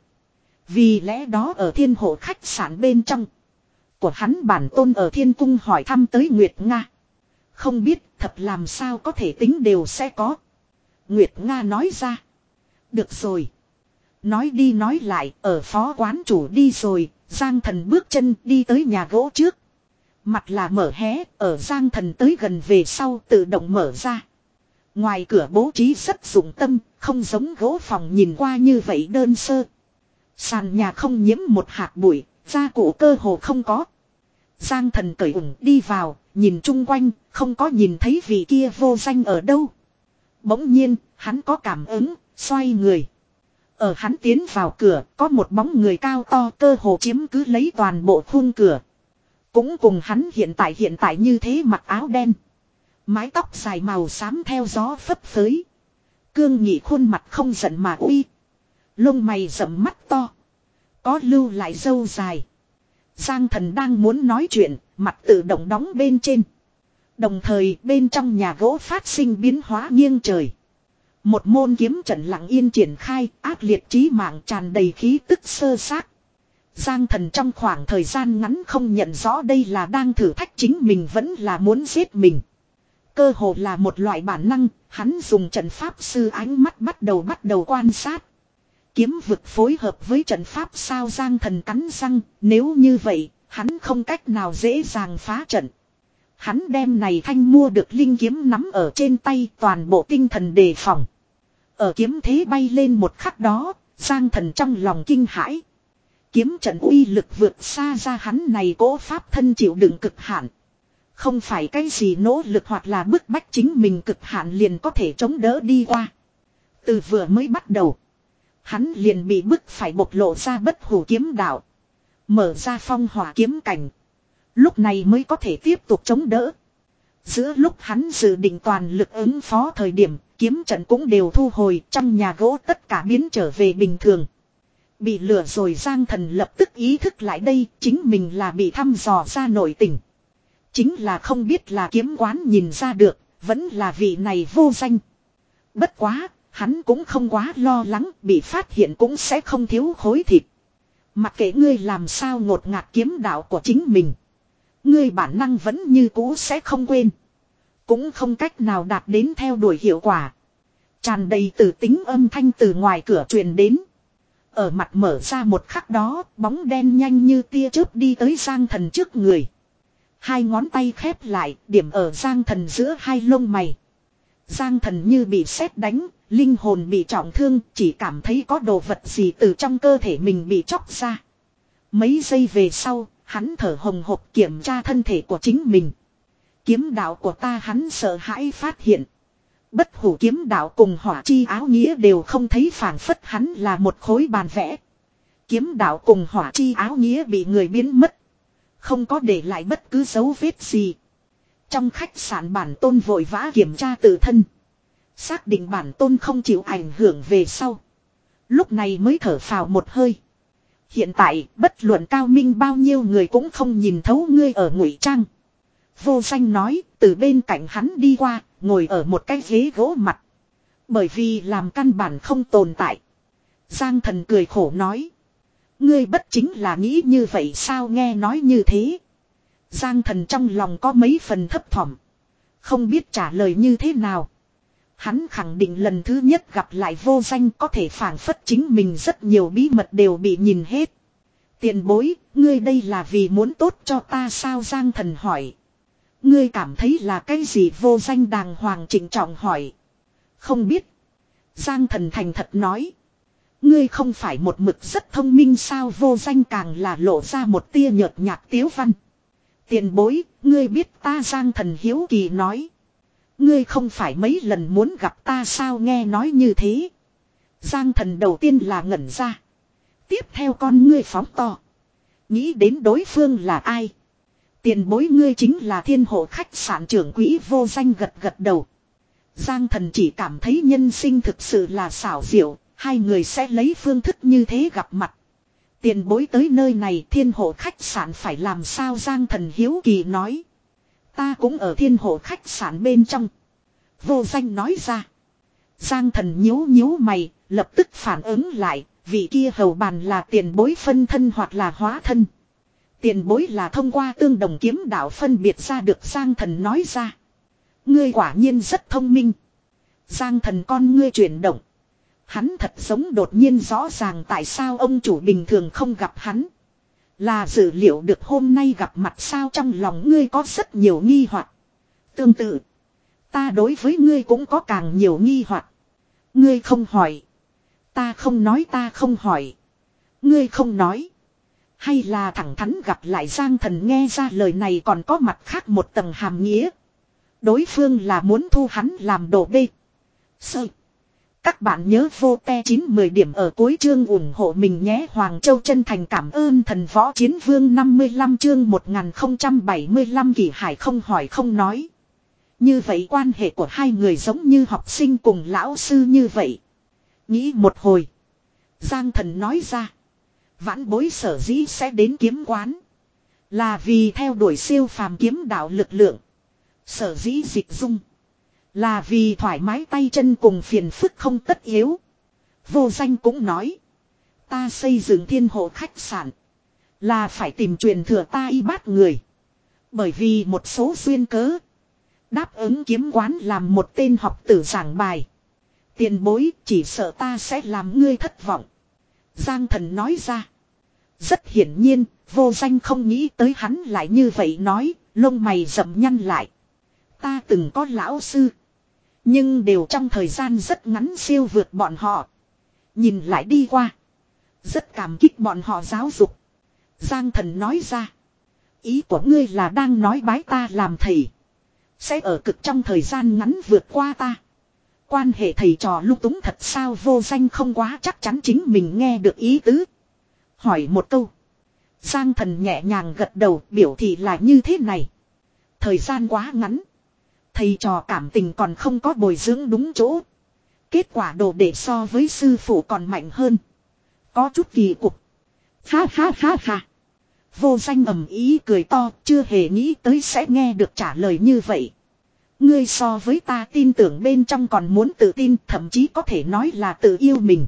Vì lẽ đó ở thiên hộ khách sạn bên trong. Của hắn bản tôn ở thiên cung hỏi thăm tới Nguyệt Nga. Không biết thật làm sao có thể tính đều sẽ có. Nguyệt Nga nói ra. Được rồi. Nói đi nói lại ở phó quán chủ đi rồi. Giang Thần bước chân đi tới nhà gỗ trước. Mặt là mở hé. Ở Giang Thần tới gần về sau tự động mở ra. Ngoài cửa bố trí rất dụng tâm. Không giống gỗ phòng nhìn qua như vậy đơn sơ. Sàn nhà không nhiễm một hạt bụi. Gia cụ cơ hồ không có. Giang Thần cởi ủng đi vào. Nhìn chung quanh. Không có nhìn thấy vị kia vô danh ở đâu. Bỗng nhiên hắn có cảm ứng. Xoay người. Ở hắn tiến vào cửa. Có một bóng người cao to cơ hồ chiếm cứ lấy toàn bộ khung cửa. Cũng cùng hắn hiện tại hiện tại như thế mặc áo đen. Mái tóc dài màu xám theo gió phấp phới. Cương nghị khuôn mặt không giận mà uy. Lông mày rậm mắt to. Có lưu lại râu dài. Giang Thần đang muốn nói chuyện. Mặt tự động đóng bên trên. Đồng thời bên trong nhà gỗ phát sinh biến hóa nghiêng trời. Một môn kiếm trận lặng yên triển khai. Ác liệt chí mạng tràn đầy khí tức sơ xác. Giang Thần trong khoảng thời gian ngắn không nhận rõ đây là đang thử thách chính mình vẫn là muốn giết mình. Cơ hồ là một loại bản năng, hắn dùng trận pháp sư ánh mắt bắt đầu bắt đầu quan sát. Kiếm vực phối hợp với trận pháp sao Giang Thần cắn răng, nếu như vậy, hắn không cách nào dễ dàng phá trận. Hắn đem này thanh mua được linh kiếm nắm ở trên tay toàn bộ tinh thần đề phòng. Ở kiếm thế bay lên một khắc đó, Giang Thần trong lòng kinh hãi. Kiếm trận uy lực vượt xa ra hắn này cố pháp thân chịu đựng cực hạn. Không phải cái gì nỗ lực hoặc là bức bách chính mình cực hạn liền có thể chống đỡ đi qua. Từ vừa mới bắt đầu. Hắn liền bị bức phải bộc lộ ra bất hủ kiếm đạo. Mở ra phong hỏa kiếm cảnh. Lúc này mới có thể tiếp tục chống đỡ. Giữa lúc hắn dự định toàn lực ứng phó thời điểm. Kiếm trận cũng đều thu hồi. Trong nhà gỗ tất cả biến trở về bình thường. Bị lừa rồi Giang Thần lập tức ý thức lại đây. Chính mình là bị thăm dò ra nội tình. Chính là không biết là kiếm quán nhìn ra được, vẫn là vị này vô danh. Bất quá, hắn cũng không quá lo lắng, bị phát hiện cũng sẽ không thiếu khối thịt. Mặc kệ ngươi làm sao ngột ngạt kiếm đạo của chính mình. Ngươi bản năng vẫn như cũ sẽ không quên. Cũng không cách nào đạt đến theo đuổi hiệu quả. Tràn đầy từ tính âm thanh từ ngoài cửa truyền đến. Ở mặt mở ra một khắc đó, bóng đen nhanh như tia chớp đi tới Giang Thần trước người. Hai ngón tay khép lại, điểm ở Giang Thần giữa hai lông mày. Giang Thần như bị sét đánh, linh hồn bị trọng thương, chỉ cảm thấy có đồ vật gì từ trong cơ thể mình bị chóc ra. Mấy giây về sau, hắn thở hồng hộc kiểm tra thân thể của chính mình. Kiếm đạo của ta hắn sợ hãi phát hiện. Bất hủ kiếm đạo cùng hỏa chi áo nghĩa đều không thấy phản phất hắn là một khối bàn vẽ. Kiếm đạo cùng hỏa chi áo nghĩa bị người biến mất. Không có để lại bất cứ dấu vết gì. Trong khách sạn bản tôn vội vã kiểm tra tự thân. Xác định bản tôn không chịu ảnh hưởng về sau. Lúc này mới thở phào một hơi. Hiện tại bất luận cao minh bao nhiêu người cũng không nhìn thấu ngươi ở ngụy trang. Vô danh nói từ bên cạnh hắn đi qua, ngồi ở một cái ghế gỗ mặt. Bởi vì làm căn bản không tồn tại. Giang Thần cười khổ nói. Ngươi bất chính là nghĩ như vậy sao nghe nói như thế. Giang Thần trong lòng có mấy phần thấp thỏm. Không biết trả lời như thế nào. Hắn khẳng định lần thứ nhất gặp lại vô danh có thể phản phất chính mình rất nhiều bí mật đều bị nhìn hết. Tiền bối, ngươi đây là vì muốn tốt cho ta sao Giang Thần hỏi. Ngươi cảm thấy là cái gì vô danh đàng hoàng trịnh trọng hỏi. Không biết. Giang Thần thành thật nói. Ngươi không phải một mực rất thông minh sao vô danh càng là lộ ra một tia nhợt nhạt tiếu văn. Tiền bối, ngươi biết ta Giang Thần hiếu kỳ nói. Ngươi không phải mấy lần muốn gặp ta sao nghe nói như thế. Giang Thần đầu tiên là ngẩn ra. Tiếp theo con ngươi phóng to. Nghĩ đến đối phương là ai. Tiền bối ngươi chính là thiên hộ khách sạn trưởng quỹ vô danh gật gật đầu. Giang Thần chỉ cảm thấy nhân sinh thực sự là xảo diệu, hai người sẽ lấy phương thức như thế gặp mặt. Tiền bối tới nơi này thiên hộ khách sạn phải làm sao Giang Thần hiếu kỳ nói. Ta cũng ở thiên hộ khách sạn bên trong. Vô danh nói ra. Giang Thần nhíu nhíu mày, lập tức phản ứng lại, vị kia hầu bàn là tiền bối phân thân hoặc là hóa thân. Tiền bối là thông qua tương đồng kiếm đạo phân biệt ra được Giang Thần nói ra. Ngươi quả nhiên rất thông minh. Giang Thần con ngươi chuyển động. Hắn thật giống đột nhiên rõ ràng tại sao ông chủ bình thường không gặp hắn. Là dự liệu được hôm nay gặp mặt sao trong lòng ngươi có rất nhiều nghi hoặc. Tương tự. Ta đối với ngươi cũng có càng nhiều nghi hoặc. Ngươi không hỏi. Ta không nói ta không hỏi. Ngươi không nói. Hay là thẳng thắn gặp lại Giang Thần nghe ra lời này còn có mặt khác một tầng hàm nghĩa. Đối phương là muốn thu hắn làm đồ bê. Sơ. Các bạn nhớ vô te chín mười điểm ở cuối chương ủng hộ mình nhé. Hoàng Châu chân thành cảm ơn thần võ chiến vương năm mươi lăm chương một nghìn không trăm bảy mươi lăm Kỷ Hải không hỏi không nói. Như vậy quan hệ của hai người giống như học sinh cùng lão sư như vậy. Nghĩ một hồi. Giang Thần nói ra. Vãn bối sở dĩ sẽ đến kiếm quán. Là vì theo đuổi siêu phàm kiếm đạo lực lượng. Sở dĩ dịch dung. Là vì thoải mái tay chân cùng phiền phức không tất yếu. Vô danh cũng nói. Ta xây dựng thiên hộ khách sạn. Là phải tìm truyền thừa ta y bát người. Bởi vì một số duyên cớ. Đáp ứng kiếm quán làm một tên học tử giảng bài. Tiền bối chỉ sợ ta sẽ làm ngươi thất vọng. Giang Thần nói ra. Rất hiển nhiên, vô danh không nghĩ tới hắn lại như vậy nói, lông mày rậm nhăn lại. Ta từng có lão sư. Nhưng đều trong thời gian rất ngắn siêu vượt bọn họ. Nhìn lại đi qua. Rất cảm kích bọn họ giáo dục. Giang Thần nói ra. Ý của ngươi là đang nói bái ta làm thầy. Sẽ ở cực trong thời gian ngắn vượt qua ta. Quan hệ thầy trò lung túng thật sao vô danh không quá chắc chắn chính mình nghe được ý tứ. Hỏi một câu. Giang Thần nhẹ nhàng gật đầu biểu thị là như thế này. Thời gian quá ngắn. Thầy trò cảm tình còn không có bồi dưỡng đúng chỗ. Kết quả đồ để so với sư phụ còn mạnh hơn. Có chút kỳ cục. Ha ha ha ha. Vô danh ầm ý cười to chưa hề nghĩ tới sẽ nghe được trả lời như vậy. Ngươi so với ta tin tưởng bên trong còn muốn tự tin thậm chí có thể nói là tự yêu mình.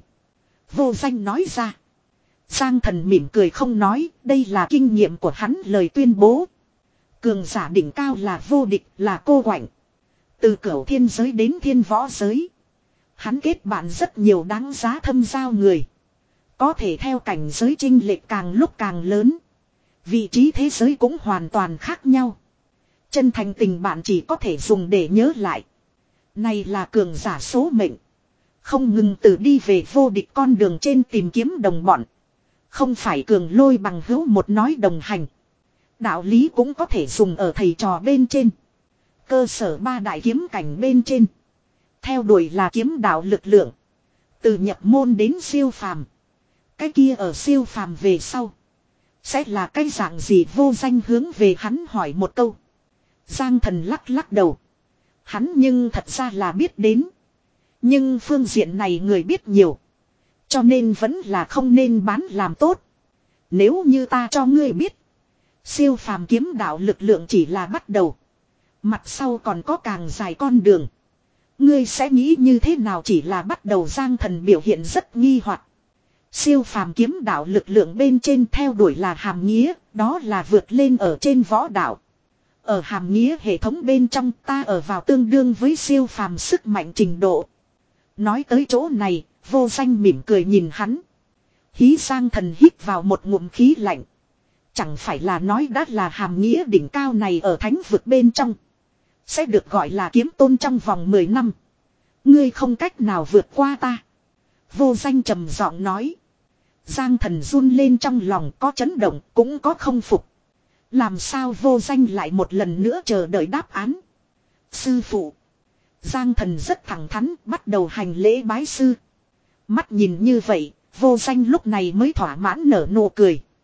Vô danh nói ra. Giang Thần mỉm cười không nói, đây là kinh nghiệm của hắn lời tuyên bố. Cường giả đỉnh cao là vô địch, là cô quạnh. Từ cửu thiên giới đến thiên võ giới. Hắn kết bạn rất nhiều đáng giá thâm giao người. Có thể theo cảnh giới chênh lệch càng lúc càng lớn. Vị trí thế giới cũng hoàn toàn khác nhau. Chân thành tình bạn chỉ có thể dùng để nhớ lại. Này là cường giả số mệnh. Không ngừng từ đi về vô địch con đường trên tìm kiếm đồng bọn. Không phải cường lôi bằng hữu một nói đồng hành. Đạo lý cũng có thể dùng ở thầy trò bên trên. Cơ sở ba đại kiếm cảnh bên trên. Theo đuổi là kiếm đạo lực lượng. Từ nhập môn đến siêu phàm. Cái kia ở siêu phàm về sau. Sẽ là cái dạng gì vô danh hướng về hắn hỏi một câu. Giang Thần lắc lắc đầu. Hắn nhưng thật ra là biết đến. Nhưng phương diện này người biết nhiều. Cho nên vẫn là không nên bán làm tốt. Nếu như ta cho ngươi biết. Siêu phàm kiếm đạo lực lượng chỉ là bắt đầu. Mặt sau còn có càng dài con đường. Ngươi sẽ nghĩ như thế nào chỉ là bắt đầu Giang Thần biểu hiện rất nghi hoặc. Siêu phàm kiếm đạo lực lượng bên trên theo đuổi là hàm nghĩa. Đó là vượt lên ở trên võ đạo. Ở hàm nghĩa hệ thống bên trong ta ở vào tương đương với siêu phàm sức mạnh trình độ. Nói tới chỗ này, vô danh mỉm cười nhìn hắn. Hí Giang Thần hít vào một ngụm khí lạnh. Chẳng phải là nói đã là hàm nghĩa đỉnh cao này ở thánh vực bên trong. Sẽ được gọi là kiếm tôn trong vòng mười năm. Ngươi không cách nào vượt qua ta. Vô danh trầm giọng nói. Giang Thần run lên trong lòng có chấn động cũng có không phục. Làm sao vô danh lại một lần nữa chờ đợi đáp án. Sư phụ. Giang Thần rất thẳng thắn bắt đầu hành lễ bái sư. Mắt nhìn như vậy, vô danh lúc này mới thỏa mãn nở nụ cười.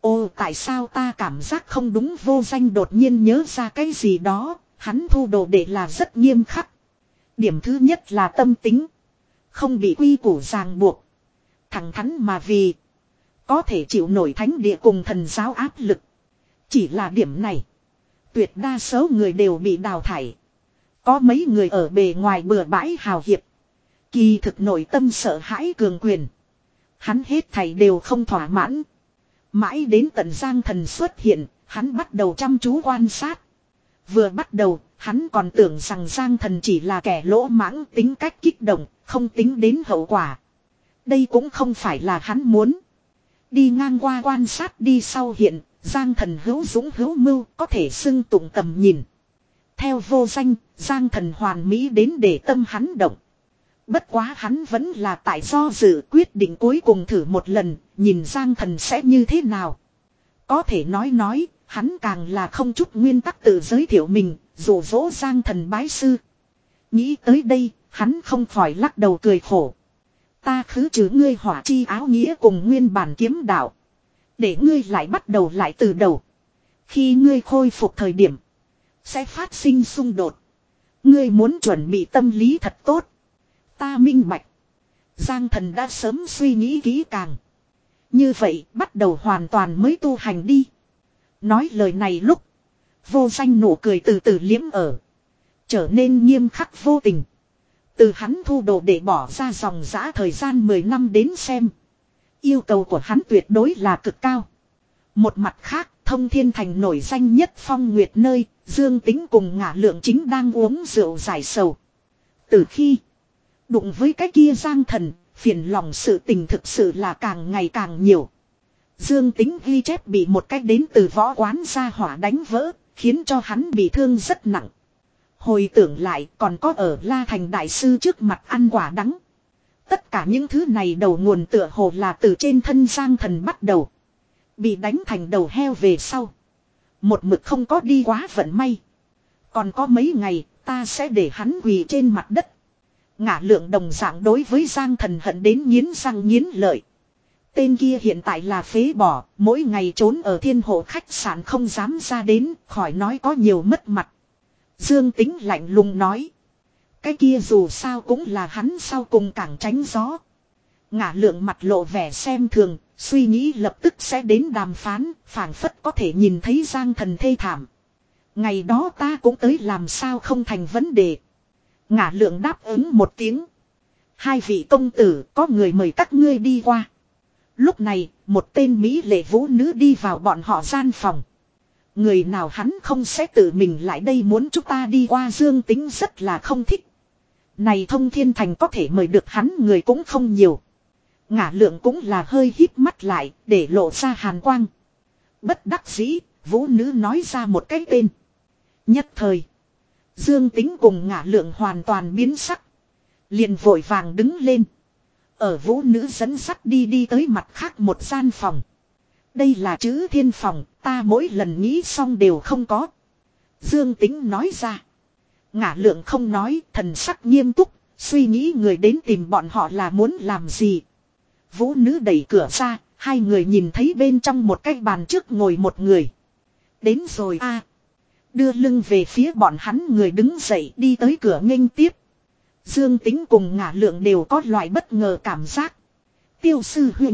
Ô tại sao ta cảm giác không đúng, Vô Danh đột nhiên nhớ ra cái gì đó, hắn thu đồ đệ là rất nghiêm khắc. Điểm thứ nhất là tâm tính. Không bị quy củ ràng buộc. Thẳng thắn mà vì. Có thể chịu nổi thánh địa cùng thần giáo áp lực. Chỉ là điểm này. Tuyệt đa số người đều bị đào thải. Có mấy người ở bề ngoài bừa bãi hào hiệp. Kỳ thực nội tâm sợ hãi cường quyền. Hắn hết thảy đều không thỏa mãn. Mãi đến tận Giang Thần xuất hiện, hắn bắt đầu chăm chú quan sát. Vừa bắt đầu, hắn còn tưởng rằng Giang Thần chỉ là kẻ lỗ mãng, tính cách kích động, không tính đến hậu quả. Đây cũng không phải là hắn muốn. Đi ngang qua quan sát đi sau hiện, Giang Thần hữu dũng hữu mưu, có thể xưng tụng tầm nhìn. Theo Vô Danh, Giang Thần hoàn mỹ đến để tâm hắn động. Bất quá hắn vẫn là tại do dự, quyết định cuối cùng thử một lần, nhìn Giang Thần sẽ như thế nào. Có thể nói nói, hắn càng là không chút nguyên tắc tự giới thiệu mình, dụ dỗ Giang Thần bái sư. Nghĩ tới đây, hắn không khỏi lắc đầu cười khổ. Ta khứ trừ ngươi hỏa chi áo nghĩa cùng nguyên bản kiếm đạo. Để ngươi lại bắt đầu lại từ đầu. Khi ngươi khôi phục thời điểm, sẽ phát sinh xung đột. Ngươi muốn chuẩn bị tâm lý thật tốt. Ta minh bạch. Giang Thần đã sớm suy nghĩ kỹ càng. Như vậy bắt đầu hoàn toàn mới tu hành đi. Nói lời này lúc, Vô Danh nụ cười từ từ liếm ở. Trở nên nghiêm khắc vô tình. Từ hắn thu đồ để bỏ ra dòng dã thời gian mười năm đến xem. Yêu cầu của hắn tuyệt đối là cực cao. Một mặt khác, Thông Thiên Thành nổi danh nhất phong nguyệt nơi, Dương Tính cùng Ngả Lượng chính đang uống rượu giải sầu. Từ khi đụng với cái kia Giang Thần, phiền lòng sự tình thực sự là càng ngày càng nhiều. Dương Tính ghi chép bị một cách đến từ võ quán gia hỏa đánh vỡ, khiến cho hắn bị thương rất nặng. Hồi tưởng lại còn có ở La Thành Đại Sư trước mặt ăn quả đắng. Tất cả những thứ này đầu nguồn tựa hồ là từ trên thân Giang Thần bắt đầu. Bị đánh thành đầu heo về sau. Một mực không có đi quá vận may. Còn có mấy ngày ta sẽ để hắn quỳ trên mặt đất. Ngả Lượng đồng dạng đối với Giang Thần hận đến nghiến răng nghiến lợi. Tên kia hiện tại là phế bỏ, mỗi ngày trốn ở thiên hộ khách sạn không dám ra đến, khỏi nói có nhiều mất mặt. Dương Tính lạnh lùng nói. Cái kia dù sao cũng là hắn sau cùng cảng tránh gió. Ngả Lượng mặt lộ vẻ xem thường, suy nghĩ lập tức sẽ đến đàm phán, phảng phất có thể nhìn thấy Giang Thần thê thảm. Ngày đó ta cũng tới làm sao không thành vấn đề. Ngả Lượng đáp ứng một tiếng. Hai vị công tử có người mời các ngươi đi qua. Lúc này, một tên mỹ lệ vũ nữ đi vào bọn họ gian phòng. Người nào hắn không sẽ tự mình lại đây muốn chúng ta đi qua. Dương Tính rất là không thích. Này Thông Thiên Thành có thể mời được hắn người cũng không nhiều. Ngả Lượng cũng là hơi híp mắt lại để lộ ra hàn quang. Bất đắc dĩ, vũ nữ nói ra một cái tên. Nhất thời, Dương Tính cùng Ngả Lượng hoàn toàn biến sắc. Liền vội vàng đứng lên. Ở vũ nữ dẫn sắt đi đi tới mặt khác một gian phòng. Đây là chữ thiên phòng, ta mỗi lần nghĩ xong đều không có. Dương Tính nói ra. Ngả Lượng không nói, thần sắc nghiêm túc, suy nghĩ người đến tìm bọn họ là muốn làm gì. Vũ nữ đẩy cửa ra, hai người nhìn thấy bên trong một cái bàn trước ngồi một người. Đến rồi a. Đưa lưng về phía bọn hắn, người đứng dậy đi tới cửa nghênh tiếp. Dương Tính cùng Ngả Lượng đều có loại bất ngờ cảm giác. Tiêu sư huynh.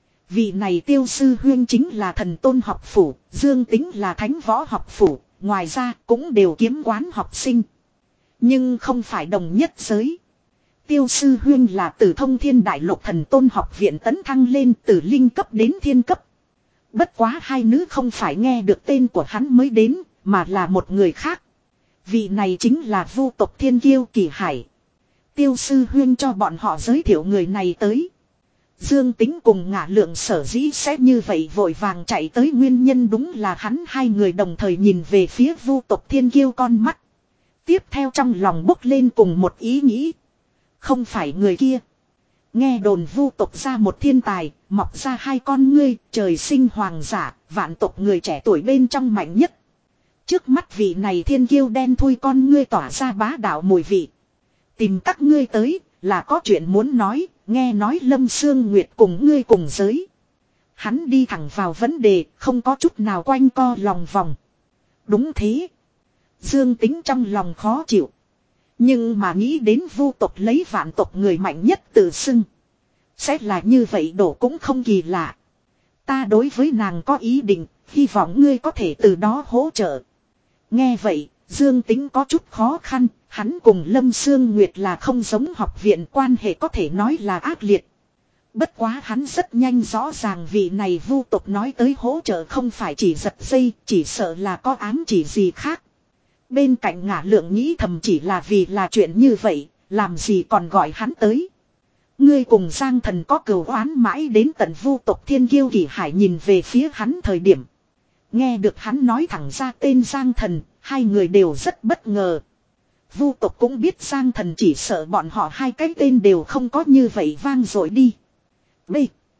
Vị này Tiêu sư huynh chính là Thần Tôn học phủ, Dương Tính là Thánh Võ học phủ, ngoài ra cũng đều kiếm quán học sinh. Nhưng không phải đồng nhất giới. Tiêu sư huynh là từ Thông Thiên Đại Lục Thần Tôn học viện tấn thăng lên từ linh cấp đến thiên cấp. Bất quá hai nữ không phải nghe được tên của hắn mới đến, mà là một người khác. Vị này chính là vu tộc Thiên Kiêu Kỳ Hải. Tiêu sư huynh cho bọn họ giới thiệu người này tới. Dương Tính cùng Ngả Lượng sở dĩ sẽ như vậy vội vàng chạy tới, nguyên nhân đúng là hắn hai người đồng thời nhìn về phía vu tộc Thiên Kiêu con mắt. Tiếp theo trong lòng bốc lên cùng một ý nghĩ. Không phải người kia. Nghe đồn vu tộc ra một thiên tài, mọc ra hai con ngươi, trời sinh hoàng giả, vạn tộc người trẻ tuổi bên trong mạnh nhất. Trước mắt vị này Thiên Kiêu đen thui con ngươi tỏa ra bá đạo mùi vị. Tìm các ngươi tới, là có chuyện muốn nói, nghe nói Lâm Sương Nguyệt cùng ngươi cùng giới. Hắn đi thẳng vào vấn đề, không có chút nào quanh co lòng vòng. Đúng thế. Dương Tính trong lòng khó chịu. Nhưng mà nghĩ đến vu tộc lấy vạn tộc người mạnh nhất tự xưng. Sẽ là như vậy đổ cũng không kỳ lạ. Ta đối với nàng có ý định, hy vọng ngươi có thể từ đó hỗ trợ. Nghe vậy, Dương Tính có chút khó khăn, hắn cùng Lâm Sương Nguyệt là không giống học viện, quan hệ có thể nói là ác liệt. Bất quá hắn rất nhanh rõ ràng vị này vu tộc nói tới hỗ trợ không phải chỉ giật dây, chỉ sợ là có ám chỉ gì khác. Bên cạnh Ngả Lượng nghĩ thầm chỉ là vì là chuyện như vậy, làm gì còn gọi hắn tới. Ngươi cùng Giang Thần có cừu oán mãi đến tận vu tộc Thiên Kiêu Kỷ Hải nhìn về phía hắn thời điểm. Nghe được hắn nói thẳng ra tên Giang Thần, hai người đều rất bất ngờ. Vu tộc cũng biết Giang Thần chỉ sợ bọn họ hai cái tên đều không có như vậy vang dội đi. B.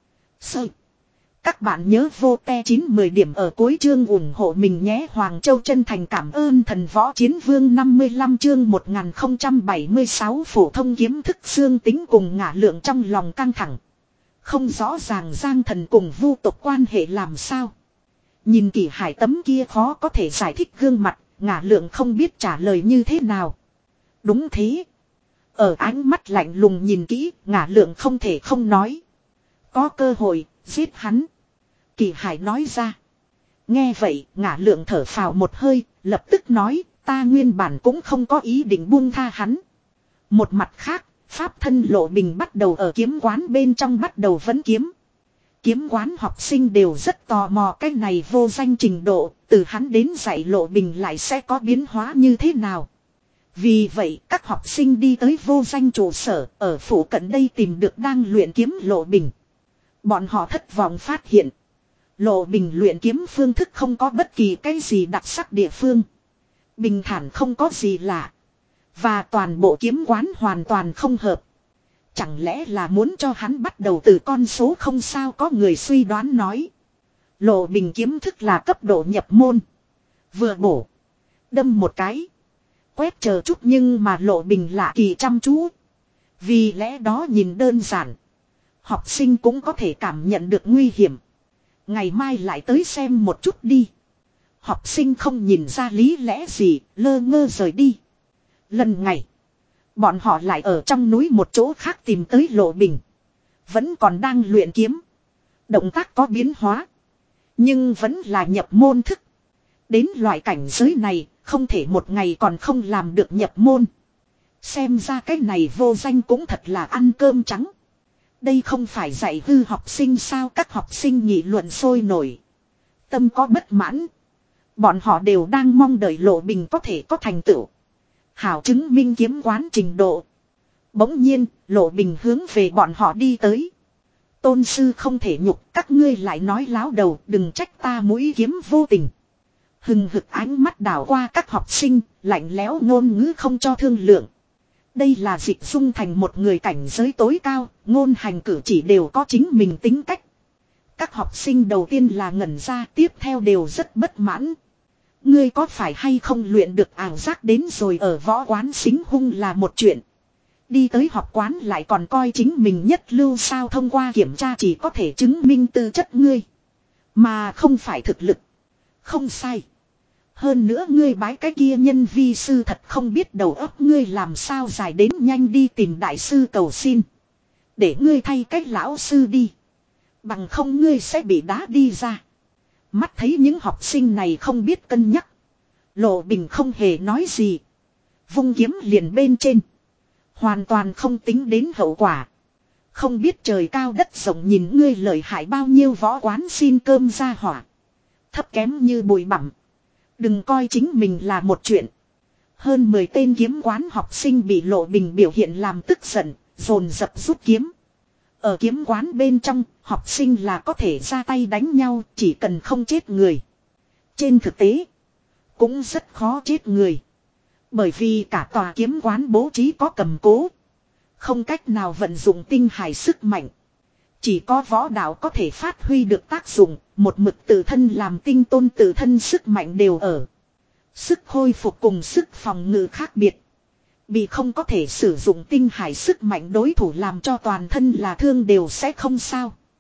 Sơ. Các bạn nhớ vô te chín mười điểm ở cuối chương ủng hộ mình nhé. Hoàng Châu chân thành cảm ơn thần võ chiến vương năm mươi lăm chương một nghìn không trăm bảy mươi sáu phổ thông kiếm thức Dương Tính cùng Ngả Lượng trong lòng căng thẳng. Không rõ ràng Giang Thần cùng vu tộc quan hệ làm sao. Nhìn Kỷ Hải tấm kia khó có thể giải thích gương mặt, Ngả Lượng không biết trả lời như thế nào. Đúng thế. Ở ánh mắt lạnh lùng nhìn kỹ, Ngả Lượng không thể không nói. Có cơ hội, giết hắn. Kỷ Hải nói ra. Nghe vậy, Ngả Lượng thở phào một hơi, lập tức nói, ta nguyên bản cũng không có ý định buông tha hắn. Một mặt khác, pháp thân Lộ Bình bắt đầu ở kiếm quán bên trong bắt đầu vấn kiếm. Kiếm quán học sinh đều rất tò mò cái này vô danh trình độ, từ hắn đến dạy Lộ Bình lại sẽ có biến hóa như thế nào. Vì vậy, các học sinh đi tới vô danh trụ sở, ở phủ cận đây tìm được đang luyện kiếm Lộ Bình. Bọn họ thất vọng phát hiện. Lộ Bình luyện kiếm phương thức không có bất kỳ cái gì đặc sắc địa phương. Bình thản không có gì lạ. Và toàn bộ kiếm quán hoàn toàn không hợp. Chẳng lẽ là muốn cho hắn bắt đầu từ con số không sao, có người suy đoán nói. Lộ Bình kiếm thức là cấp độ nhập môn. Vừa bổ. Đâm một cái. Quét chờ chút nhưng mà Lộ Bình lạ kỳ chăm chú. Vì lẽ đó nhìn đơn giản. Học sinh cũng có thể cảm nhận được nguy hiểm. Ngày mai lại tới xem một chút đi. Học sinh không nhìn ra lý lẽ gì, lơ ngơ rời đi. Lần này, bọn họ lại ở trong núi một chỗ khác tìm tới Lộ Bình. Vẫn còn đang luyện kiếm. Động tác có biến hóa. Nhưng vẫn là nhập môn thức. Đến loại cảnh giới này, không thể một ngày còn không làm được nhập môn. Xem ra cái này vô danh cũng thật là ăn cơm trắng. Đây không phải dạy hư học sinh sao, các học sinh nghị luận sôi nổi. Tâm có bất mãn. Bọn họ đều đang mong đợi Lộ Bình có thể có thành tựu. Hảo chứng minh kiếm quán trình độ. Bỗng nhiên, Lộ Bình hướng về bọn họ đi tới. Tôn sư không thể nhục, các ngươi lại nói láo đầu, đừng trách ta mũi kiếm vô tình. Hừng hực ánh mắt đảo qua các học sinh, lạnh lẽo ngôn ngữ không cho thương lượng. Đây là Dịch Dung thành một người cảnh giới tối cao, ngôn hành cử chỉ đều có chính mình tính cách. Các học sinh đầu tiên là ngẩn ra, tiếp theo đều rất bất mãn. Ngươi có phải hay không luyện được ảo giác đến rồi, ở võ quán xính hung là một chuyện. Đi tới học quán lại còn coi chính mình nhất lưu sao, thông qua kiểm tra chỉ có thể chứng minh tư chất ngươi. Mà không phải thực lực. Không sai. Hơn nữa ngươi bái cái kia nhân vi sư thật không biết đầu óc ngươi làm sao dài, đến nhanh đi tìm đại sư cầu xin. Để ngươi thay cách lão sư đi. Bằng không ngươi sẽ bị đá đi ra. Mắt thấy những học sinh này không biết cân nhắc. Lộ Bình không hề nói gì. Vung kiếm liền bên trên. Hoàn toàn không tính đến hậu quả. Không biết trời cao đất rộng nhìn ngươi lợi hại bao nhiêu, võ quán xin cơm ra hỏa. Thấp kém như bụi bặm. Đừng coi chính mình là một chuyện. Hơn mười tên kiếm quán học sinh bị Lộ Bình biểu hiện làm tức giận, dồn dập rút kiếm. Ở kiếm quán bên trong, học sinh là có thể ra tay đánh nhau, chỉ cần không chết người. Trên thực tế, cũng rất khó chết người. Bởi vì cả tòa kiếm quán bố trí có cầm cố. Không cách nào vận dụng tinh hải sức mạnh. Chỉ có võ đạo có thể phát huy được tác dụng, một mực tự thân làm tinh tôn tự thân sức mạnh đều ở. Sức hồi phục cùng sức phòng ngự khác biệt. Bị không có thể sử dụng tinh hải sức mạnh đối thủ làm cho toàn thân là thương đều sẽ không sao.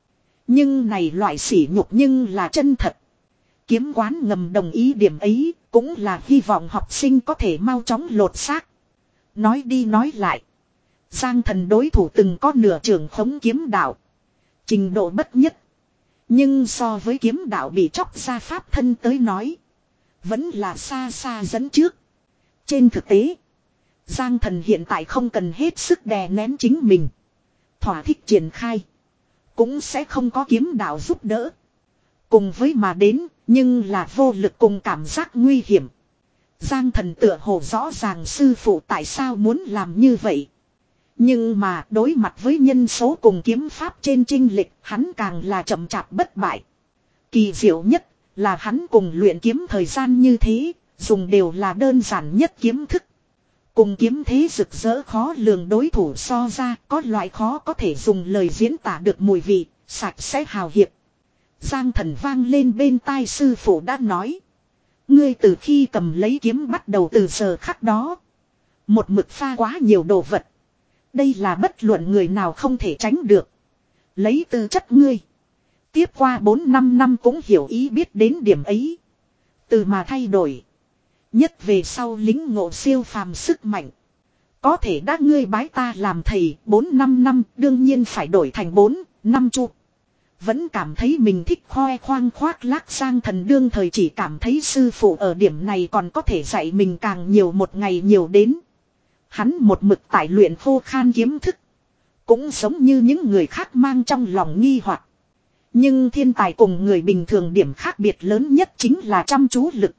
Nhưng này loại sỉ nhục nhưng là chân thật. Kiếm quán ngầm đồng ý điểm ấy, cũng là hy vọng học sinh có thể mau chóng lột xác. Nói đi nói lại. Giang Thần đối thủ từng có nửa trường khống kiếm đạo. Trình độ bất nhất. Nhưng so với kiếm đạo bị chóc ra pháp thân tới nói. Vẫn là xa xa dẫn trước. Trên thực tế. Giang Thần hiện tại không cần hết sức đè nén chính mình. Thỏa thích triển khai. Cũng sẽ không có kiếm đạo giúp đỡ. Cùng với mà đến. Nhưng là vô lực cùng cảm giác nguy hiểm. Giang Thần tựa hồ rõ ràng sư phụ tại sao muốn làm như vậy. Nhưng mà đối mặt với nhân số cùng kiếm pháp trên chênh lệch, hắn càng là chậm chạp bất bại. Kỳ diệu nhất là hắn cùng luyện kiếm thời gian như thế, dùng đều là đơn giản nhất kiếm thức. Cùng kiếm thế rực rỡ khó lường đối thủ so ra, có loại khó có thể dùng lời diễn tả được mùi vị, sạch sẽ hào hiệp. Giang Thần vang lên bên tai sư phụ đã nói. Ngươi từ khi cầm lấy kiếm bắt đầu từ giờ khắc đó. Một mực pha quá nhiều đồ vật. Đây là bất luận người nào không thể tránh được. Lấy tư chất ngươi. Tiếp qua bốn năm năm cũng hiểu ý biết đến điểm ấy. Từ mà thay đổi. Nhất về sau lính ngộ siêu phàm sức mạnh. Có thể đã ngươi bái ta làm thầy bốn năm năm đương nhiên phải đổi thành bốn năm chu. Vẫn cảm thấy mình thích khoe khoang khoác lác. Giang Thần đương thời chỉ cảm thấy sư phụ ở điểm này còn có thể dạy mình càng nhiều một ngày nhiều đến. Hắn một mực tại luyện khô khan kiếm thức. Cũng giống như những người khác mang trong lòng nghi hoặc. Nhưng thiên tài cùng người bình thường điểm khác biệt lớn nhất chính là chăm chú lực.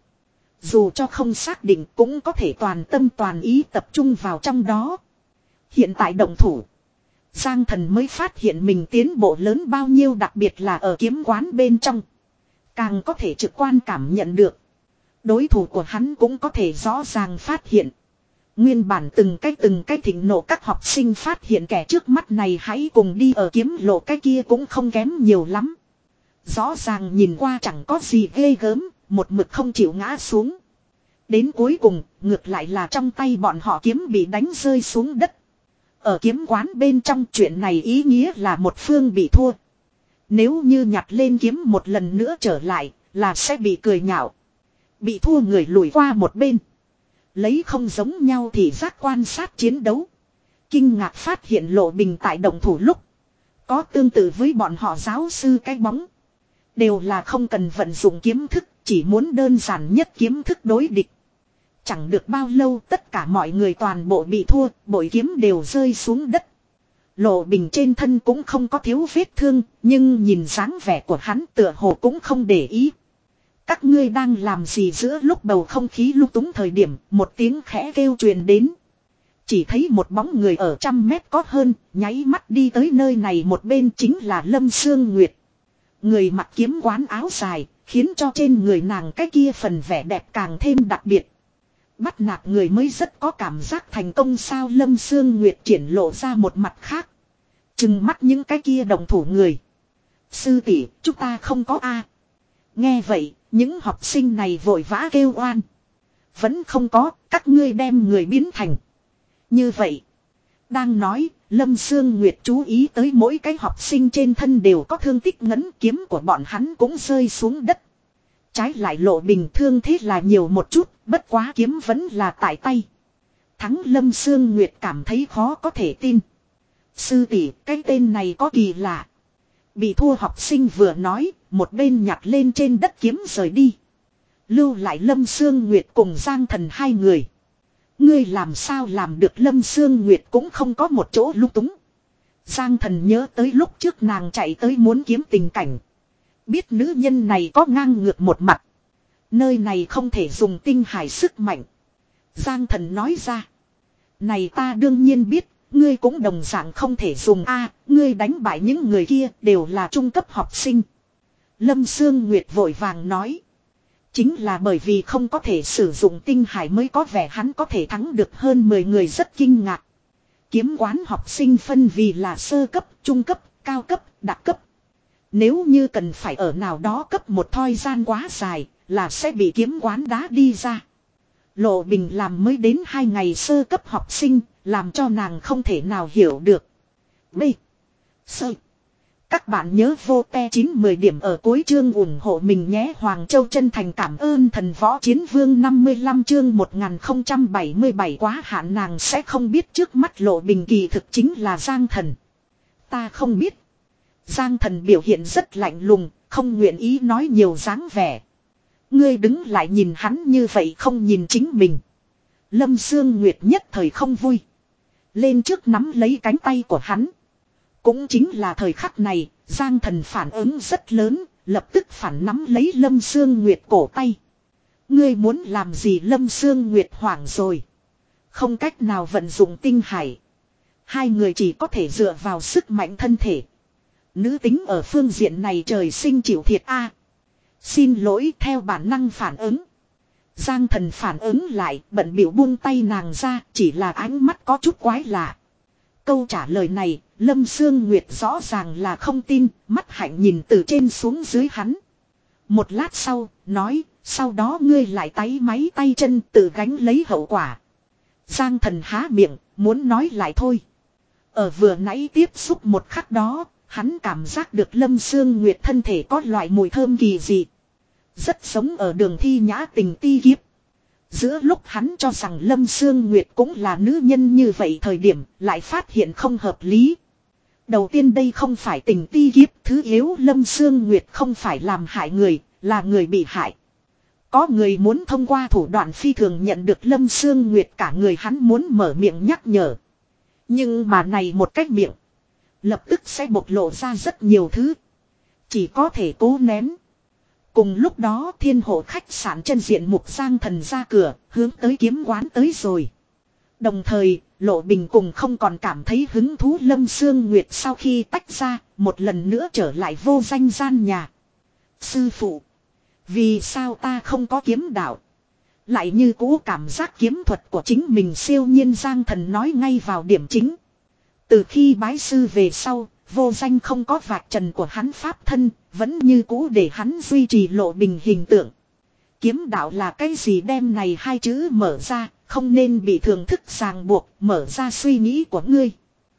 Dù cho không xác định cũng có thể toàn tâm toàn ý tập trung vào trong đó. Hiện tại động thủ. Giang Thần mới phát hiện mình tiến bộ lớn bao nhiêu, đặc biệt là ở kiếm quán bên trong. Càng có thể trực quan cảm nhận được. Đối thủ của hắn cũng có thể rõ ràng phát hiện. Nguyên bản từng cái từng cái thịnh nộ các học sinh phát hiện kẻ trước mắt này hãy cùng đi ở kiếm lộ cái kia cũng không kém nhiều lắm. Rõ ràng nhìn qua chẳng có gì ghê gớm, một mực không chịu ngã xuống. Đến cuối cùng, ngược lại là trong tay bọn họ kiếm bị đánh rơi xuống đất. Ở kiếm quán bên trong chuyện này ý nghĩa là một phương bị thua. Nếu như nhặt lên kiếm một lần nữa trở lại, là sẽ bị cười nhạo. Bị thua người lùi qua một bên. Lấy không giống nhau thì giác quan sát chiến đấu. Kinh ngạc phát hiện Lộ Bình tại động thủ lúc. Có tương tự với bọn họ giáo sư cái bóng. Đều là không cần vận dụng kiếm thức, chỉ muốn đơn giản nhất kiếm thức đối địch. Chẳng được bao lâu tất cả mọi người toàn bộ bị thua, bội kiếm đều rơi xuống đất. Lộ Bình trên thân cũng không có thiếu vết thương, nhưng nhìn dáng vẻ của hắn tựa hồ cũng không để ý. Các ngươi đang làm gì? Giữa lúc bầu không khí lung túng thời điểm, một tiếng khẽ kêu truyền đến. Chỉ thấy một bóng người ở trăm mét có hơn, nháy mắt đi tới nơi này, một bên chính là Lâm Sương Nguyệt. Người mặc kiếm quán áo dài, khiến cho trên người nàng cái kia phần vẻ đẹp càng thêm đặc biệt. Bắt nạt người mới rất có cảm giác thành công sao? Lâm Sương Nguyệt triển lộ ra một mặt khác. Trừng mắt những cái kia đồng thủ người. Sư tỷ, chúng ta không có a. Nghe vậy, những học sinh này vội vã kêu oan. Vẫn không có, các ngươi đem người biến thành. Như vậy, đang nói, Lâm Sương Nguyệt chú ý tới mỗi cái học sinh trên thân đều có thương tích, ngấn kiếm của bọn hắn cũng rơi xuống đất. Trái lại Lộ Bình thương thế là nhiều một chút, bất quá kiếm vẫn là tại tay. Thắng Lâm Sương Nguyệt cảm thấy khó có thể tin. Sư tỷ, cái tên này có kỳ lạ. Bị thua học sinh vừa nói, một bên nhặt lên trên đất kiếm rời đi. Lưu lại Lâm Sương Nguyệt cùng Giang Thần hai người. Ngươi làm sao làm được? Lâm Sương Nguyệt cũng không có một chỗ lung túng. Giang Thần nhớ tới lúc trước nàng chạy tới muốn kiếm tình cảnh. Biết nữ nhân này có ngang ngược một mặt. Nơi này không thể dùng tinh hải sức mạnh. Giang Thần nói ra. Này ta đương nhiên biết, ngươi cũng đồng dạng không thể dùng a. Ngươi đánh bại những người kia đều là trung cấp học sinh. Lâm Sương Nguyệt vội vàng nói. Chính là bởi vì không có thể sử dụng tinh hải mới có vẻ hắn có thể thắng được hơn mười người, rất kinh ngạc. Kiếm quán học sinh phân vì là sơ cấp, trung cấp, cao cấp, đặc cấp. Nếu như cần phải ở nào đó cấp một thời gian quá dài là sẽ bị kiếm quán đá đi ra. Lộ Bình làm mới đến hai ngày sơ cấp học sinh, làm cho nàng không thể nào hiểu được. B. Sơ. Các bạn nhớ vô te chín mười điểm ở cuối chương ủng hộ mình nhé. Hoàng Châu chân thành cảm ơn thần võ chiến vương năm mươi lăm chương một nghìn không trăm bảy mươi bảy quá hạn nàng sẽ không biết trước mắt Lộ Bình kỳ thực chính là Giang Thần. Ta không biết. Giang Thần biểu hiện rất lạnh lùng, không nguyện ý nói nhiều dáng vẻ. Ngươi đứng lại nhìn hắn như vậy không nhìn chính mình. Lâm Sương Nguyệt nhất thời không vui. Lên trước nắm lấy cánh tay của hắn. Cũng chính là thời khắc này, Giang Thần phản ứng rất lớn, lập tức phản nắm lấy Lâm Sương Nguyệt cổ tay. Ngươi muốn làm gì? Lâm Sương Nguyệt hoảng rồi. Không cách nào vận dụng tinh hải. Hai người chỉ có thể dựa vào sức mạnh thân thể. Nữ tính ở phương diện này trời sinh chịu thiệt a. Xin lỗi, theo bản năng phản ứng. Giang Thần phản ứng lại, bận biểu buông tay nàng ra, chỉ là ánh mắt có chút quái lạ. Câu trả lời này, Lâm Sương Nguyệt rõ ràng là không tin, mắt hạnh nhìn từ trên xuống dưới hắn. Một lát sau, nói, sau đó ngươi lại táy máy tay chân tự gánh lấy hậu quả. Giang Thần há miệng, muốn nói lại thôi. Ở vừa nãy tiếp xúc một khắc đó, hắn cảm giác được Lâm Sương Nguyệt thân thể có loại mùi thơm kỳ dị. Rất giống ở đường thi nhã tình ti kiếp. Giữa lúc hắn cho rằng Lâm Sương Nguyệt cũng là nữ nhân như vậy thời điểm lại phát hiện không hợp lý. Đầu tiên đây không phải tình ti kiếp, thứ yếu Lâm Sương Nguyệt không phải làm hại người, là người bị hại. Có người muốn thông qua thủ đoạn phi thường nhận được Lâm Sương Nguyệt cả người hắn muốn mở miệng nhắc nhở. Nhưng mà này một cách miệng, lập tức sẽ bộc lộ ra rất nhiều thứ. Chỉ có thể cố nén. Cùng lúc đó Thiên Hộ khách sạn chân diện mục Giang Thần ra cửa, hướng tới kiếm quán tới rồi. Đồng thời, Lộ Bình cùng không còn cảm thấy hứng thú Lâm Sương Nguyệt sau khi tách ra, một lần nữa trở lại vô danh gian nhà. Sư phụ, vì sao ta không có kiếm đạo? Lại như cũ cảm giác kiếm thuật của chính mình siêu nhiên. Giang Thần nói ngay vào điểm chính. Từ khi bái sư về sau, vô danh không có vạch trần của hắn pháp thân, vẫn như cũ để hắn duy trì Lộ Bình hình tượng. Kiếm đạo là cái gì? Đem này hai chữ mở ra, không nên bị thường thức ràng buộc, mở ra suy nghĩ của ngươi.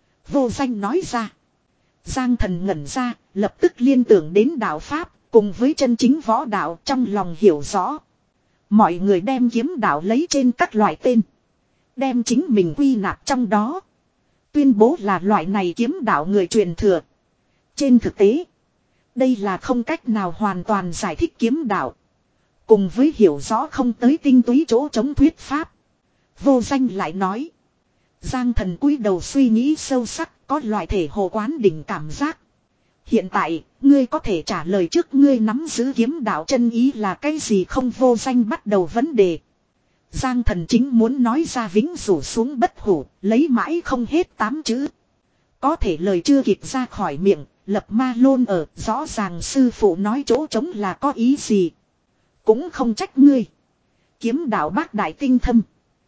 Vô danh nói ra. Giang Thần ngẩn ra, lập tức liên tưởng đến đạo pháp, cùng với chân chính võ đạo trong lòng hiểu rõ. Mọi người đem kiếm đạo lấy trên các loại tên. Đem chính mình quy nạp trong đó. Tuyên bố là loại này kiếm đạo người truyền thừa. Trên thực tế, đây là không cách nào hoàn toàn giải thích kiếm đạo. Cùng với hiểu rõ không tới tinh túy chỗ chống thuyết pháp. Vô danh lại nói. Giang Thần cúi đầu suy nghĩ sâu sắc, có loại thể hồ quán đỉnh cảm giác. Hiện tại, ngươi có thể trả lời trước ngươi nắm giữ kiếm đạo chân ý là cái gì không? Vô danh bắt đầu vấn đề. Giang Thần chính muốn nói ra vĩnh rủ xuống bất hủ, lấy mãi không hết tám chữ. Có thể lời chưa kịp ra khỏi miệng, lập ma lôn ở, rõ ràng sư phụ nói chỗ trống là có ý gì. Cũng không trách ngươi. Kiếm đạo bác đại tinh thâm.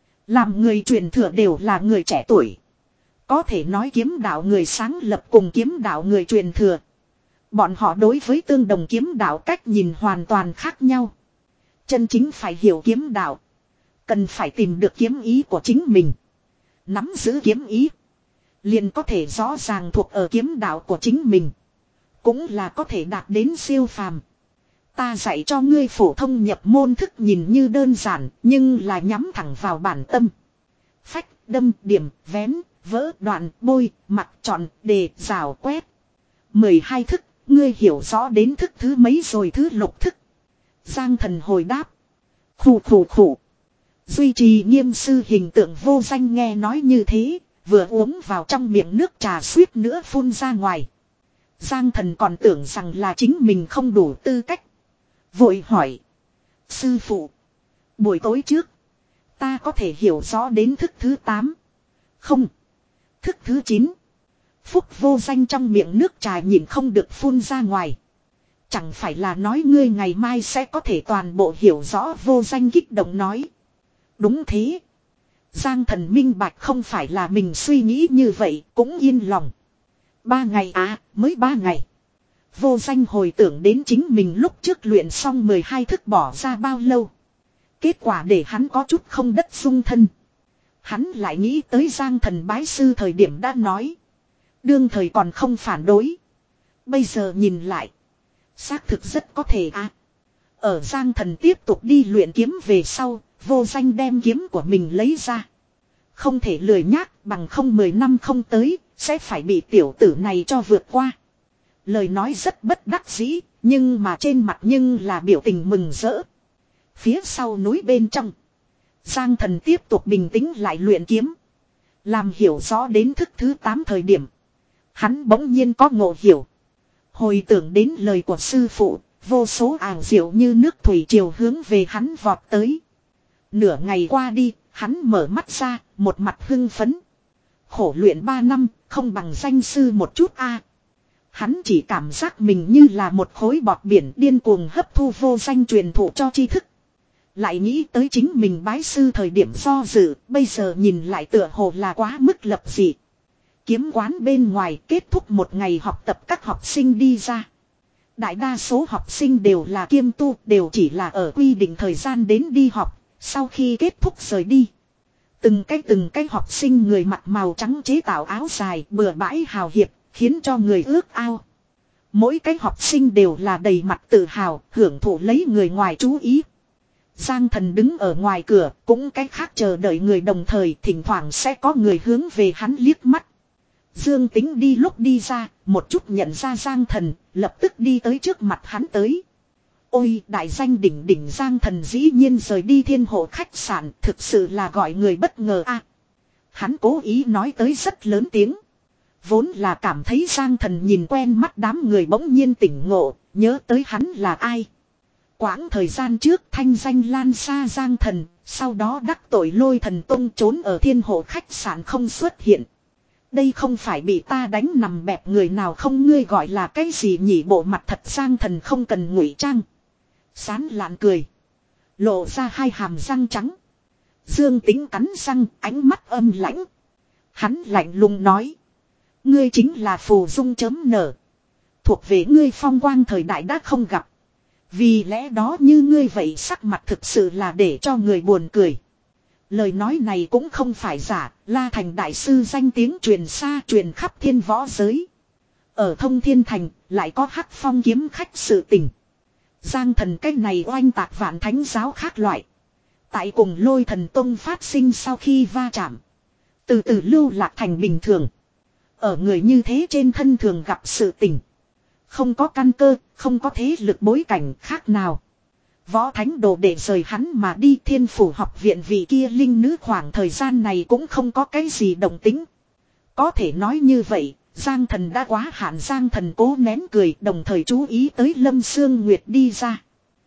Làm người truyền thừa đều là người trẻ tuổi. Có thể nói kiếm đạo người sáng lập cùng kiếm đạo người truyền thừa. Bọn họ đối với tương đồng kiếm đạo cách nhìn hoàn toàn khác nhau. Chân chính phải hiểu kiếm đạo. Cần phải tìm được kiếm ý của chính mình. Nắm giữ kiếm ý. Liền có thể rõ ràng thuộc ở kiếm đạo của chính mình. Cũng là có thể đạt đến siêu phàm. Ta dạy cho ngươi phổ thông nhập môn thức nhìn như đơn giản, nhưng là nhắm thẳng vào bản tâm. Phách, đâm, điểm, vén, vỡ, đoạn, bôi, mặt, tròn, đề, rào, quét. mười hai thức, ngươi hiểu rõ đến thức thứ mấy rồi? Thứ lục thức. Giang Thần hồi đáp. Khủ khủ khủ. Duy trì nghiêm sư hình tượng vô danh nghe nói như thế, vừa uống vào trong miệng nước trà suýt nữa phun ra ngoài. Giang Thần còn tưởng rằng là chính mình không đủ tư cách. Vội hỏi. Sư phụ. Buổi tối trước. Ta có thể hiểu rõ đến thức thứ tám. Không. Thức thứ chín. Phúc vô danh trong miệng nước trà nhìn không được phun ra ngoài. Chẳng phải là nói ngươi ngày mai sẽ có thể toàn bộ hiểu rõ? Vô danh kích động nói. Đúng thế. Giang Thần minh bạch không phải là mình suy nghĩ như vậy, cũng yên lòng. Ba ngày à, mới ba ngày. Vô danh hồi tưởng đến chính mình lúc trước luyện xong mười hai thức bỏ ra bao lâu. Kết quả để hắn có chút không đất dung thân. Hắn lại nghĩ tới Giang Thần bái sư thời điểm đã nói. Đương thời còn không phản đối. Bây giờ nhìn lại. Xác thực rất có thể à. Ở Giang Thần tiếp tục đi luyện kiếm về sau, vô danh đem kiếm của mình lấy ra. Không thể lười nhác, bằng không mười năm không tới, sẽ phải bị tiểu tử này cho vượt qua. Lời nói rất bất đắc dĩ, nhưng mà trên mặt nhưng là biểu tình mừng rỡ. Phía sau núi bên trong, Giang Thần tiếp tục bình tĩnh lại luyện kiếm. Làm hiểu rõ đến thức thứ tám thời điểm. Hắn bỗng nhiên có ngộ hiểu. Hồi tưởng đến lời của sư phụ, vô số ảo diệu như nước thủy triều hướng về hắn vọt tới. Nửa ngày qua đi, hắn mở mắt ra, một mặt hưng phấn. Khổ luyện ba năm, không bằng danh sư một chút a. Hắn chỉ cảm giác mình như là một khối bọt biển điên cuồng hấp thu vô danh truyền thụ cho tri thức. Lại nghĩ tới chính mình bái sư thời điểm do dự, bây giờ nhìn lại tựa hồ là quá mức lập dị. Kiếm quán bên ngoài kết thúc một ngày học tập các học sinh đi ra. Đại đa số học sinh đều là kiêm tu, đều chỉ là ở quy định thời gian đến đi học, sau khi kết thúc rời đi. Từng cái từng cái học sinh người mặc màu trắng chế tạo áo dài bừa bãi hào hiệp, khiến cho người ước ao. Mỗi cái học sinh đều là đầy mặt tự hào, hưởng thụ lấy người ngoài chú ý. Giang Thần đứng ở ngoài cửa, cũng cái khác chờ đợi người đồng thời, thỉnh thoảng sẽ có người hướng về hắn liếc mắt. Dương Tính đi lúc đi ra, một chút nhận ra Giang Thần, lập tức đi tới trước mặt hắn tới. Ôi, đại danh đỉnh đỉnh Giang Thần dĩ nhiên rời đi Thiên Hộ khách sạn, thực sự là gọi người bất ngờ a. Hắn cố ý nói tới rất lớn tiếng. Vốn là cảm thấy Giang Thần nhìn quen mắt đám người bỗng nhiên tỉnh ngộ, nhớ tới hắn là ai. Quãng thời gian trước thanh danh lan xa Giang Thần, sau đó đắc tội Lôi Thần Tông trốn ở Thiên Hộ khách sạn không xuất hiện. Đây không phải bị ta đánh nằm bẹp người nào không, ngươi gọi là cái gì nhỉ? Bộ mặt thật Giang Thần không cần ngụy trang. Sán lạn cười. Lộ ra hai hàm răng trắng. Dương Tính cắn răng, ánh mắt âm lãnh. Hắn lạnh lùng nói. Ngươi chính là phù dung chấm nở. Thuộc về ngươi phong quang thời đại đã không gặp. Vì lẽ đó như ngươi vậy sắc mặt thực sự là để cho người buồn cười. Lời nói này cũng không phải giả, La Thành đại sư danh tiếng truyền xa truyền khắp thiên võ giới. Ở Thông Thiên Thành lại có Hắc Phong kiếm khách sự tình. Giang Thần cái này oanh tạc vạn thánh giáo khác loại. Tại cùng Lôi Thần Tông phát sinh sau khi va chạm. Từ từ lưu lạc thành bình thường. Ở người như thế trên thân thường gặp sự tình. Không có căn cơ, không có thế lực bối cảnh khác nào. Võ Thánh Đồ để rời hắn mà đi Thiên Phủ học viện vị kia linh nữ khoảng thời gian này cũng không có cái gì động tính. Có thể nói như vậy, Giang Thần đã quá hạn. Giang Thần cố nén cười đồng thời chú ý tới Lâm Sương Nguyệt đi ra.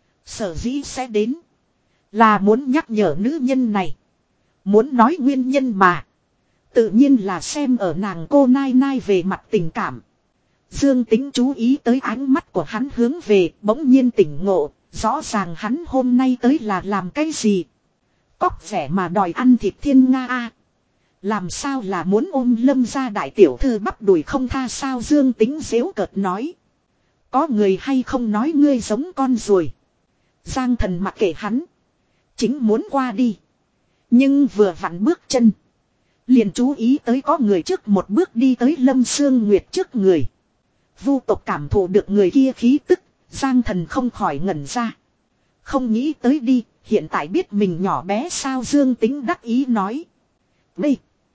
Sở dĩ sẽ đến. Là muốn nhắc nhở nữ nhân này. Muốn nói nguyên nhân mà. Tự nhiên là xem ở nàng cô Nai Nai về mặt tình cảm. Dương Tính chú ý tới ánh mắt của hắn hướng về, bỗng nhiên tỉnh ngộ. Rõ ràng hắn hôm nay tới là làm cái gì? Cóc vẻ mà đòi ăn thịt thiên Nga a. Làm sao là muốn ôm Lâm gia đại tiểu thư bắp đùi không tha sao? Dương Tính giễu cợt nói. Có người hay không nói ngươi giống con ruồi. Giang Thần mặc kệ hắn. Chính muốn qua đi. Nhưng vừa vặn bước chân. Liền chú ý tới có người trước một bước đi tới Lâm Sương Nguyệt trước người. Vu tộc cảm thụ được người kia khí tức. Giang Thần không khỏi ngẩn ra. Không nghĩ tới đi, hiện tại biết mình nhỏ bé sao? Dương Tính đắc ý nói. B.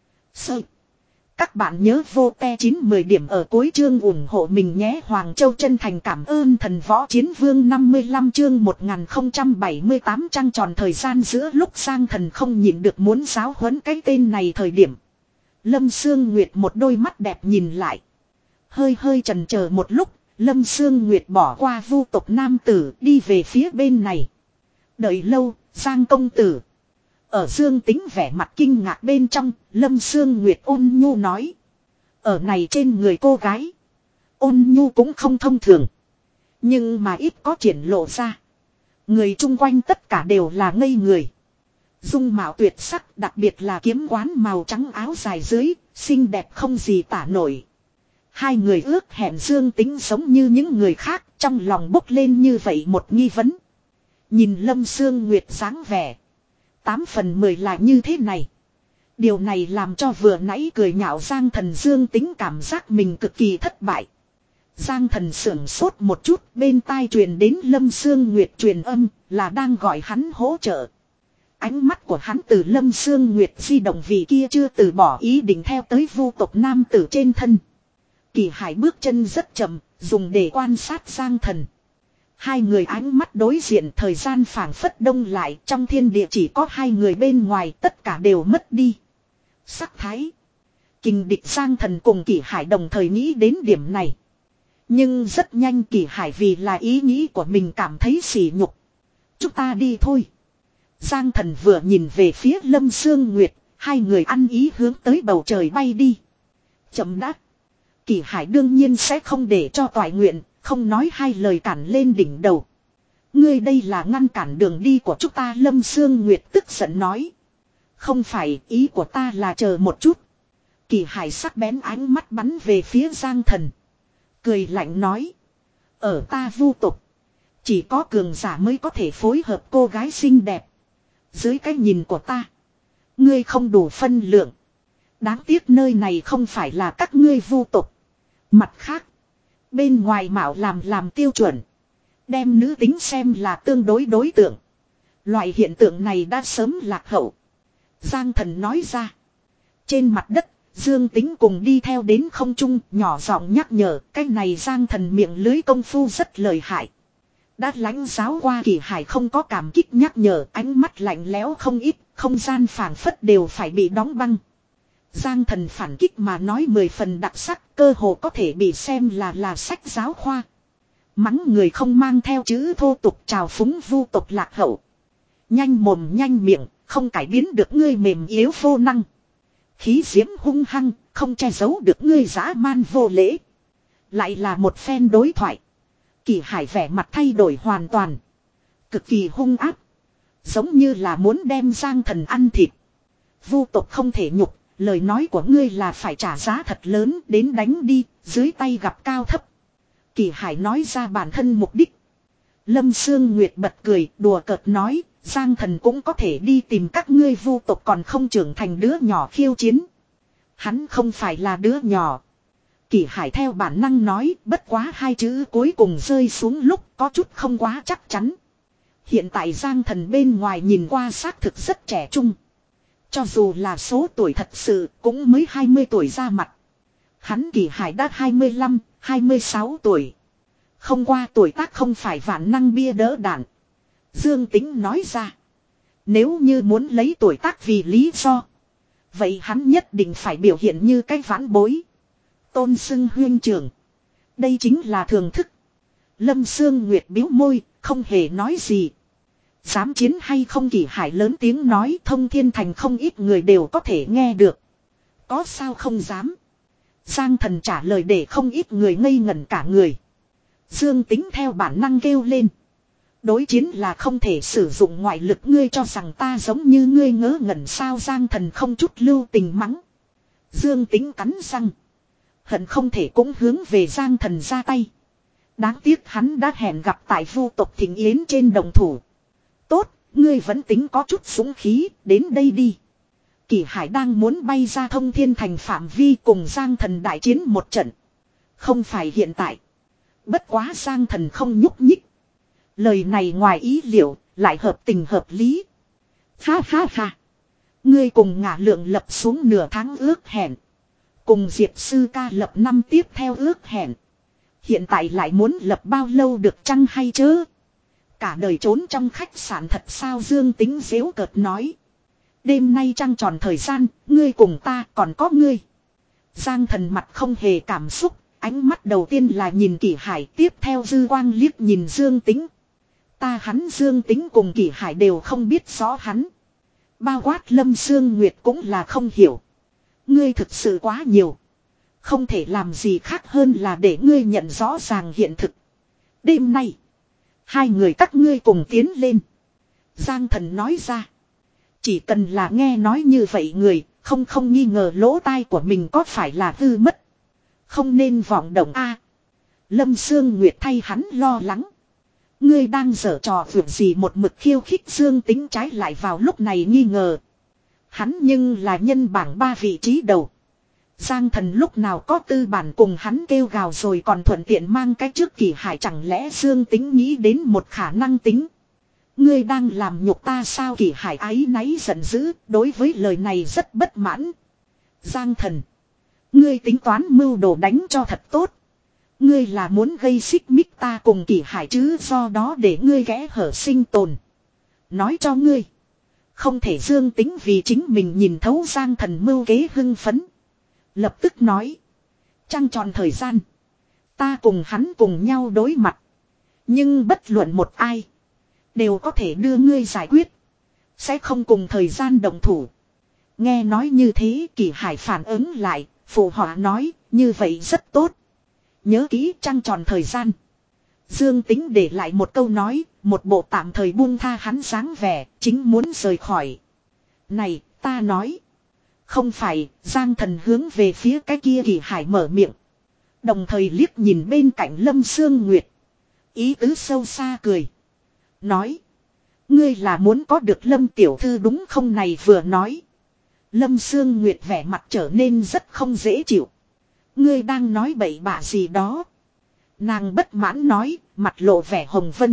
Sơ. Các bạn nhớ vô te chín mười điểm ở cuối chương ủng hộ mình nhé. Hoàng Châu chân thành cảm ơn Thần Võ Chiến Vương. Năm mươi lăm chương một nghìn không trăm bảy mươi tám trăng tròn thời gian giữa lúc Giang Thần không nhịn được muốn giáo huấn cái tên này thời điểm. Lâm Sương Nguyệt một đôi mắt đẹp nhìn lại. Hơi hơi chần chờ một lúc. Lâm Sương Nguyệt bỏ qua vu tộc nam tử đi về phía bên này. Đợi lâu, Giang công tử. Ở Dương Tính vẻ mặt kinh ngạc bên trong, Lâm Sương Nguyệt ôn nhu nói. Ở này trên người cô gái. Ôn nhu cũng không thông thường. Nhưng mà ít có triển lộ ra. Người chung quanh tất cả đều là ngây người. Dung mạo tuyệt sắc, đặc biệt là kiếm quán màu trắng áo dài dưới, xinh đẹp không gì tả nổi. Hai người ước hẹn Dương Tính giống như những người khác, trong lòng bốc lên như vậy một nghi vấn. Nhìn Lâm Sương Nguyệt dáng vẻ. Tám phần mười là như thế này. Điều này làm cho vừa nãy cười nhạo Giang Thần Dương Tính cảm giác mình cực kỳ thất bại. Giang Thần sưởng sốt một chút, bên tai truyền đến Lâm Sương Nguyệt truyền âm, là đang gọi hắn hỗ trợ. Ánh mắt của hắn từ Lâm Sương Nguyệt di động vì kia chưa từ bỏ ý định theo tới vu tộc nam tử trên thân. Kỳ Hải bước chân rất chậm, dùng để quan sát Giang Thần. Hai người ánh mắt đối diện, thời gian phảng phất đông lại, trong thiên địa chỉ có hai người bên ngoài, tất cả đều mất đi sắc thái. Kình địch Giang Thần cùng Kỳ Hải đồng thời nghĩ đến điểm này. Nhưng rất nhanh Kỳ Hải vì là ý nghĩ của mình cảm thấy sỉ nhục. Chúng ta đi thôi. Giang Thần vừa nhìn về phía Lâm Sương Nguyệt, hai người ăn ý hướng tới bầu trời bay đi. Chậm đã. Kỳ Hải đương nhiên sẽ không để cho toại nguyện, không nói hai lời cản lên đỉnh đầu. Ngươi đây là ngăn cản đường đi của chúng ta, Lâm Sương Nguyệt tức giận nói. Không phải, ý của ta là chờ một chút. Kỳ Hải sắc bén ánh mắt bắn về phía Giang Thần. Cười lạnh nói. Ở ta vu tục. Chỉ có cường giả mới có thể phối hợp cô gái xinh đẹp. Dưới cái nhìn của ta. Ngươi không đủ phân lượng. Đáng tiếc nơi này không phải là các ngươi vu tục. Mặt khác. Bên ngoài mạo làm làm tiêu chuẩn. Đem nữ tính xem là tương đối đối tượng. Loại hiện tượng này đã sớm lạc hậu. Giang Thần nói ra. Trên mặt đất. Dương Tính cùng đi theo đến không trung, nhỏ giọng nhắc nhở, cái này Giang Thần miệng lưới công phu rất lợi hại. Đã lãnh giáo qua Kỳ Hải không có cảm kích nhắc nhở, ánh mắt lạnh lẽo không ít, không gian phảng phất đều phải bị đóng băng. Giang Thần phản kích mà nói mười phần đặc sắc, cơ hồ có thể bị xem là là sách giáo khoa. Mắng người không mang theo chữ thô tục, trào phúng vu tục lạc hậu. Nhanh mồm nhanh miệng, không cải biến được ngươi mềm yếu vô năng. Khí diễm hung hăng, không che giấu được ngươi dã man vô lễ. Lại là một phen đối thoại. Kỳ Hải vẻ mặt thay đổi hoàn toàn. Cực kỳ hung áp. Giống như là muốn đem Giang Thần ăn thịt. Vu tộc không thể nhục, lời nói của ngươi là phải trả giá thật lớn, đến đánh đi, dưới tay gặp cao thấp. Kỳ Hải nói ra bản thân mục đích. Lâm Sương Nguyệt bật cười, đùa cợt nói. Giang Thần cũng có thể đi tìm các ngươi vu tộc còn không trưởng thành đứa nhỏ khiêu chiến. Hắn không phải là đứa nhỏ. Kỳ Hải theo bản năng nói, bất quá hai chữ cuối cùng rơi xuống lúc có chút không quá chắc chắn. Hiện tại Giang Thần bên ngoài nhìn qua xác thực rất trẻ trung. Cho dù là số tuổi thật sự cũng mới hai mươi tuổi ra mặt. Hắn Kỳ Hải đã hai mươi lăm, hai mươi sáu tuổi. Không qua tuổi tác không phải vạn năng bia đỡ đạn. Dương Tính nói ra. Nếu như muốn lấy tuổi tác vì lý do. Vậy hắn nhất định phải biểu hiện như cái vãn bối. Tôn xưng huyên trưởng. Đây chính là thường thức. Lâm Sương Nguyệt biếu môi, không hề nói gì. Dám chiến hay không? Kỳ Hải lớn tiếng nói, Thông Thiên Thành không ít người đều có thể nghe được. Có sao không dám? Giang Thần trả lời để không ít người ngây ngẩn cả người. Dương Tính theo bản năng kêu lên. Đối chiến là không thể sử dụng ngoại lực, ngươi cho rằng ta giống như ngươi ngớ ngẩn sao? Giang Thần không chút lưu tình mắng. Dương Tính cắn răng. Hận không thể cũng hướng về Giang Thần ra tay. Đáng tiếc hắn đã hẹn gặp tại vu tộc Thịnh Yến trên đồng thủ. Tốt, ngươi vẫn tính có chút súng khí, đến đây đi. Kỳ Hải đang muốn bay ra Thông Thiên Thành phạm vi cùng Giang Thần đại chiến một trận. Không phải hiện tại. Bất quá Giang Thần không nhúc nhích. Lời này ngoài ý liệu, lại hợp tình hợp lý. Ha ha ha. Ngươi cùng Ngả Lượng lập xuống nửa tháng ước hẹn. Cùng Diệp Sư Ca lập năm tiếp theo ước hẹn. Hiện tại lại muốn lập bao lâu được chăng hay chớ? Cả đời trốn trong khách sạn thật sao? Dương Tính giễu cợt nói. Đêm nay trăng tròn thời gian, ngươi cùng ta còn có ngươi. Giang Thần mặt không hề cảm xúc, ánh mắt đầu tiên là nhìn Kỳ Hải, tiếp theo dư quang liếc nhìn Dương Tính. Ta hắn Dương Tính cùng Kỳ Hải đều không biết rõ hắn. Bao quát Lâm Sương Nguyệt cũng là không hiểu. Ngươi thực sự quá nhiều. Không thể làm gì khác hơn là để ngươi nhận rõ ràng hiện thực. Đêm nay, hai người các ngươi cùng tiến lên. Giang Thần nói ra. Chỉ cần là nghe nói như vậy người, không không nghi ngờ lỗ tai của mình có phải là hư mất. Không nên vọng động a. Lâm Sương Nguyệt thay hắn lo lắng. Ngươi đang giở trò vượt gì một mực khiêu khích Dương Tính trái lại vào lúc này nghi ngờ. Hắn nhưng là nhân bảng ba vị trí đầu. Giang Thần lúc nào có tư bản cùng hắn kêu gào rồi còn thuận tiện mang cái trước Kỳ Hải, chẳng lẽ Dương Tính nghĩ đến một khả năng tính. Ngươi đang làm nhục ta sao? Kỳ Hải áy náy giận dữ, đối với lời này rất bất mãn. Giang Thần, ngươi tính toán mưu đồ đánh cho thật tốt. Ngươi là muốn gây xích mích ta cùng Kỳ Hải chứ, do đó để ngươi ghé hở sinh tồn. Nói cho ngươi, không thể. Dương Tính vì chính mình nhìn thấu Giang Thần mưu kế hưng phấn. Lập tức nói, trăng tròn thời gian, ta cùng hắn cùng nhau đối mặt. Nhưng bất luận một ai, đều có thể đưa ngươi giải quyết. Sẽ không cùng thời gian động thủ. Nghe nói như thế, Kỳ Hải phản ứng lại, phụ họa nói, như vậy rất tốt. Nhớ kỹ trăng tròn thời gian. Dương Tính để lại một câu nói, một bộ tạm thời buông tha hắn dáng vẻ, chính muốn rời khỏi. Này, ta nói. Không phải. Giang Thần hướng về phía cái kia Kỳ Hải mở miệng. Đồng thời liếc nhìn bên cạnh Lâm Sương Nguyệt. Ý tứ sâu xa cười. Nói, ngươi là muốn có được Lâm tiểu thư đúng không? Này vừa nói, Lâm Sương Nguyệt vẻ mặt trở nên rất không dễ chịu. Ngươi đang nói bậy bạ gì đó? Nàng bất mãn nói, mặt lộ vẻ hồng vân.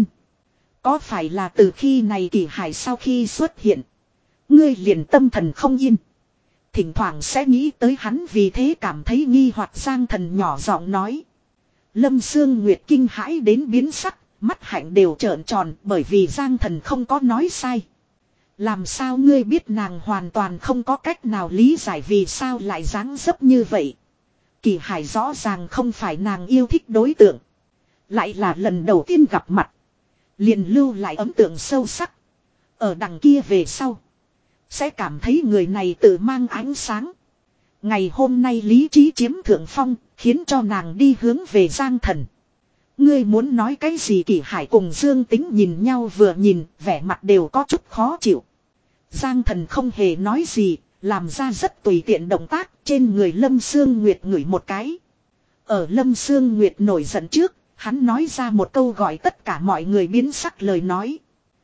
Có phải là từ khi này Kỳ Hải sau khi xuất hiện, ngươi liền tâm thần không yên, thỉnh thoảng sẽ nghĩ tới hắn, vì thế cảm thấy nghi hoặc? Giang Thần nhỏ giọng nói. Lâm Sương Nguyệt kinh hãi đến biến sắc, mắt hạnh đều trợn tròn, bởi vì Giang Thần không có nói sai. Làm sao ngươi biết? Nàng hoàn toàn không có cách nào lý giải vì sao lại dáng dấp như vậy. Kỳ Hải rõ ràng không phải nàng yêu thích đối tượng, lại là lần đầu tiên gặp mặt, liền lưu lại ấn tượng sâu sắc. Ở đằng kia về sau, sẽ cảm thấy người này tự mang ánh sáng. Ngày hôm nay lý trí chiếm thượng phong, khiến cho nàng đi hướng về Giang Thần. Ngươi muốn nói cái gì? Kỳ Hải cùng Dương Tính nhìn nhau vừa nhìn, vẻ mặt đều có chút khó chịu. Giang Thần không hề nói gì, làm ra rất tùy tiện động tác, trên người Lâm Sương Nguyệt ngửi một cái. Ở Lâm Sương Nguyệt nổi giận trước, hắn nói ra một câu gọi tất cả mọi người biến sắc lời nói.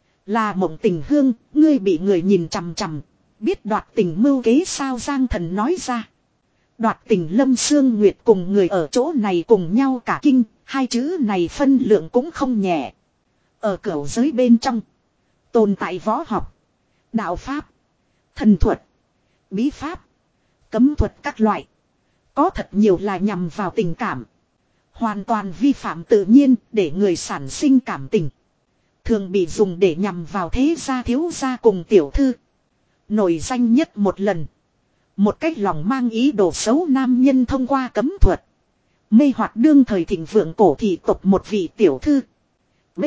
Là Mộng Tình Hương, ngươi bị người nhìn chằm chằm, biết đoạt tình mưu kế sao? Giang Thần nói ra. Đoạt tình? Lâm Sương Nguyệt cùng người ở chỗ này cùng nhau cả kinh, hai chữ này phân lượng cũng không nhẹ. Ở cửu giới bên trong, tồn tại võ học, đạo pháp, thần thuật, bí pháp, cấm thuật các loại. Có thật nhiều là nhằm vào tình cảm. Hoàn toàn vi phạm tự nhiên, để người sản sinh cảm tình. Thường bị dùng để nhằm vào thế gia thiếu gia cùng tiểu thư. Nổi danh nhất một lần, một cách lòng mang ý đồ xấu nam nhân thông qua cấm thuật mê hoặc đương thời thịnh vượng cổ thị tộc một vị tiểu thư. B.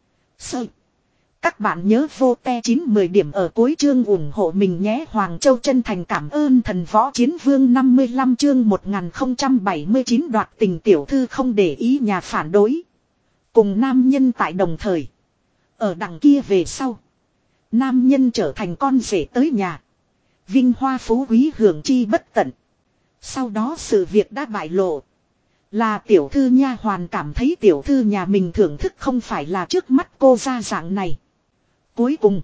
Sơ. Các bạn nhớ vô te chín mười điểm ở cuối chương ủng hộ mình nhé. Hoàng Châu chân thành cảm ơn Thần Võ Chiến Vương. Năm mươi lăm chương một nghìn không trăm bảy mươi chín đoạt tình tiểu thư không để ý nhà phản đối, cùng nam nhân tại đồng thời. Ở đằng kia về sau, nam nhân trở thành con rể tới nhà, vinh hoa phú quý hưởng chi bất tận. Sau đó sự việc đã bại lộ, là tiểu thư nha hoàn cảm thấy tiểu thư nhà mình thưởng thức không phải là trước mắt cô ra dạng này. Cuối cùng,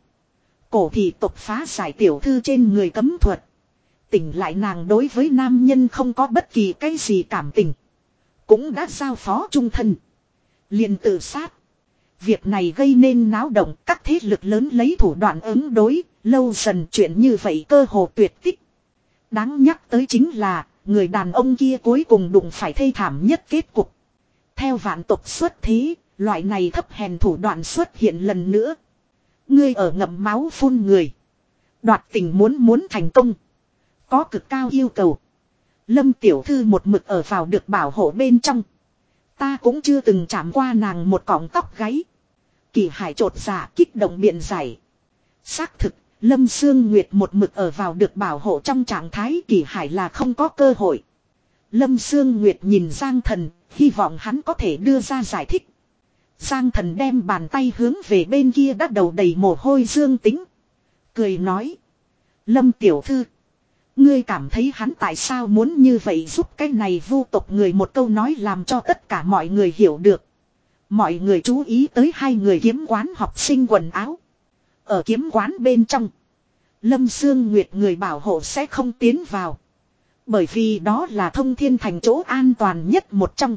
cổ thị tộc phá giải tiểu thư trên người cấm thuật, tỉnh lại nàng đối với nam nhân không có bất kỳ cái gì cảm tình, cũng đã giao phó trung thân, liền tự sát. Việc này gây nên náo động, các thế lực lớn lấy thủ đoạn ứng đối, lâu dần chuyện như vậy cơ hồ tuyệt tích. Đáng nhắc tới chính là, người đàn ông kia cuối cùng đụng phải thê thảm nhất kết cục. Theo vạn tộc xuất thế, loại này thấp hèn thủ đoạn xuất hiện lần nữa. Ngươi ở ngậm máu phun người, đoạt tình muốn muốn thành công, có cực cao yêu cầu. Lâm tiểu thư một mực ở vào được bảo hộ bên trong, ta cũng chưa từng chạm qua nàng một cọng tóc gáy. Kỳ Hải trột dạ kích động biện giải. Xác thực, Lâm Sương Nguyệt một mực ở vào được bảo hộ trong trạng thái, Kỳ Hải là không có cơ hội. Lâm Sương Nguyệt nhìn Giang Thần, hy vọng hắn có thể đưa ra giải thích. Giang Thần đem bàn tay hướng về bên kia đã đầu đầy mồ hôi Dương Tính, cười nói. Lâm tiểu thư, ngươi cảm thấy hắn tại sao muốn như vậy giúp cái này vu tộc người? Một câu nói làm cho tất cả mọi người hiểu được. Mọi người chú ý tới hai người kiếm quán học sinh quần áo. Ở kiếm quán bên trong, Lâm Sương Nguyệt người bảo hộ sẽ không tiến vào, Bởi vì đó là Thông Thiên Thành chỗ an toàn nhất một trong.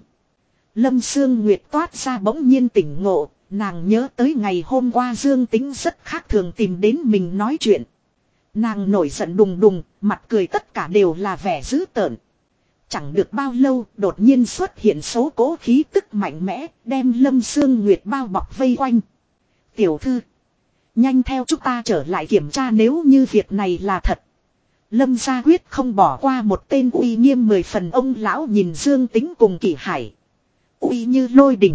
Lâm Sương Nguyệt toát ra bỗng nhiên tỉnh ngộ, nàng nhớ tới ngày hôm qua Dương Tính rất khác thường tìm đến mình nói chuyện. Nàng nổi giận đùng đùng, mặt cười tất cả đều là vẻ dữ tợn. Chẳng được bao lâu, đột nhiên xuất hiện số cố khí tức mạnh mẽ, đem Lâm Sương Nguyệt bao bọc vây quanh. Tiểu thư, nhanh theo chúng ta trở lại kiểm tra nếu như việc này là thật. Lâm gia quyết không bỏ qua một tên uy nghiêm mười phần. Ông lão nhìn Dương Tính cùng Kỷ Hải. Uy như lôi đỉnh.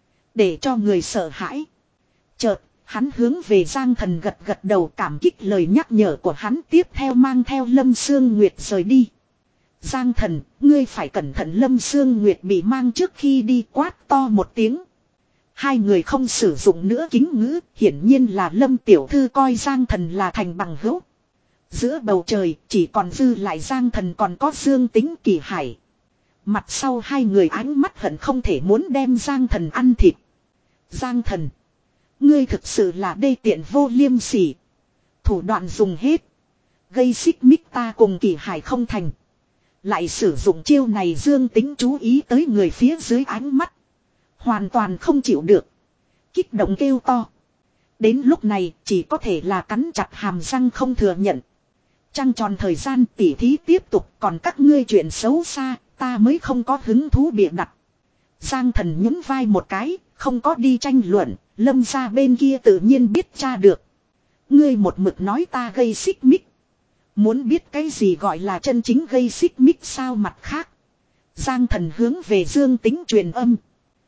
Để cho người sợ hãi. Chợt, hắn hướng về Giang Thần gật gật đầu cảm kích lời nhắc nhở của hắn, tiếp theo mang theo Lâm Sương Nguyệt rời đi. Giang Thần, ngươi phải cẩn thận. Lâm Sương Nguyệt bị mang trước khi đi quát to một tiếng. Hai người không sử dụng nữa kính ngữ, hiển nhiên là Lâm tiểu thư coi Giang Thần là thành bằng hữu. Giữa bầu trời chỉ còn dư lại Giang Thần còn có Dương Tính Kỷ Hải. Mặt sau hai người ánh mắt hận không thể muốn đem Giang Thần ăn thịt. Giang Thần, ngươi thực sự là đê tiện vô liêm sỉ. Thủ đoạn dùng hết. Gây xích mích ta cùng Kỷ Hải không thành. Lại sử dụng chiêu này. Dương Tính chú ý tới người phía dưới ánh mắt. Hoàn toàn không chịu được. Kích động kêu to. Đến lúc này chỉ có thể là cắn chặt hàm răng không thừa nhận. Trăng tròn thời gian tỉ thí tiếp tục, còn các ngươi chuyện xấu xa, ta mới không có hứng thú bịa đặt. Giang Thần nhún vai một cái, không có đi tranh luận, Lâm gia bên kia tự nhiên biết tra được. Ngươi một mực nói ta gây xích mích. Muốn biết cái gì gọi là chân chính gây xích mích sao? Mặt khác, Giang Thần hướng về Dương Tính truyền âm.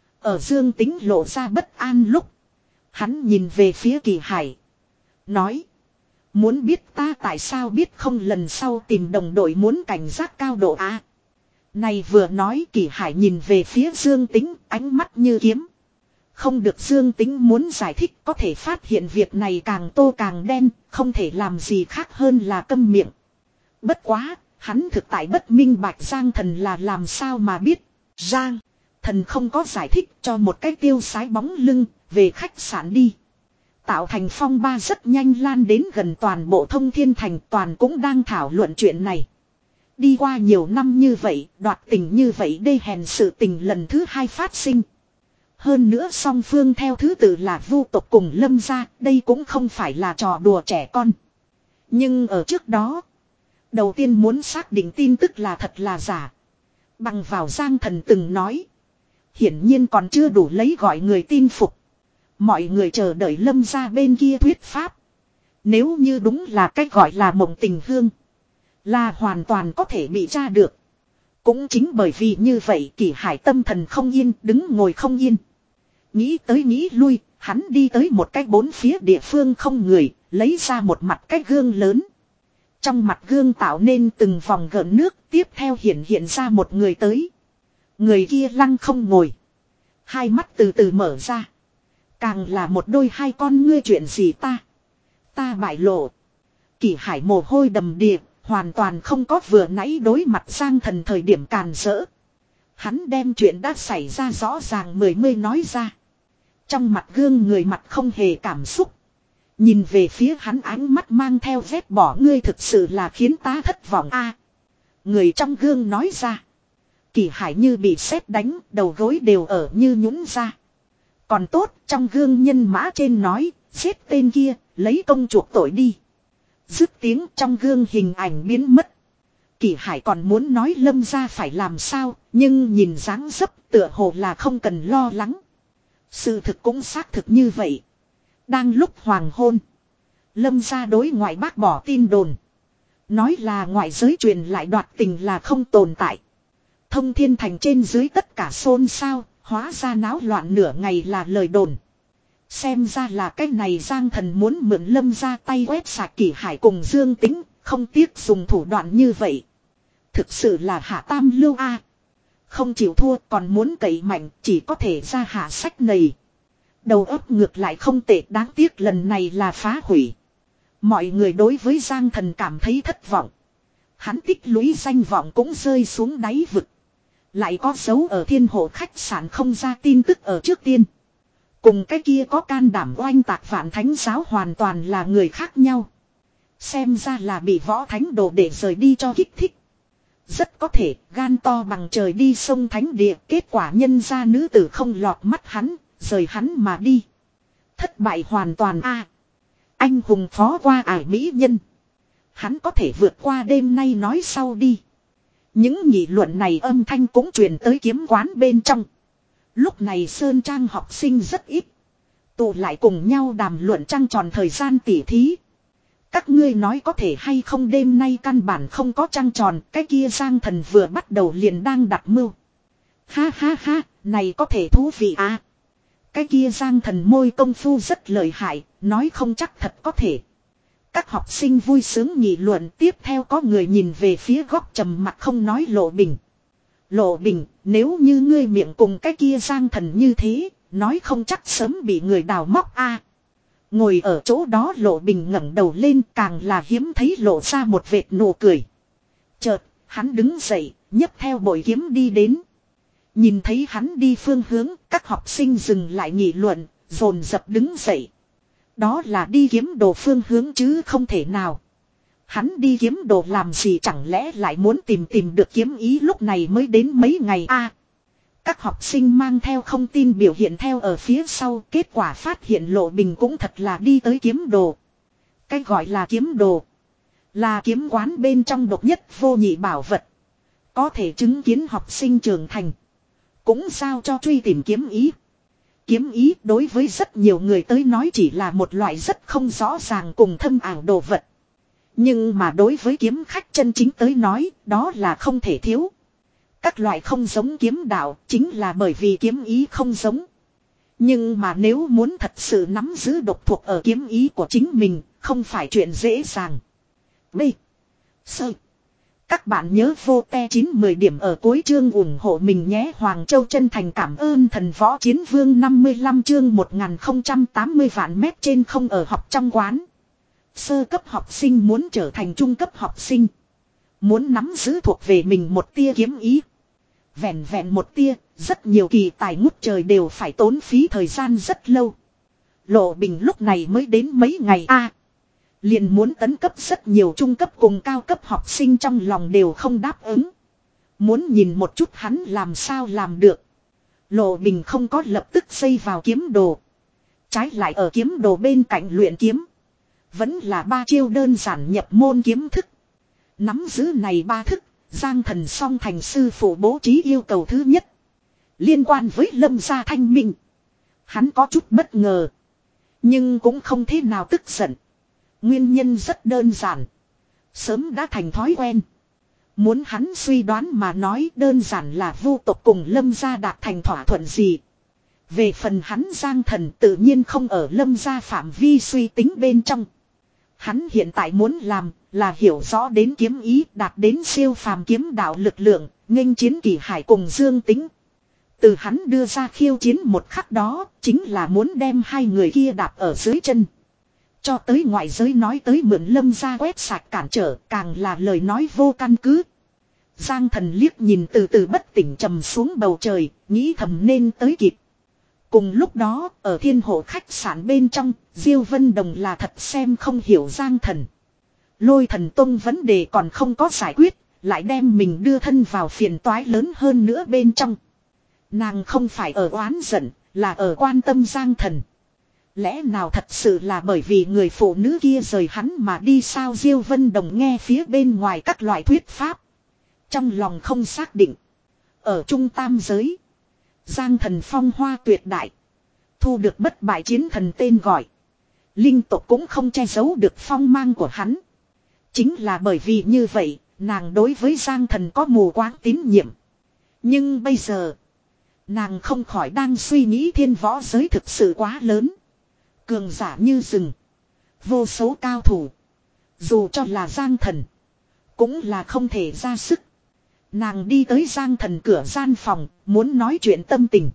Ở Dương Tính lộ ra bất an lúc, hắn nhìn về phía Kỷ Hải. Nói. Muốn biết ta tại sao biết không, lần sau tìm đồng đội muốn cảnh giác cao độ á. À, này vừa nói Kỷ Hải nhìn về phía Dương Tính, ánh mắt như kiếm. Không được. Dương Tính muốn giải thích, có thể phát hiện việc này càng tô càng đen, không thể làm gì khác hơn là câm miệng. Bất quá, hắn thực tại bất minh bạch Giang Thần là làm sao mà biết. Giang Thần không có giải thích, cho một cái tiêu sái bóng lưng, về khách sạn đi. Tạo thành phong ba rất nhanh lan đến gần toàn bộ Thông Thiên Thành, toàn cũng đang thảo luận chuyện này. Đi qua nhiều năm như vậy, đoạt tình như vậy đê hèn sự tình lần thứ hai phát sinh. Hơn nữa song phương theo thứ tự là Vu tộc cùng Lâm gia, đây cũng không phải là trò đùa trẻ con. Nhưng ở trước đó, đầu tiên muốn xác định tin tức là thật là giả. Bằng vào Giang Thần từng nói, hiển nhiên còn chưa đủ lấy gọi người tin phục. Mọi người chờ đợi Lâm gia bên kia thuyết pháp. Nếu như đúng là cách gọi là mộng tình hương, là hoàn toàn có thể bị tra được. Cũng chính bởi vì như vậy Kỷ Hải tâm thần không yên, đứng ngồi không yên. Nghĩ tới nghĩ lui, hắn đi tới một cái bốn phía địa phương không người, lấy ra một mặt cái gương lớn. Trong mặt gương tạo nên từng vòng gợn nước, tiếp theo hiện hiện ra một người tới. Người kia lăng không ngồi, hai mắt từ từ mở ra. Càng là một đôi hai con ngươi, chuyện gì ta Ta bại lộ. Kỷ Hải mồ hôi đầm đìa, hoàn toàn không có vừa nãy đối mặt Giang Thần thời điểm càn rỡ. Hắn đem chuyện đã xảy ra rõ ràng mười mươi nói ra. Trong mặt gương người mặt không hề cảm xúc. Nhìn về phía hắn ánh mắt mang theo vết bỏ, ngươi thực sự là khiến ta thất vọng a. Người trong gương nói ra. Kỷ Hải như bị sét đánh, đầu gối đều ở như nhũn ra. Còn tốt, trong gương nhân mã trên nói, giết tên kia, lấy công chuộc tội đi. Dứt tiếng, trong gương hình ảnh biến mất. Kỷ Hải còn muốn nói Lâm gia phải làm sao, nhưng nhìn dáng dấp tựa hồ là không cần lo lắng. Sự thực cũng xác thực như vậy. Đang lúc hoàng hôn, Lâm gia đối ngoại bác bỏ tin đồn. Nói là ngoại giới truyền lại đoạt tình là không tồn tại. Thông Thiên Thành trên dưới tất cả xôn xao, hóa ra náo loạn nửa ngày là lời đồn. Xem ra là cái này Giang Thần muốn mượn Lâm gia tay quét sạch Kỷ Hải cùng Dương Tính, không tiếc dùng thủ đoạn như vậy. Thực sự là hạ tam lưu a. Không chịu thua còn muốn cậy mạnh, chỉ có thể ra hạ sách này. Đầu óc ngược lại không tệ, đáng tiếc lần này là phá hủy. Mọi người đối với Giang Thần cảm thấy thất vọng. Hắn tích lũy danh vọng cũng rơi xuống đáy vực. Lại có dấu ở Thiên Hộ khách sạn không ra tin tức ở trước tiên. Cùng cái kia có can đảm oanh tạc Vạn Thánh giáo hoàn toàn là người khác nhau. Xem ra là bị Võ Thánh đồ để rời đi cho kích thích. Rất có thể gan to bằng trời đi sông thánh địa, kết quả nhân gia nữ tử không lọt mắt hắn, rời hắn mà đi. Thất bại hoàn toàn a. Anh hùng phó qua ải mỹ nhân. Hắn có thể vượt qua đêm nay nói sau đi. Những nghị luận này âm thanh cũng truyền tới kiếm quán bên trong. Lúc này Sơn Trang học sinh rất ít. Tụ lại cùng nhau đàm luận trăng tròn thời gian tỉ thí. Các ngươi nói có thể hay không, đêm nay căn bản không có trăng tròn. Cái kia Giang Thần vừa bắt đầu liền đang đặt mưu. Ha ha ha, này có thể thú vị à. Cái kia Giang Thần môi công phu rất lợi hại, nói không chắc thật có thể. Các học sinh vui sướng nghị luận, tiếp theo có người nhìn về phía góc trầm mặt không nói Lộ Bình. Lộ Bình, nếu như ngươi miệng cùng cái kia Giang Thần như thế, nói không chắc sớm bị người đào móc a. Ngồi ở chỗ đó Lộ Bình ngẩng đầu lên, càng là hiếm thấy lộ ra một vệt nụ cười. Chợt, hắn đứng dậy, nhấc theo bội kiếm đi đến. Nhìn thấy hắn đi phương hướng, các học sinh dừng lại nghị luận, dồn dập đứng dậy. Đó là đi kiếm đồ phương hướng chứ không thể nào. Hắn đi kiếm đồ làm gì, chẳng lẽ lại muốn tìm tìm được kiếm ý, lúc này mới đến mấy ngày a. Các học sinh mang theo không tin biểu hiện theo ở phía sau, kết quả phát hiện Lộ Bình cũng thật là đi tới kiếm đồ. Cái gọi là kiếm đồ là kiếm quán bên trong độc nhất vô nhị bảo vật. Có thể chứng kiến học sinh trưởng thành. Cũng sao cho truy tìm kiếm ý. Kiếm ý đối với rất nhiều người tới nói chỉ là một loại rất không rõ ràng cùng thâm ảo đồ vật. Nhưng mà đối với kiếm khách chân chính tới nói, đó là không thể thiếu. Các loại không giống kiếm đạo chính là bởi vì kiếm ý không giống. Nhưng mà nếu muốn thật sự nắm giữ độc thuộc ở kiếm ý của chính mình, không phải chuyện dễ dàng. B. Sơ. Các bạn nhớ vô te chín mười điểm ở cuối chương ủng hộ mình nhé. Hoàng Châu chân thành cảm ơn thần võ chiến vương. Năm mươi lăm chương một nghìn không trăm tám mươi vạn mét trên không ở học trong quán. Sơ cấp học sinh muốn trở thành trung cấp học sinh. Muốn nắm giữ thuộc về mình một tia kiếm ý. Vẹn vẹn một tia, rất nhiều kỳ tài ngút trời đều phải tốn phí thời gian rất lâu. Lộ Bình lúc này mới đến mấy ngày a, à, liền muốn tấn cấp, rất nhiều trung cấp cùng cao cấp học sinh trong lòng đều không đáp ứng. Muốn nhìn một chút hắn làm sao làm được. Lộ Bình không có lập tức xây vào kiếm đồ. Trái lại ở kiếm đồ bên cạnh luyện kiếm. Vẫn là ba chiêu đơn giản nhập môn kiếm thức. Nắm giữ này ba thức, Giang Thần song thành sư phụ bố trí yêu cầu thứ nhất. Liên quan với Lâm gia thanh minh. Hắn có chút bất ngờ. Nhưng cũng không thế nào tức giận. Nguyên nhân rất đơn giản. Sớm đã thành thói quen. Muốn hắn suy đoán mà nói, đơn giản là Vu tộc cùng Lâm gia đạt thành thỏa thuận gì. Về phần hắn Giang Thần tự nhiên không ở Lâm gia phạm vi suy tính bên trong. Hắn hiện tại muốn làm là hiểu rõ đến kiếm ý, đạt đến siêu phàm kiếm đạo lực lượng, nghênh chiến Kỳ Hải cùng Dương Tính. Từ hắn đưa ra khiêu chiến một khắc đó, chính là muốn đem hai người kia đạp ở dưới chân. Cho tới ngoại giới nói tới mượn Lâm gia quét sạch cản trở, càng là lời nói vô căn cứ. Giang Thần liếc nhìn từ từ bất tỉnh trầm xuống bầu trời, nghĩ thầm nên tới kịp. Cùng lúc đó, ở Thiên Hộ khách sạn bên trong, Diêu Vân Đồng là thật xem không hiểu Giang Thần. Lôi Thần Tông vấn đề còn không có giải quyết, lại đem mình đưa thân vào phiền toái lớn hơn nữa bên trong. Nàng không phải ở oán giận, là ở quan tâm Giang Thần. Lẽ nào thật sự là bởi vì người phụ nữ kia rời hắn mà đi sao? Diêu Vân Đồng nghe phía bên ngoài các loại thuyết pháp. Trong lòng không xác định. Ở Trung Tam giới, Giang Thần phong hoa tuyệt đại. Thu được bất bại chiến thần tên gọi. Linh tộc cũng không che giấu được phong mang của hắn. Chính là bởi vì như vậy, nàng đối với Giang Thần có mù quáng tín nhiệm. Nhưng bây giờ, nàng không khỏi đang suy nghĩ thiên võ giới thực sự quá lớn. Cường giả như rừng. Vô số cao thủ. Dù cho là Giang Thần, cũng là không thể ra sức. Nàng đi tới Giang Thần cửa gian phòng, muốn nói chuyện tâm tình.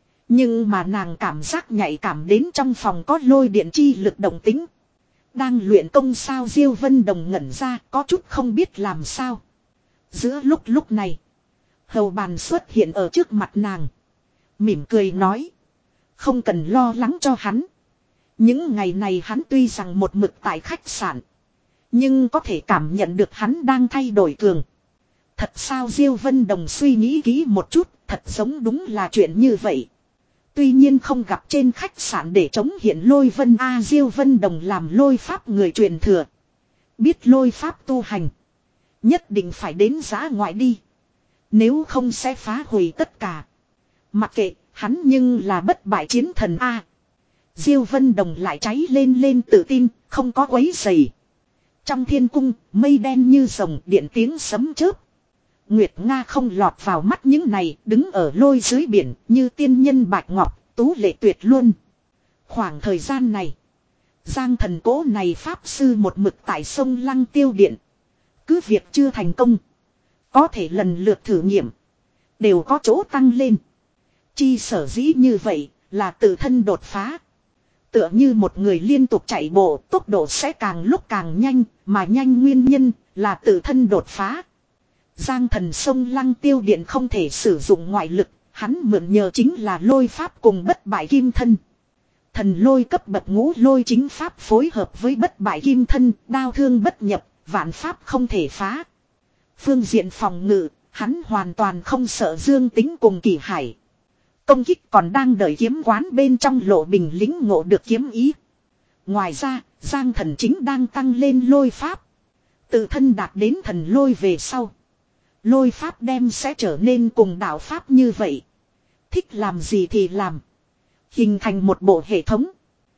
Nhưng mà nàng cảm giác nhạy cảm đến trong phòng có lôi điện chi lực động tính. Đang luyện công sao? Diêu Vân Đồng ngẩn ra, có chút không biết làm sao. Giữa lúc lúc này, hầu bàn xuất hiện ở trước mặt nàng. Mỉm cười nói. Không cần lo lắng cho hắn. Những ngày này hắn tuy rằng một mực tại khách sạn, nhưng có thể cảm nhận được hắn đang thay đổi cường. Thật sao Diêu Vân Đồng suy nghĩ kỹ một chút, thật giống đúng là chuyện như vậy. Tuy nhiên không gặp trên khách sạn để chống hiện lôi vân A Diêu Vân Đồng làm lôi pháp người truyền thừa. Biết lôi pháp tu hành. Nhất định phải đến giã ngoại đi. Nếu không sẽ phá hủy tất cả. Mặc kệ, hắn nhưng là bất bại chiến thần A. Diêu Vân Đồng lại cháy lên lên tự tin, không có quấy rầy. Trong thiên cung, mây đen như rồng, điện tiếng sấm chớp. Nguyệt Nga không lọt vào mắt những này, đứng ở lôi dưới biển, như tiên nhân bạch ngọc, tú lệ tuyệt luôn. Khoảng thời gian này, Giang thần cố này pháp sư một mực tại sông Lăng Tiêu Điện. Cứ việc chưa thành công, có thể lần lượt thử nghiệm, đều có chỗ tăng lên. Chi sở dĩ như vậy, là tự thân đột phá. Tựa như một người liên tục chạy bộ, tốc độ sẽ càng lúc càng nhanh, mà nhanh nguyên nhân là tự thân đột phá. Giang thần sông Lăng Tiêu Điện không thể sử dụng ngoại lực, hắn mượn nhờ chính là lôi pháp cùng bất bại kim thân. Thần lôi cấp bậc ngũ lôi chính pháp phối hợp với bất bại kim thân, đao thương bất nhập, vạn pháp không thể phá. Phương diện phòng ngự, hắn hoàn toàn không sợ Dương Tính cùng Kỳ Hải. Công kích còn đang đợi kiếm quán bên trong Lộ Bình lĩnh ngộ được kiếm ý. Ngoài ra, Giang thần chính đang tăng lên lôi pháp. Tự thân đạt đến thần lôi về sau. Lôi pháp đem sẽ trở nên cùng đạo pháp như vậy. Thích làm gì thì làm. Hình thành một bộ hệ thống.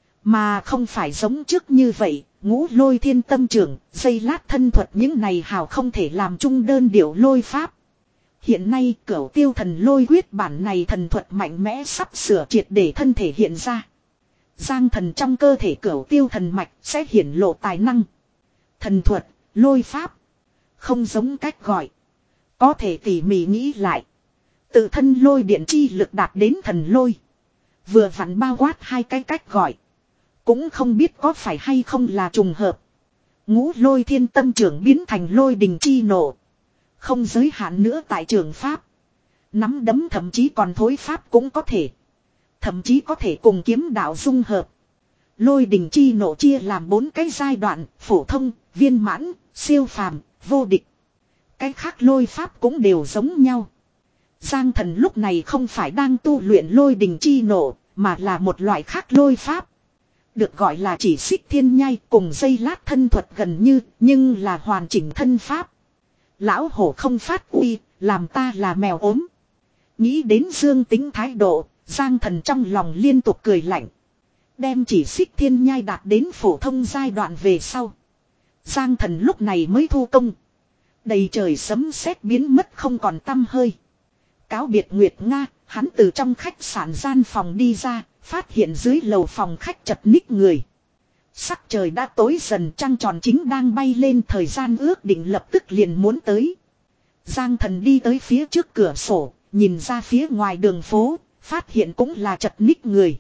Mà không phải giống trước như vậy, ngũ lôi thiên tâm trưởng, dây lát thân thuật những này hào không thể làm chung đơn điệu lôi pháp. Hiện nay cửu tiêu thần lôi quyết bản này thần thuật mạnh mẽ sắp sửa triệt để thân thể hiện ra. Giang thần trong cơ thể cửu tiêu thần mạch sẽ hiển lộ tài năng. Thần thuật, lôi pháp. Không giống cách gọi. Có thể tỉ mỉ nghĩ lại. Tự thân lôi điện chi lực đạt đến thần lôi. Vừa vặn bao quát hai cái cách gọi. Cũng không biết có phải hay không là trùng hợp. Ngũ lôi thiên tâm trưởng biến thành lôi đình chi nổ. Không giới hạn nữa tại trường pháp. Nắm đấm thậm chí còn thối pháp cũng có thể. Thậm chí có thể cùng kiếm đạo dung hợp. Lôi đình chi nổ chia làm bốn cái giai đoạn, phổ thông, viên mãn, siêu phàm, vô địch. Cái khác lôi pháp cũng đều giống nhau. Giang thần lúc này không phải đang tu luyện lôi đình chi nổ, mà là một loại khác lôi pháp. Được gọi là chỉ xích thiên nhai cùng dây lát thân thuật gần như, nhưng là hoàn chỉnh thân pháp. Lão hổ không phát uy, làm ta là mèo ốm. Nghĩ đến Dương Tính thái độ, Giang thần trong lòng liên tục cười lạnh. Đem chỉ xích thiên nhai đạt đến phổ thông giai đoạn về sau. Giang thần lúc này mới thu công. Đầy trời sấm sét biến mất không còn tăm hơi. Cáo biệt Nguyệt Nga, hắn từ trong khách sạn gian phòng đi ra, phát hiện dưới lầu phòng khách chật ních người. Sắc trời đã tối dần, trăng tròn chính đang bay lên, thời gian ước định lập tức liền muốn tới. Giang thần đi tới phía trước cửa sổ, nhìn ra phía ngoài đường phố, phát hiện cũng là chật ních người.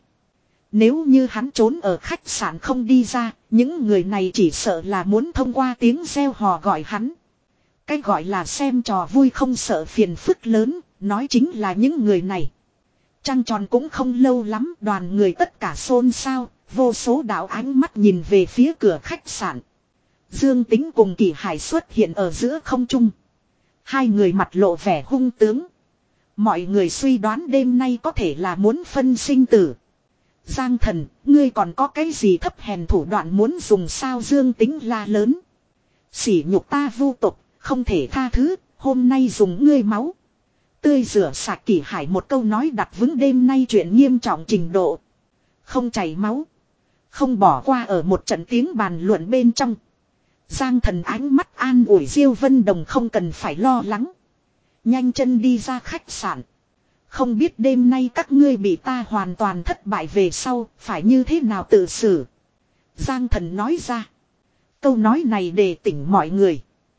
Nếu như hắn trốn ở khách sạn không đi ra, những người này chỉ sợ là muốn thông qua tiếng reo hò gọi hắn. Cái gọi là xem trò vui không sợ phiền phức lớn, nói chính là những người này. Trăng tròn cũng không lâu lắm, đoàn người tất cả xôn xao, vô số đạo ánh mắt nhìn về phía cửa khách sạn. Dương Tính cùng Kỳ Hải xuất hiện ở giữa không trung. Hai người mặt lộ vẻ hung tướng. Mọi người suy đoán đêm nay có thể là muốn phân sinh tử. Giang thần, ngươi còn có cái gì thấp hèn thủ đoạn muốn dùng sao? Dương Tính la lớn. Sỉ nhục ta vu tục, không thể tha thứ, hôm nay dùng ngươi máu tươi rửa sạch. Kỳ Hải một câu nói đặt vững đêm nay chuyện nghiêm trọng trình độ. Không chảy máu, không bỏ qua ở một trận tiếng bàn luận bên trong. Giang thần ánh mắt an ủi Diêu Vân Đồng không cần phải lo lắng. Nhanh chân đi ra khách sạn. Không biết đêm nay các ngươi bị ta hoàn toàn thất bại về sau, phải như thế nào tự xử. Giang thần nói ra. Câu nói này để tỉnh mọi người.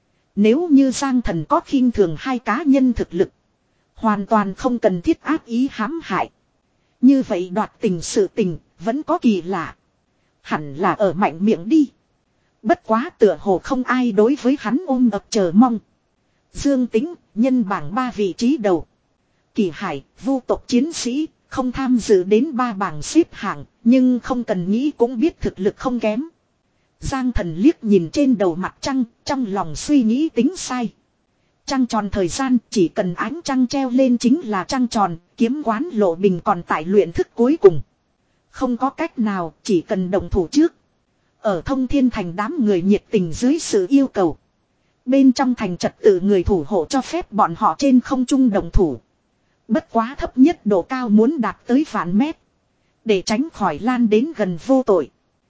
Nếu như Giang thần có khinh thường hai cá nhân thực lực, hoàn toàn không cần thiết ác ý hãm hại. Như vậy đoạt tình sự tình, vẫn có kỳ lạ. Hẳn là ở mạnh miệng đi. Bất quá tựa hồ không ai đối với hắn ôm ập chờ mong. Dương Tính, nhân bảng ba vị trí đầu. Kỳ Hải, vu tộc chiến sĩ, không tham dự đến ba bảng xếp hạng, nhưng không cần nghĩ cũng biết thực lực không kém. Giang thần liếc nhìn trên đầu mặt trăng, trong lòng suy nghĩ tính sai. Trăng tròn thời gian chỉ cần ánh trăng treo lên chính là trăng tròn, kiếm quán Lộ Bình còn tại luyện thức cuối cùng. Không có cách nào, chỉ cần động thủ trước. Ở Thông Thiên Thành đám người nhiệt tình dưới sự yêu cầu. Bên trong thành trật tự người thủ hộ cho phép bọn họ trên không trung động thủ. Bất quá thấp nhất độ cao muốn đạt tới vạn mét. Để tránh khỏi lan đến gần vô tội.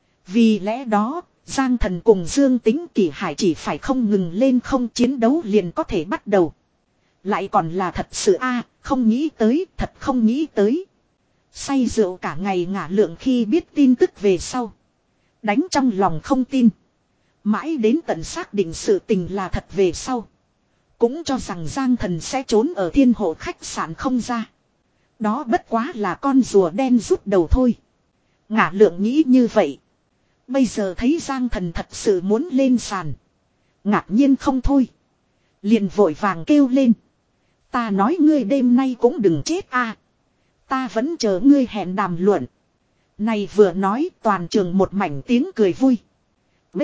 Vì lẽ đó, Giang Thần cùng Dương Tính Kỳ Hải chỉ phải không ngừng lên không chiến đấu liền có thể bắt đầu. Lại còn là thật sự a không nghĩ tới, thật không nghĩ tới. Say rượu cả ngày ngả lượng khi biết tin tức về sau. Đánh trong lòng không tin. Mãi đến tận xác định sự tình là thật về sau. Cũng cho rằng Giang Thần sẽ trốn ở thiên hộ khách sạn không ra. Đó bất quá là con rùa đen rút đầu thôi. Ngả lượng nghĩ như vậy. Bây giờ thấy Giang Thần thật sự muốn lên sàn. Ngạc nhiên không thôi. Liền vội vàng kêu lên. Ta nói ngươi đêm nay cũng đừng chết a. Ta vẫn chờ ngươi hẹn đàm luận. Này vừa nói toàn trường một mảnh tiếng cười vui. B.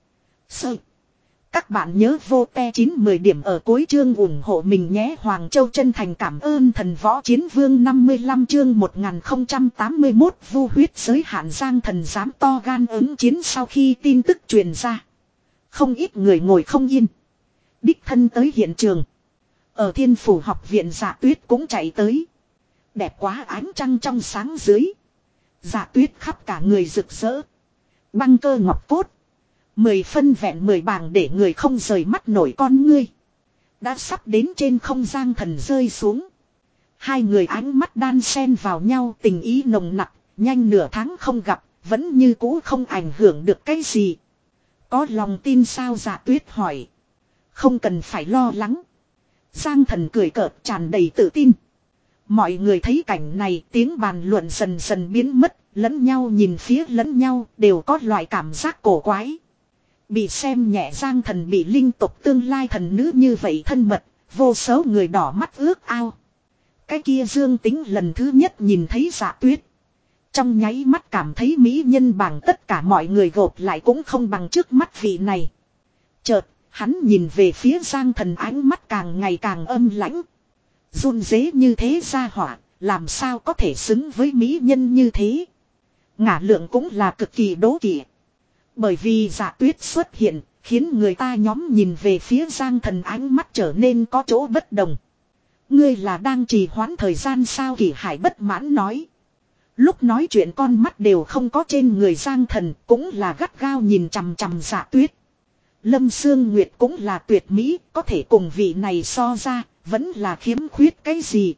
Sơ. Các bạn nhớ vô te chín mười điểm ở cuối chương ủng hộ mình nhé. Hoàng Châu chân thành cảm ơn thần võ chiến vương năm mươi lăm chương một nghìn không trăm tám mươi mốt vu huyết giới hạn Giang Thần dám to gan ứng chiến sau khi tin tức truyền ra. Không ít người ngồi không yên. Đích thân tới hiện trường. Ở Thiên Phủ học viện Dạ Tuyết cũng chạy tới. Đẹp quá ánh trăng trong sáng dưới. Dạ Tuyết khắp cả người rực rỡ. Băng cơ ngọc cốt. Mười phân vẹn mười bảng để người không rời mắt nổi con ngươi. Đã sắp đến trên không Giang Thần rơi xuống. Hai người ánh mắt đan xen vào nhau tình ý nồng nặc. Nhanh nửa tháng không gặp. Vẫn như cũ không ảnh hưởng được cái gì. Có lòng tin sao Dạ Tuyết hỏi. Không cần phải lo lắng. Giang Thần cười cợt tràn đầy tự tin. Mọi người thấy cảnh này tiếng bàn luận dần dần biến mất. Lẫn nhau nhìn phía lẫn nhau đều có loại cảm giác cổ quái. Bị xem nhẹ Giang Thần bị linh tục tương lai thần nữ như vậy thân mật. Vô số người đỏ mắt ước ao. Cái kia Dương Tính lần thứ nhất nhìn thấy Dạ Tuyết. Trong nháy mắt cảm thấy mỹ nhân bằng tất cả mọi người gộp lại cũng không bằng trước mắt vị này. Chợt, hắn nhìn về phía Giang Thần ánh mắt càng ngày càng âm lãnh. Run rế như thế ra hỏa, làm sao có thể xứng với mỹ nhân như thế. Ngả lượng cũng là cực kỳ đố kỵ. Bởi vì Dạ Tuyết xuất hiện, khiến người ta nhóm nhìn về phía Giang Thần ánh mắt trở nên có chỗ bất đồng. Ngươi là đang trì hoãn thời gian sao Kỳ Hải bất mãn nói. Lúc nói chuyện con mắt đều không có trên người Giang Thần, cũng là gắt gao nhìn chằm chằm Dạ Tuyết. Lâm Sương Nguyệt cũng là tuyệt mỹ, có thể cùng vị này so ra, vẫn là khiếm khuyết cái gì.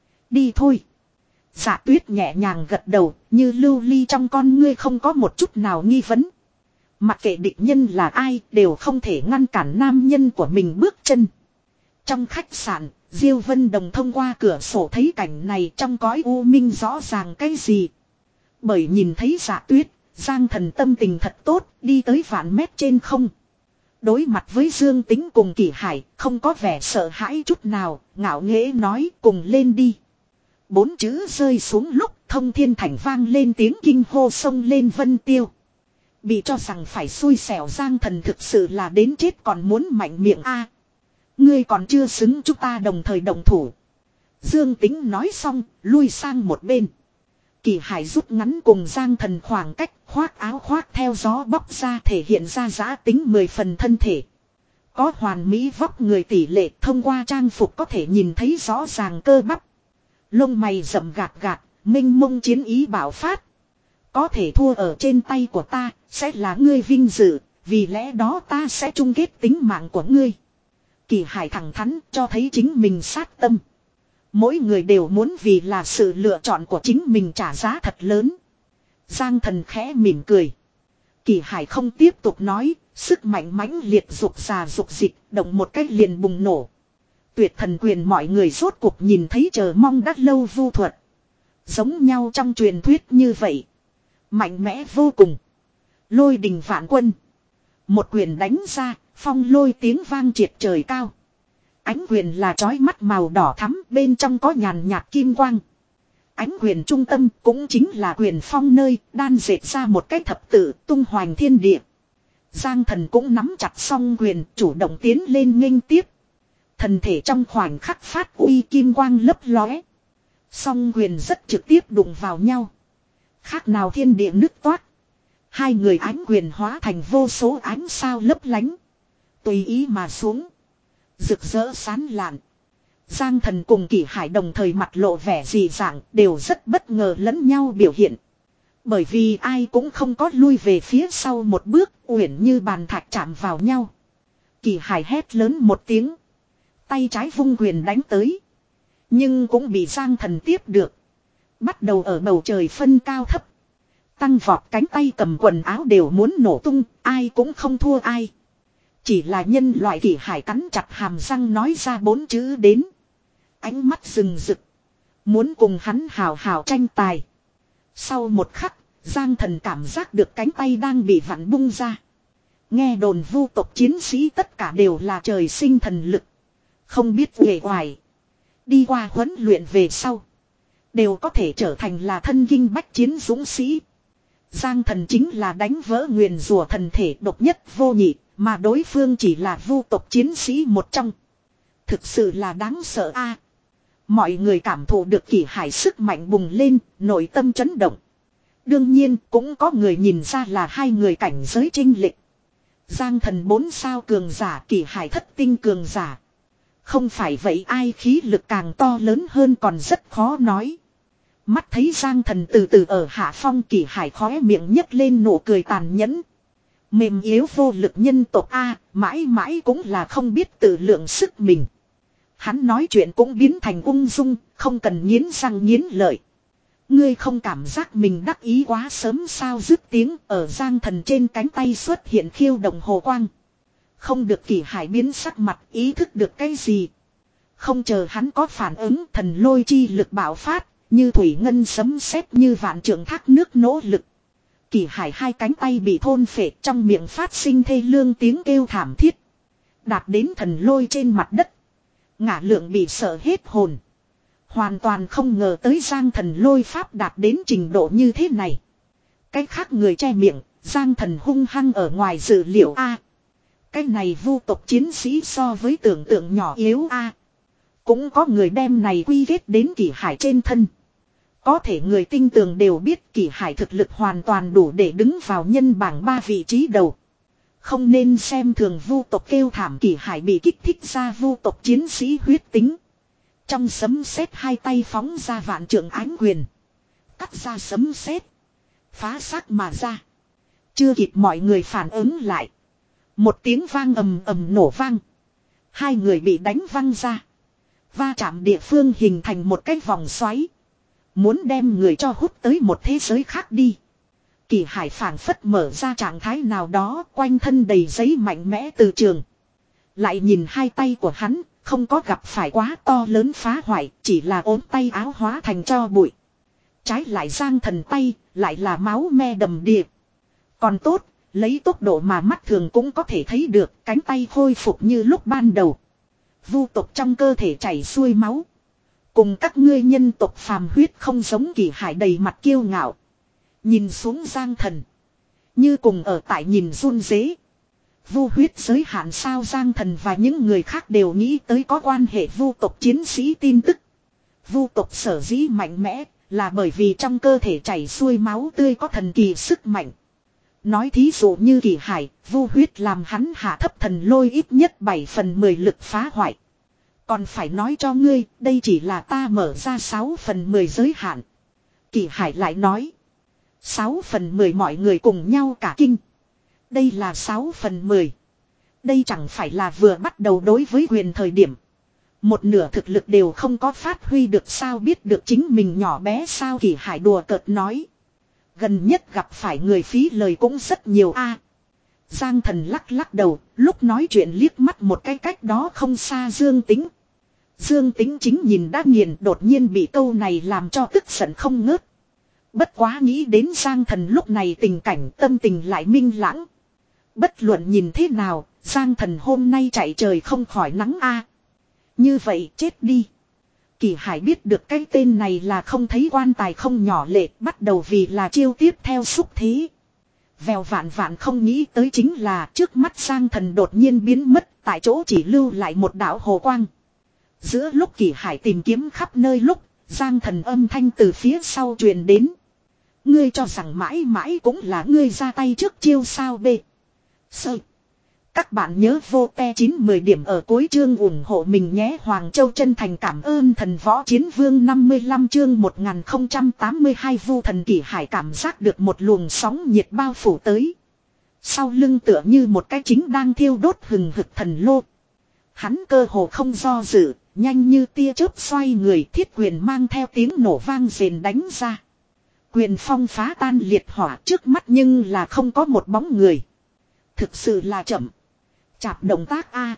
Đi thôi. Dạ Tuyết nhẹ nhàng gật đầu, như lưu ly trong con ngươi không có một chút nào nghi vấn. Mặc kệ địch nhân là ai, đều không thể ngăn cản nam nhân của mình bước chân. Trong khách sạn, Diêu Vân Đồng thông qua cửa sổ thấy cảnh này trong cõi u minh rõ ràng cái gì. Bởi nhìn thấy Dạ Tuyết, Giang Thần tâm tình thật tốt, đi tới vạn mét trên không. Đối mặt với Dương Tính cùng Kỳ Hải, không có vẻ sợ hãi chút nào, ngạo nghễ nói cùng lên đi. Bốn chữ rơi xuống lúc Thông Thiên Thành vang lên tiếng kinh hô sông lên Vân Tiêu. Bị cho rằng phải xui xẻo Giang Thần thực sự là đến chết còn muốn mạnh miệng a. Ngươi còn chưa xứng chúng ta đồng thời đồng thủ. Dương Tính nói xong, lui sang một bên. Kỳ Hải rút ngắn cùng Giang Thần khoảng cách, khoác áo khoác theo gió bóc ra thể hiện ra giã tính mười phần thân thể. Có hoàn mỹ vóc người tỷ lệ thông qua trang phục có thể nhìn thấy rõ ràng cơ bắp. Lông mày rậm gạt gạt, minh mông chiến ý bạo phát. Có thể thua ở trên tay của ta, sẽ là ngươi vinh dự, vì lẽ đó ta sẽ chung kết tính mạng của ngươi. Kỳ Hải thẳng thắn cho thấy chính mình sát tâm. Mỗi người đều muốn vì là sự lựa chọn của chính mình trả giá thật lớn. Giang Thần khẽ mỉm cười. Kỳ Hải không tiếp tục nói, sức mạnh mãnh liệt dục già dục dịch, động một cách liền bùng nổ. Tuyệt thần quyền mọi người rốt cuộc nhìn thấy chờ mong đã lâu vu thuật. Giống nhau trong truyền thuyết như vậy. Mạnh mẽ vô cùng. Lôi đình vạn quân. Một quyền đánh ra, phong lôi tiếng vang triệt trời cao. Ánh quyền là chói mắt màu đỏ thắm, bên trong có nhàn nhạt kim quang. Ánh quyền trung tâm cũng chính là quyền phong nơi đan dệt ra một cái thập tự tung hoành thiên địa. Giang Thần cũng nắm chặt song quyền, chủ động tiến lên nghênh tiếp. Thần thể trong khoảnh khắc phát uy kim quang lấp lóe. Song quyền rất trực tiếp đụng vào nhau. Khác nào thiên địa nứt toát. Hai người ánh quyền hóa thành vô số ánh sao lấp lánh. Tùy ý mà xuống. Rực rỡ sán lạn. Giang Thần cùng Kỷ Hải đồng thời mặt lộ vẻ dị dạng, đều rất bất ngờ lẫn nhau biểu hiện. Bởi vì ai cũng không có lui về phía sau một bước, uyển như bàn thạch chạm vào nhau. Kỷ Hải hét lớn một tiếng. Tay trái vung quyền đánh tới. Nhưng cũng bị Giang Thần tiếp được. Bắt đầu ở bầu trời phân cao thấp. Tăng vọt cánh tay cầm quần áo đều muốn nổ tung, ai cũng không thua ai. Chỉ là nhân loại Kỷ Hải cắn chặt hàm răng nói ra bốn chữ đến. Ánh mắt rừng rực. Muốn cùng hắn hào hào tranh tài. Sau một khắc, Giang Thần cảm giác được cánh tay đang bị vặn bung ra. Nghe đồn vu tộc chiến sĩ tất cả đều là trời sinh thần lực. Không biết uể oải. Đi qua huấn luyện về sau. Đều có thể trở thành là thân kinh bách chiến dũng sĩ. Giang Thần chính là đánh vỡ nguyền rủa thần thể độc nhất vô nhị. Mà đối phương chỉ là vu tộc chiến sĩ một trong. Thực sự là đáng sợ a. Mọi người cảm thụ được Kỷ Hải sức mạnh bùng lên, nội tâm chấn động. Đương nhiên cũng có người nhìn ra là hai người cảnh giới chênh lệch. Giang Thần bốn sao cường giả, Kỷ Hải thất tinh cường giả. Không phải vậy ai khí lực càng to lớn hơn còn rất khó nói. Mắt thấy Giang Thần từ từ ở hạ phong, Kỷ Hải khóe miệng nhếch lên nụ cười tàn nhẫn. Mềm yếu vô lực nhân tộc A, mãi mãi cũng là không biết tự lượng sức mình. Hắn nói chuyện cũng biến thành ung dung, không cần nghiến răng nghiến lợi. Ngươi không cảm giác mình đắc ý quá sớm sao, dứt tiếng ở Giang Thần trên cánh tay xuất hiện khiêu đồng hồ quang. Không được, Kỷ Hải biến sắc mặt, ý thức được cái gì. Không chờ hắn có phản ứng, thần lôi chi lực bạo phát, như thủy ngân sấm sét, như vạn trượng thác nước nỗ lực. Kỷ Hải hai cánh tay bị thôn phệ, trong miệng phát sinh thê lương tiếng kêu thảm thiết. Đạt đến thần lôi trên mặt đất. Ngả lượng bị sợ hết hồn. Hoàn toàn không ngờ tới Giang Thần lôi pháp đạt đến trình độ như thế này. Cái khác người che miệng, Giang Thần hung hăng ở ngoài dự liệu a. Cái này vu tộc chiến sĩ so với tưởng tượng nhỏ yếu a. Cũng có người đem này quy kết đến Kỷ Hải trên thân. Có thể người tinh tường đều biết Kỷ Hải thực lực hoàn toàn đủ để đứng vào nhân bảng ba vị trí đầu. Không nên xem thường vu tộc kêu thảm, Kỷ Hải bị kích thích ra vu tộc chiến sĩ huyết tính. Trong sấm sét hai tay phóng ra vạn trượng ánh quyền. Cắt ra sấm sét. Phá xác mà ra. Chưa kịp mọi người phản ứng lại. Một tiếng vang ầm ầm nổ vang. Hai người bị đánh văng ra. Va chạm địa phương hình thành một cái vòng xoáy. Muốn đem người cho hút tới một thế giới khác đi. Kỷ Hải phảng phất mở ra trạng thái nào đó, quanh thân đầy giấy mạnh mẽ từ trường. Lại nhìn hai tay của hắn, không có gặp phải quá to lớn phá hoại, chỉ là ốm tay áo hóa thành tro bụi. Trái lại Giang Thần tay, lại là máu me đầm đìa. Còn tốt, lấy tốc độ mà mắt thường cũng có thể thấy được, cánh tay khôi phục như lúc ban đầu. Vu tộc trong cơ thể chảy xuôi máu. Cùng các ngươi nhân tộc phàm huyết không giống, Kỷ Hải đầy mặt kiêu ngạo. Nhìn xuống Giang Thần. Như cùng ở tại nhìn run rế. Vu huyết giới hạn sao, Giang Thần và những người khác đều nghĩ tới có quan hệ vu tộc chiến sĩ tin tức. Vu tộc sở dĩ mạnh mẽ là bởi vì trong cơ thể chảy xuôi máu tươi có thần kỳ sức mạnh. Nói thí dụ như Kỷ Hải, vu huyết làm hắn hạ thấp thần lôi ít nhất bảy phần mười lực phá hoại. Còn phải nói cho ngươi, đây chỉ là ta mở ra sáu phần mười giới hạn. Kỷ Hải lại nói. sáu phần mười mọi người cùng nhau cả kinh. Đây là sáu phần mười. Đây chẳng phải là vừa bắt đầu đối với quyền thời điểm. Một nửa thực lực đều không có phát huy được sao, biết được chính mình nhỏ bé sao, Kỷ Hải đùa cợt nói. Gần nhất gặp phải người phí lời cũng rất nhiều a. Giang Thần lắc lắc đầu, lúc nói chuyện liếc mắt một cái cách đó không xa Dương Tính. Dương Tính chính nhìn đã nghiền, đột nhiên bị câu này làm cho tức giận không ngớt. Bất quá nghĩ đến Giang Thần lúc này tình cảnh, tâm tình lại minh lãng. Bất luận nhìn thế nào, Giang Thần hôm nay chạy trời không khỏi nắng a. Như vậy chết đi. Kỷ Hải biết được cái tên này là không thấy quan tài không nhỏ lệ, bắt đầu vì là chiêu tiếp theo xúc thế. Vèo vạn vạn không nghĩ tới chính là trước mắt Giang Thần đột nhiên biến mất, tại chỗ chỉ lưu lại một đạo hồ quang. Giữa lúc Kỷ Hải tìm kiếm khắp nơi lúc, Giang Thần âm thanh từ phía sau truyền đến. Ngươi cho rằng mãi mãi cũng là ngươi ra tay trước chiêu sao b. Sơ. Các bạn nhớ vô te chín mười điểm ở cuối chương ủng hộ mình nhé. Hoàng Châu chân thành cảm ơn thần võ chiến vương năm mươi lăm chương một nghìn không trăm tám mươi hai. Vu thần Kỷ Hải cảm giác được một luồng sóng nhiệt bao phủ tới. Sau lưng tựa như một cái chính đang thiêu đốt hừng hực thần lô. Hắn cơ hồ không do dự, nhanh như tia chớp xoay người, thiết quyền mang theo tiếng nổ vang rền đánh ra. Quyền phong phá tan liệt hỏa, trước mắt nhưng là không có một bóng người. Thực sự là chậm. Chạp động tác A.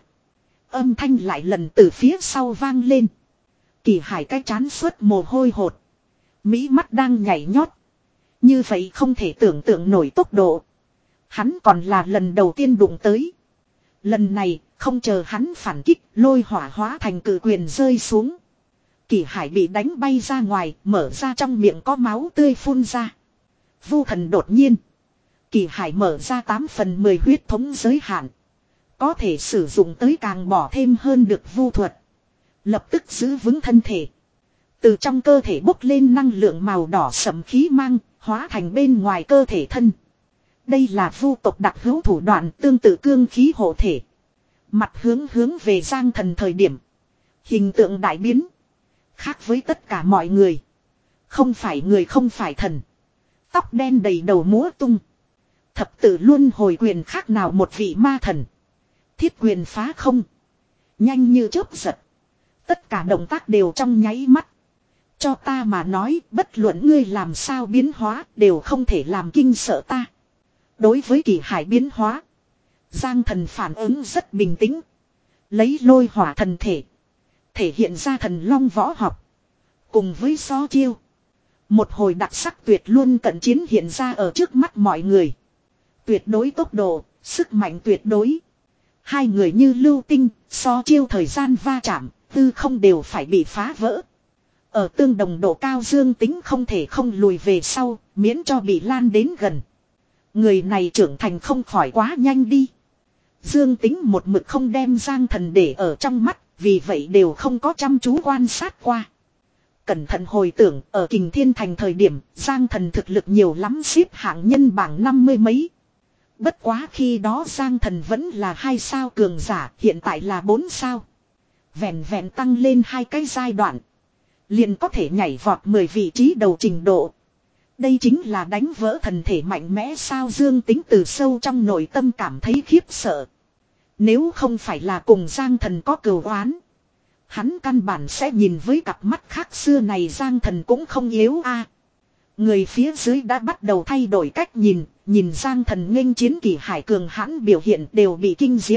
Âm thanh lại lần từ phía sau vang lên. Kỷ Hải cái chán suốt mồ hôi hột. Mỹ mắt đang nhảy nhót. Như vậy không thể tưởng tượng nổi tốc độ. Hắn còn là lần đầu tiên đụng tới. Lần này không chờ hắn phản kích, lôi hỏa hóa thành cự quyền rơi xuống. Kỷ Hải bị đánh bay ra ngoài, mở ra trong miệng có máu tươi phun ra. Vu thần đột nhiên. Kỷ Hải mở ra tám phần mười huyết thống giới hạn. Có thể sử dụng tới càng bỏ thêm hơn được vu thuật. Lập tức giữ vững thân thể. Từ trong cơ thể bốc lên năng lượng màu đỏ sẫm khí mang, hóa thành bên ngoài cơ thể thân. Đây là vu tộc đặc hữu thủ đoạn tương tự cương khí hộ thể. Mặt hướng hướng về Giang Thần thời điểm. Hình tượng đại biến. Khác với tất cả mọi người. Không phải người không phải thần. Tóc đen đầy đầu múa tung. Thập tự luân hồi quyền khác nào một vị ma thần. Thiết quyền phá không. Nhanh như chớp giật. Tất cả động tác đều trong nháy mắt. Cho ta mà nói, bất luận ngươi làm sao biến hóa đều không thể làm kinh sợ ta. Đối với Kỷ Hải biến hóa, Giang Thần phản ứng rất bình tĩnh. Lấy lôi hỏa thần thể. Thể hiện ra thần long võ học. Cùng với so chiêu. Một hồi đặc sắc tuyệt luôn cận chiến hiện ra ở trước mắt mọi người. Tuyệt đối tốc độ, sức mạnh tuyệt đối. Hai người như lưu tinh, so chiêu thời gian va chạm, tư không đều phải bị phá vỡ. Ở tương đồng độ cao dương tính không thể không lùi về sau, miễn cho bị lan đến gần. Người này trưởng thành không khỏi quá nhanh đi. Dương tính một mực không đem Giang Thần để ở trong mắt, vì vậy đều không có chăm chú quan sát qua. Cẩn thận hồi tưởng, ở Kình Thiên Thành thời điểm, Giang Thần thực lực nhiều lắm xếp hạng nhân bảng năm mươi mấy. Bất quá khi đó Giang Thần vẫn là hai sao cường giả, hiện tại là bốn sao. Vẹn vẹn tăng lên hai cái giai đoạn. Liền có thể nhảy vọt mười vị trí đầu trình độ. Đây chính là đánh vỡ thần thể mạnh mẽ sao. Dương tính từ sâu trong nội tâm cảm thấy khiếp sợ. Nếu không phải là cùng Giang Thần có cừu oán, hắn căn bản sẽ nhìn với cặp mắt khác xưa này. Giang Thần cũng không yếu a. Người phía dưới đã bắt đầu thay đổi cách nhìn, nhìn Giang Thần nghênh chiến Kỷ Hải cường hãn biểu hiện đều bị kinh diễm.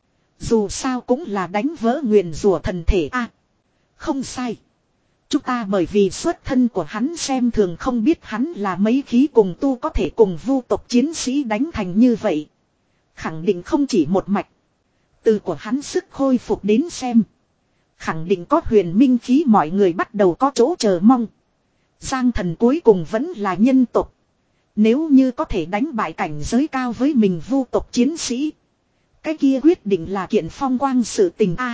Dù sao cũng là đánh vỡ nguyền rủa thần thể a. Không sai. Chúng ta bởi vì xuất thân của hắn xem thường không biết hắn là mấy khí cùng tu có thể cùng vu tộc chiến sĩ đánh thành như vậy. Khẳng định không chỉ một mạch. Từ của hắn sức khôi phục đến xem. Khẳng định có huyền minh khí, mọi người bắt đầu có chỗ chờ mong. Giang Thần cuối cùng vẫn là nhân tộc. Nếu như có thể đánh bại cảnh giới cao với mình vu tộc chiến sĩ, cái kia quyết định là kiện phong quang sự tình a.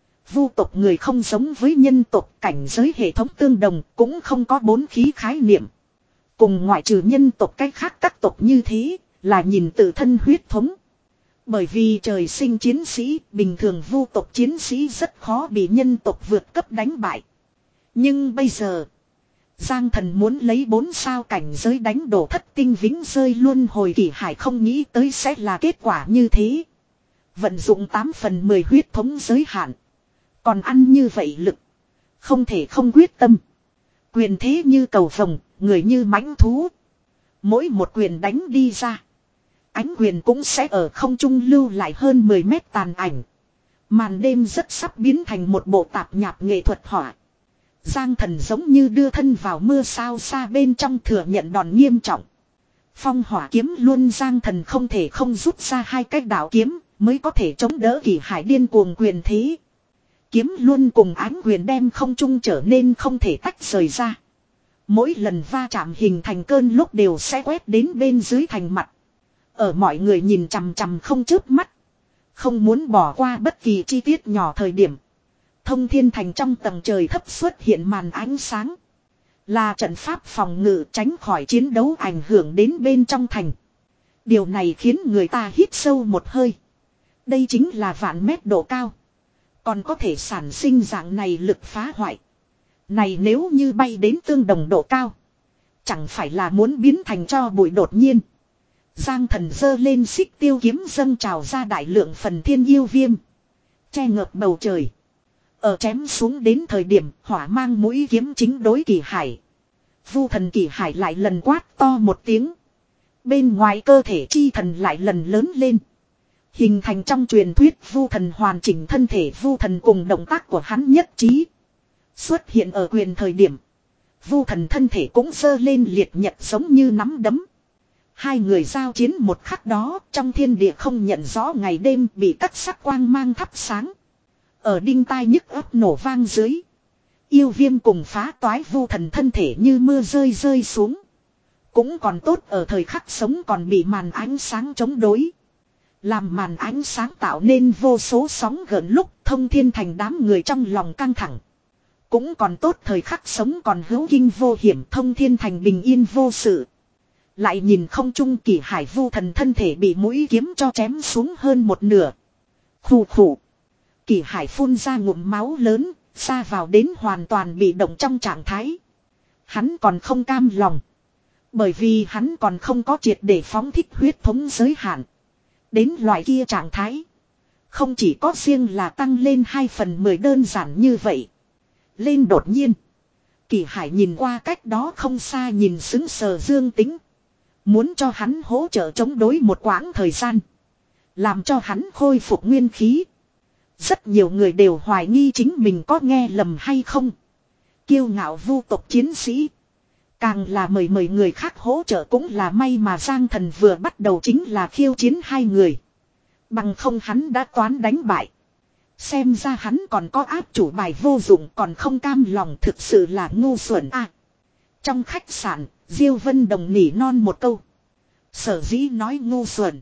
Vu tộc người không giống với nhân tộc, cảnh giới hệ thống tương đồng, cũng không có bốn khí khái niệm. Cùng ngoại trừ nhân tộc cách khác các tộc như thế, là nhìn tự thân huyết thống. Bởi vì trời sinh chiến sĩ, bình thường vu tộc chiến sĩ rất khó bị nhân tộc vượt cấp đánh bại. Nhưng bây giờ, Giang Thần muốn lấy bốn sao cảnh giới đánh đổ thất tinh vĩnh rơi luân hồi. Kỷ Hải không nghĩ tới sẽ là kết quả như thế. Vận dụng tám phần mười huyết thống giới hạn. Còn ăn như vậy lực. Không thể không quyết tâm. Quyền thế như cầu vồng, người như mãnh thú. Mỗi một quyền đánh đi ra, ánh quyền cũng sẽ ở không trung lưu lại hơn mười mét tàn ảnh. Màn đêm rất sắp biến thành một bộ tạp nhạp nghệ thuật họa. Giang Thần giống như đưa thân vào mưa sao xa bên trong, thừa nhận đòn nghiêm trọng. Phong hỏa kiếm luôn, Giang Thần không thể không rút ra hai cách đạo kiếm mới có thể chống đỡ Kỷ Hải điên cuồng quyền thế. Kiếm luôn cùng ánh quyền đem không trung trở nên không thể tách rời ra. Mỗi lần va chạm hình thành cơn lốc đều sẽ quét đến bên dưới thành mặt. Ở mọi người nhìn chằm chằm không chớp mắt. Không muốn bỏ qua bất kỳ chi tiết nhỏ thời điểm. Thông thiên thành trong tầng trời thấp xuất hiện màn ánh sáng. Là trận pháp phòng ngự tránh khỏi chiến đấu ảnh hưởng đến bên trong thành. Điều này khiến người ta hít sâu một hơi. Đây chính là vạn mét độ cao. Còn có thể sản sinh dạng này lực phá hoại. Này nếu như bay đến tương đồng độ cao. Chẳng phải là muốn biến thành cho bụi đột nhiên. Giang thần giơ lên xích tiêu kiếm dâng trào ra đại lượng phần thiên yêu viêm. Che ngợp bầu trời. Ở chém xuống đến thời điểm hỏa mang mũi kiếm chính đối Kỳ Hải. Vu thần Kỳ Hải lại lần quát to một tiếng. Bên ngoài cơ thể chi thần lại lần lớn lên. Hình thành trong truyền thuyết vu thần hoàn chỉnh thân thể vu thần cùng động tác của hắn nhất trí. Xuất hiện ở quyền thời điểm. Vu thần thân thể cũng dơ lên liệt nhật giống như nắm đấm. Hai người giao chiến một khắc đó trong thiên địa không nhận rõ ngày đêm bị các sắc quang mang thắp sáng. Ở đinh tai nhức ấp nổ vang dưới. Yêu viêm cùng phá toái vu thần thân thể như mưa rơi rơi xuống. Cũng còn tốt ở thời khắc sống còn bị màn ánh sáng chống đối. Làm màn ánh sáng tạo nên vô số sóng gợn lúc thông thiên thành đám người trong lòng căng thẳng. Cũng còn tốt thời khắc sống còn hữu kinh vô hiểm thông thiên thành bình yên vô sự. Lại nhìn không trung Kỳ Hải vu thần thân thể bị mũi kiếm cho chém xuống hơn một nửa. Khủ khủ. Kỳ Hải phun ra ngụm máu lớn, xa vào đến hoàn toàn bị động trong trạng thái. Hắn còn không cam lòng. Bởi vì hắn còn không có triệt để phóng thích huyết thống giới hạn. Đến loại kia trạng thái. Không chỉ có riêng là tăng lên hai phần mười đơn giản như vậy. Lên đột nhiên. Kỳ Hải nhìn qua cách đó không xa nhìn xứng sờ Dương Tính. Muốn cho hắn hỗ trợ chống đối một quãng thời gian. Làm cho hắn khôi phục nguyên khí. Rất nhiều người đều hoài nghi chính mình có nghe lầm hay không. Kiêu ngạo vu tộc chiến sĩ. Càng là mời mời người khác hỗ trợ cũng là may mà Giang Thần vừa bắt đầu chính là khiêu chiến hai người. Bằng không hắn đã toán đánh bại. Xem ra hắn còn có áp chủ bài vô dụng còn không cam lòng thực sự là ngu xuẩn à. Trong khách sạn, Diêu Vân Đồng nỉ non một câu. Sở dĩ nói ngu xuẩn.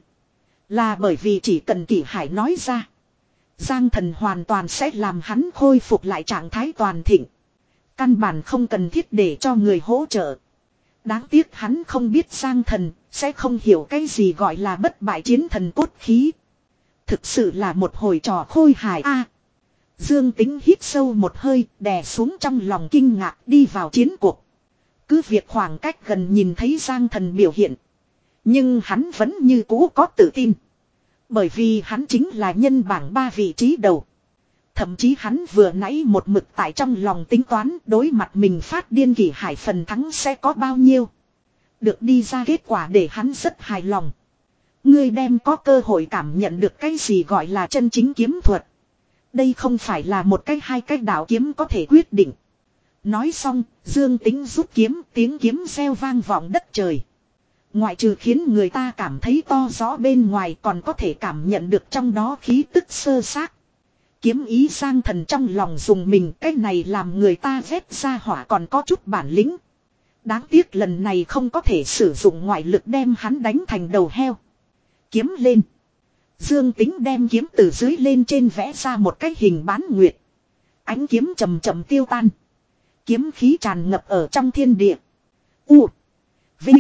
Là bởi vì chỉ cần Kỳ Hải nói ra. Giang Thần hoàn toàn sẽ làm hắn khôi phục lại trạng thái toàn thịnh. Căn bản không cần thiết để cho người hỗ trợ. Đáng tiếc hắn không biết Giang Thần sẽ không hiểu cái gì gọi là bất bại chiến thần cốt khí. Thực sự là một hồi trò khôi hài a. À, Dương Tính hít sâu một hơi đè xuống trong lòng kinh ngạc đi vào chiến cuộc. Cứ việc khoảng cách gần nhìn thấy Giang Thần biểu hiện. Nhưng hắn vẫn như cũ có tự tin. Bởi vì hắn chính là nhân bảng ba vị trí đầu. Thậm chí hắn vừa nãy một mực tại trong lòng tính toán đối mặt mình phát điên Kỳ Hải phần thắng sẽ có bao nhiêu. Được đi ra kết quả để hắn rất hài lòng. Ngươi đem có cơ hội cảm nhận được cái gì gọi là chân chính kiếm thuật. Đây không phải là một cái hai cái đạo kiếm có thể quyết định. Nói xong, Dương Tính rút kiếm, tiếng kiếm reo vang vọng đất trời. Ngoại trừ khiến người ta cảm thấy to rõ bên ngoài còn có thể cảm nhận được trong đó khí tức sơ xác. Kiếm ý Giang Thần trong lòng dùng mình cái này làm người ta vét ra hỏa còn có chút bản lĩnh. Đáng tiếc lần này không có thể sử dụng ngoại lực đem hắn đánh thành đầu heo. Kiếm lên. Dương Tính đem kiếm từ dưới lên trên vẽ ra một cái hình bán nguyệt. Ánh kiếm chậm chậm tiêu tan. Kiếm khí tràn ngập ở trong thiên địa. U. Vinh.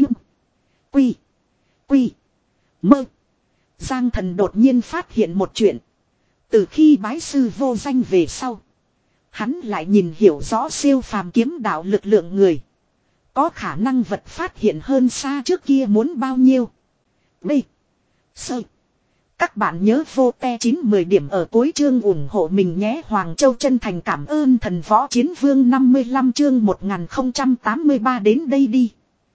Quy. Quy. Mơ. Giang Thần đột nhiên phát hiện một chuyện. Từ khi bái sư vô danh về sau. Hắn lại nhìn hiểu rõ siêu phàm kiếm đạo lực lượng người. Có khả năng vật phát hiện hơn xa trước kia muốn bao nhiêu. B. Sơ. Các bạn nhớ vô te chín mười điểm ở cuối chương ủng hộ mình nhé. Hoàng Châu chân thành cảm ơn thần võ chiến vương năm mươi lăm chương một nghìn không trăm tám mươi ba đến đây đi.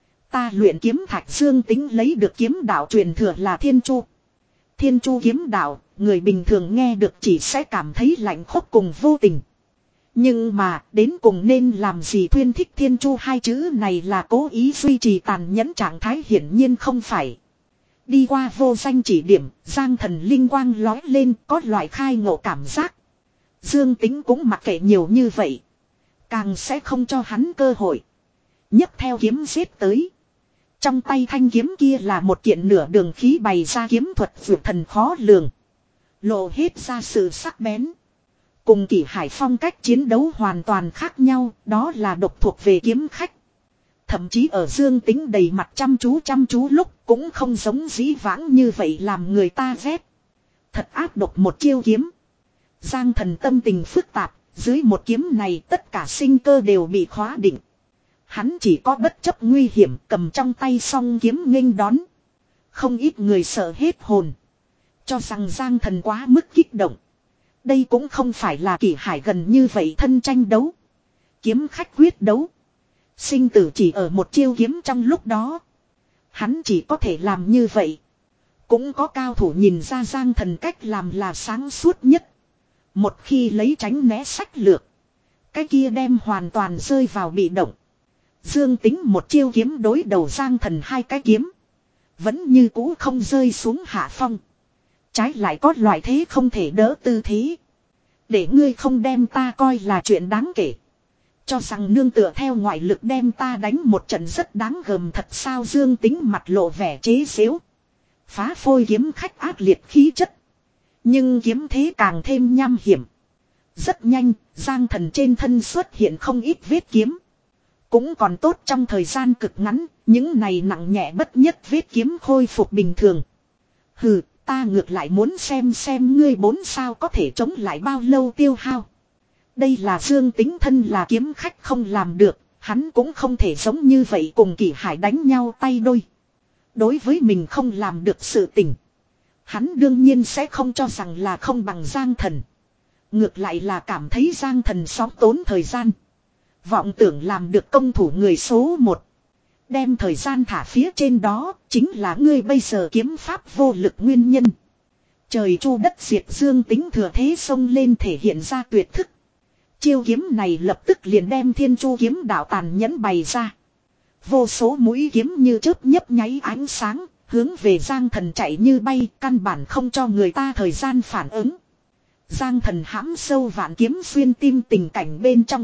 Ta luyện kiếm Thạch Dương Tính lấy được kiếm đạo truyền thừa là Thiên Chu. Thiên Chu kiếm đạo, người bình thường nghe được chỉ sẽ cảm thấy lạnh khốc cùng vô tình. Nhưng mà, đến cùng nên làm gì thuyên thích Thiên Chu hai chữ này là cố ý duy trì tàn nhẫn trạng thái hiển nhiên không phải. Đi qua vô danh chỉ điểm, Giang Thần linh quang lói lên có loại khai ngộ cảm giác. Dương Tính cũng mặc kệ nhiều như vậy. Càng sẽ không cho hắn cơ hội. Nhấc theo kiếm giết tới. Trong tay thanh kiếm kia là một kiện nửa đường khí bày ra kiếm thuật vượt thần khó lường. Lộ hết ra sự sắc bén. Cùng Kỷ Hải phong cách chiến đấu hoàn toàn khác nhau, đó là độc thuộc về kiếm khách. Thậm chí ở Dương Tính đầy mặt chăm chú chăm chú lúc cũng không giống dĩ vãng như vậy làm người ta ghét. Thật áp độc một chiêu kiếm. Giang Thần tâm tình phức tạp, dưới một kiếm này tất cả sinh cơ đều bị khóa định. Hắn chỉ có bất chấp nguy hiểm cầm trong tay song kiếm nghênh đón. Không ít người sợ hết hồn. Cho rằng Giang Thần quá mức kích động. Đây cũng không phải là Kỷ Hải gần như vậy thân tranh đấu. Kiếm khách quyết đấu. Sinh tử chỉ ở một chiêu kiếm trong lúc đó. Hắn chỉ có thể làm như vậy. Cũng có cao thủ nhìn ra Giang Thần cách làm là sáng suốt nhất. Một khi lấy tránh né sách lược. Cái kia đem hoàn toàn rơi vào bị động. Dương Tính một chiêu kiếm đối đầu Giang Thần hai cái kiếm. Vẫn như cũ không rơi xuống hạ phong. Trái lại có loại thế không thể đỡ tư thế. Để ngươi không đem ta coi là chuyện đáng kể. Cho rằng nương tựa theo ngoại lực đem ta đánh một trận rất đáng gờm thật sao. Dương Tính mặt lộ vẻ chế giễu. Phá phôi kiếm khách ác liệt khí chất. Nhưng kiếm thế càng thêm nham hiểm. Rất nhanh, Giang Thần trên thân xuất hiện không ít vết kiếm. Cũng còn tốt trong thời gian cực ngắn, những này nặng nhẹ bất nhất vết kiếm khôi phục bình thường. Hừ, ta ngược lại muốn xem xem ngươi bốn sao có thể chống lại bao lâu tiêu hao. Đây là Dương Tính thân là kiếm khách không làm được, hắn cũng không thể giống như vậy cùng Kỷ Hải đánh nhau tay đôi. Đối với mình không làm được sự tình, hắn đương nhiên sẽ không cho rằng là không bằng Giang Thần. Ngược lại là cảm thấy Giang Thần xóm tốn thời gian. Vọng tưởng làm được công thủ người số một. Đem thời gian thả phía trên đó, chính là ngươi bây giờ kiếm pháp vô lực nguyên nhân. Trời chu đất diệt Dương Tính thừa thế xông lên thể hiện ra tuyệt thức. Chiêu kiếm này lập tức liền đem thiên chu kiếm đạo tàn nhẫn bày ra. Vô số mũi kiếm như chớp nhấp nháy ánh sáng, hướng về Giang Thần chạy như bay, căn bản không cho người ta thời gian phản ứng. Giang Thần hãm sâu vạn kiếm xuyên tim tình cảnh bên trong.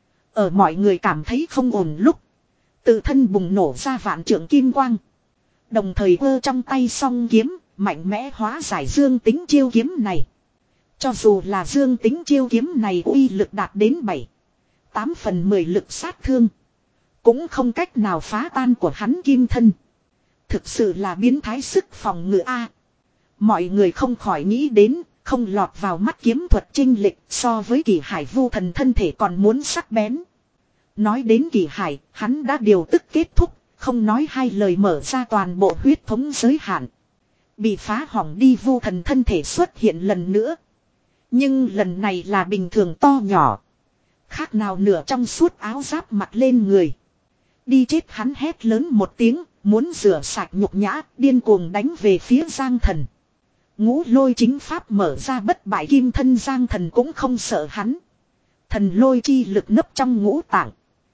Ở mọi người cảm thấy không ổn lúc, tự thân bùng nổ ra vạn trượng kim quang. Đồng thời vơ trong tay song kiếm, mạnh mẽ hóa giải Dương Tính chiêu kiếm này. Cho dù là Dương Tính chiêu kiếm này uy lực đạt đến bảy, tám phần mười lực sát thương, cũng không cách nào phá tan của hắn kim thân. Thực sự là biến thái sức phòng ngự A. Mọi người không khỏi nghĩ đến, không lọt vào mắt kiếm thuật chênh lệch so với Kỷ Hải vu thần thân thể còn muốn sắc bén. Nói đến Kỷ Hải, hắn đã điều tức kết thúc, không nói hai lời mở ra toàn bộ huyết thống giới hạn. Bị phá hỏng đi vu thần thân thể xuất hiện lần nữa. Nhưng lần này là bình thường to nhỏ. Khác nào nửa trong suốt áo giáp mặc lên người. Đi chết hắn hét lớn một tiếng, muốn rửa sạch nhục nhã, điên cuồng đánh về phía Giang Thần. Ngũ lôi chính pháp mở ra bất bại kim thân Giang Thần cũng không sợ hắn. Thần lôi chi lực nấp trong ngũ tạng.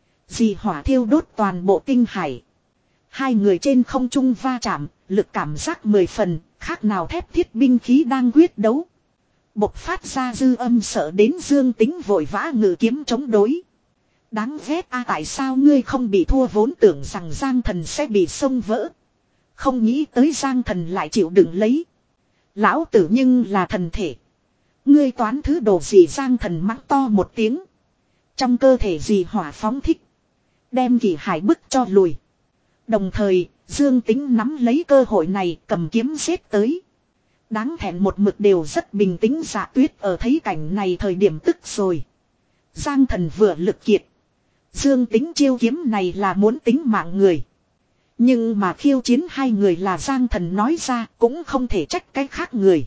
Dị hỏa thiêu đốt toàn bộ tinh hải. Hai người trên không trung va chạm, lực cảm giác mười phần, khác nào thép thiết binh khí đang quyết đấu. Bộc phát ra dư âm sợ đến Dương Tính vội vã ngự kiếm chống đối. Đáng ghét a, tại sao ngươi không bị thua, vốn tưởng rằng Giang Thần sẽ bị xông vỡ. Không nghĩ tới Giang Thần lại chịu đựng lấy. Lão tử nhưng là thần thể. Ngươi toán thứ đồ gì? Giang Thần mắng to một tiếng. Trong cơ thể gì hỏa phóng thích. Đem Kỷ Hải bức cho lùi. Đồng thời, Dương Tính nắm lấy cơ hội này cầm kiếm giết tới. Đáng thẹn một mực đều rất bình tĩnh Dạ Tuyết ở thấy cảnh này thời điểm tức rồi. Giang Thần vừa lực kiệt. Dương Tính chiêu kiếm này là muốn tính mạng người. Nhưng mà khiêu chiến hai người là Giang Thần nói ra cũng không thể trách cái khác người.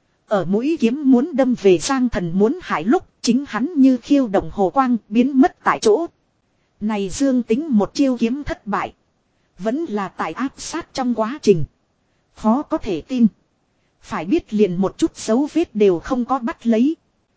Ở mũi kiếm muốn đâm về Giang Thần muốn hại lúc chính hắn như khiêu động hồ quang biến mất tại chỗ. Này Dương Tính một chiêu kiếm thất bại. Vẫn là tại áp sát trong quá trình. Khó có thể tin. Phải biết liền một chút dấu vết đều không có bắt lấy.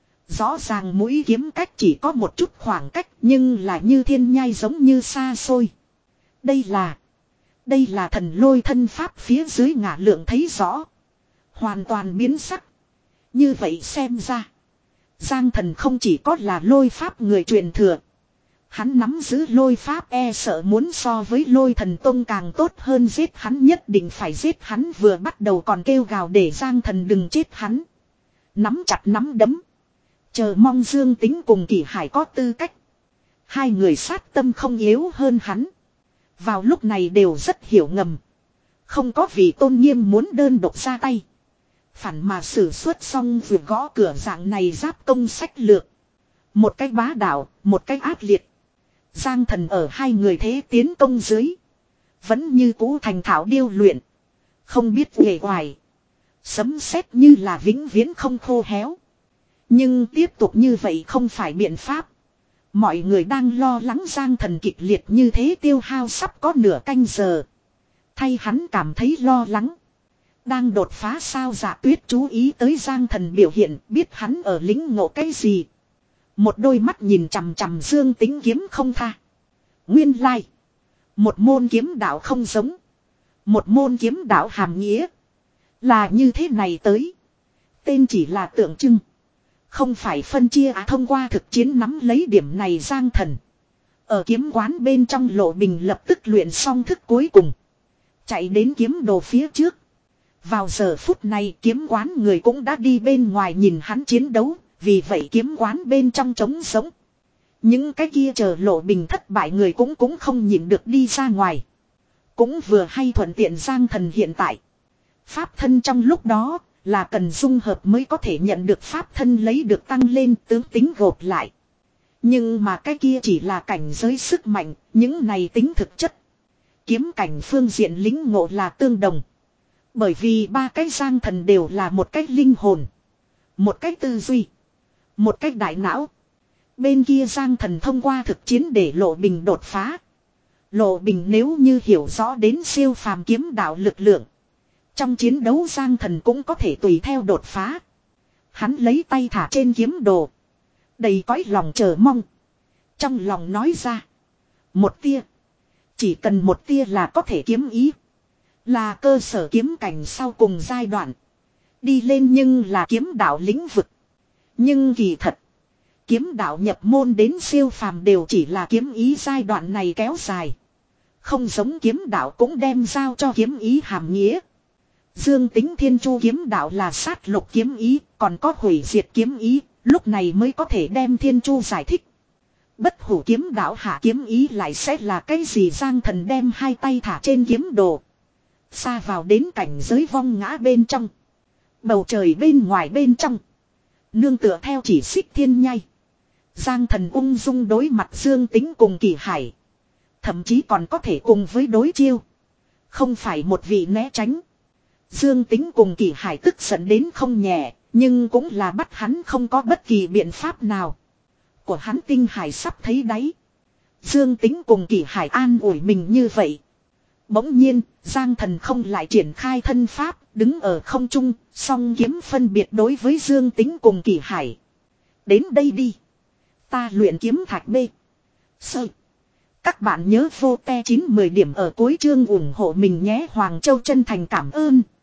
Rõ ràng mũi kiếm cách chỉ có một chút khoảng cách nhưng là như thiên nhai giống như xa xôi. Đây là... Đây là thần lôi thân pháp phía dưới ngả lượng thấy rõ. Hoàn toàn biến sắc. Như vậy xem ra. Giang Thần không chỉ có là lôi pháp người truyền thừa. Hắn nắm giữ lôi pháp e sợ muốn so với lôi thần tông càng tốt hơn, giết hắn nhất định phải giết hắn, vừa bắt đầu còn kêu gào để Giang Thần đừng chết hắn. Nắm chặt nắm đấm. Chờ mong Dương Tính cùng Kỷ Hải có tư cách. Hai người sát tâm không yếu hơn hắn. Vào lúc này đều rất hiểu ngầm. Không có vì tôn nghiêm muốn đơn độc ra tay. Phản mà sử xuất xong vừa gõ cửa dạng này giáp công sách lược. Một cách bá đạo, một cách ác liệt. Giang Thần ở hai người thế tiến công dưới. Vẫn như cũ thành thạo điêu luyện. Không biết nghề hoài. Sấm sét như là vĩnh viễn không khô héo. Nhưng tiếp tục như vậy không phải biện pháp. Mọi người đang lo lắng Giang Thần kịch liệt như thế tiêu hao sắp có nửa canh giờ. Thay hắn cảm thấy lo lắng. Đang đột phá sao Dạ Tuyết chú ý tới Giang Thần biểu hiện, biết hắn ở lĩnh ngộ cái gì. Một đôi mắt nhìn chằm chằm Dương Tính kiếm không tha. Nguyên lai. Một môn kiếm đạo không giống. Một môn kiếm đạo hàm nghĩa. Là như thế này tới. Tên chỉ là tượng trưng. Không phải phân chia à, thông qua thực chiến nắm lấy điểm này Giang Thần. Ở kiếm quán bên trong Lộ Bình lập tức luyện xong thức cuối cùng. Chạy đến kiếm đồ phía trước. Vào giờ phút này kiếm quán người cũng đã đi bên ngoài nhìn hắn chiến đấu. Vì vậy kiếm quán bên trong trống sống. Những cái kia chờ Lộ Bình thất bại người cũng cũng không nhịn được đi ra ngoài. Cũng vừa hay thuận tiện Giang Thần hiện tại. Pháp thân trong lúc đó là cần dung hợp mới có thể nhận được pháp thân lấy được tăng lên tướng tính gộp lại. Nhưng mà cái kia chỉ là cảnh giới sức mạnh, những này tính thực chất. Kiếm cảnh phương diện lính ngộ là tương đồng. Bởi vì ba cái Giang Thần đều là một cái linh hồn. Một cái tư duy. Một cái đại não. Bên kia Giang Thần thông qua thực chiến để Lộ Bình đột phá. Lộ Bình nếu như hiểu rõ đến siêu phàm kiếm đạo lực lượng. Trong chiến đấu Giang Thần cũng có thể tùy theo đột phá. Hắn lấy tay thả trên kiếm đồ. Đầy cõi lòng chờ mong. Trong lòng nói ra. Một tia. Chỉ cần một tia là có thể kiếm ý. Là cơ sở kiếm cảnh sau cùng giai đoạn. Đi lên nhưng là kiếm đạo lĩnh vực. Nhưng kỳ thật. Kiếm đạo nhập môn đến siêu phàm đều chỉ là kiếm ý giai đoạn này kéo dài. Không giống kiếm đạo cũng đem giao cho kiếm ý hàm nghĩa. Dương Tính Thiên Chu kiếm đạo là sát lục kiếm ý, còn có hủy diệt kiếm ý, lúc này mới có thể đem Thiên Chu giải thích. Bất hủ kiếm đạo hạ kiếm ý lại sẽ là cái gì? Giang Thần đem hai tay thả trên kiếm đồ. Xa vào đến cảnh giới vong ngã bên trong. Bầu trời bên ngoài bên trong. Nương tựa theo chỉ xích thiên nhai. Giang Thần ung dung đối mặt Dương Tính cùng Kỷ Hải. Thậm chí còn có thể cùng với đối chiêu. Không phải một vị né tránh. Dương Tính cùng Kỷ Hải tức giận đến không nhẹ. Nhưng cũng là bắt hắn không có bất kỳ biện pháp nào. Của hắn tinh hải sắp thấy đáy. Dương Tính cùng Kỷ Hải an ủi mình như vậy. Bỗng nhiên Giang Thần không lại triển khai thân pháp. Đứng ở không trung. Song kiếm phân biệt đối với Dương Tính cùng Kỷ Hải. Đến đây đi. Ta luyện kiếm thạch B. Sơ. Các bạn nhớ vô te chín mười điểm ở cuối chương ủng hộ mình nhé. Hoàng Châu chân thành cảm ơn.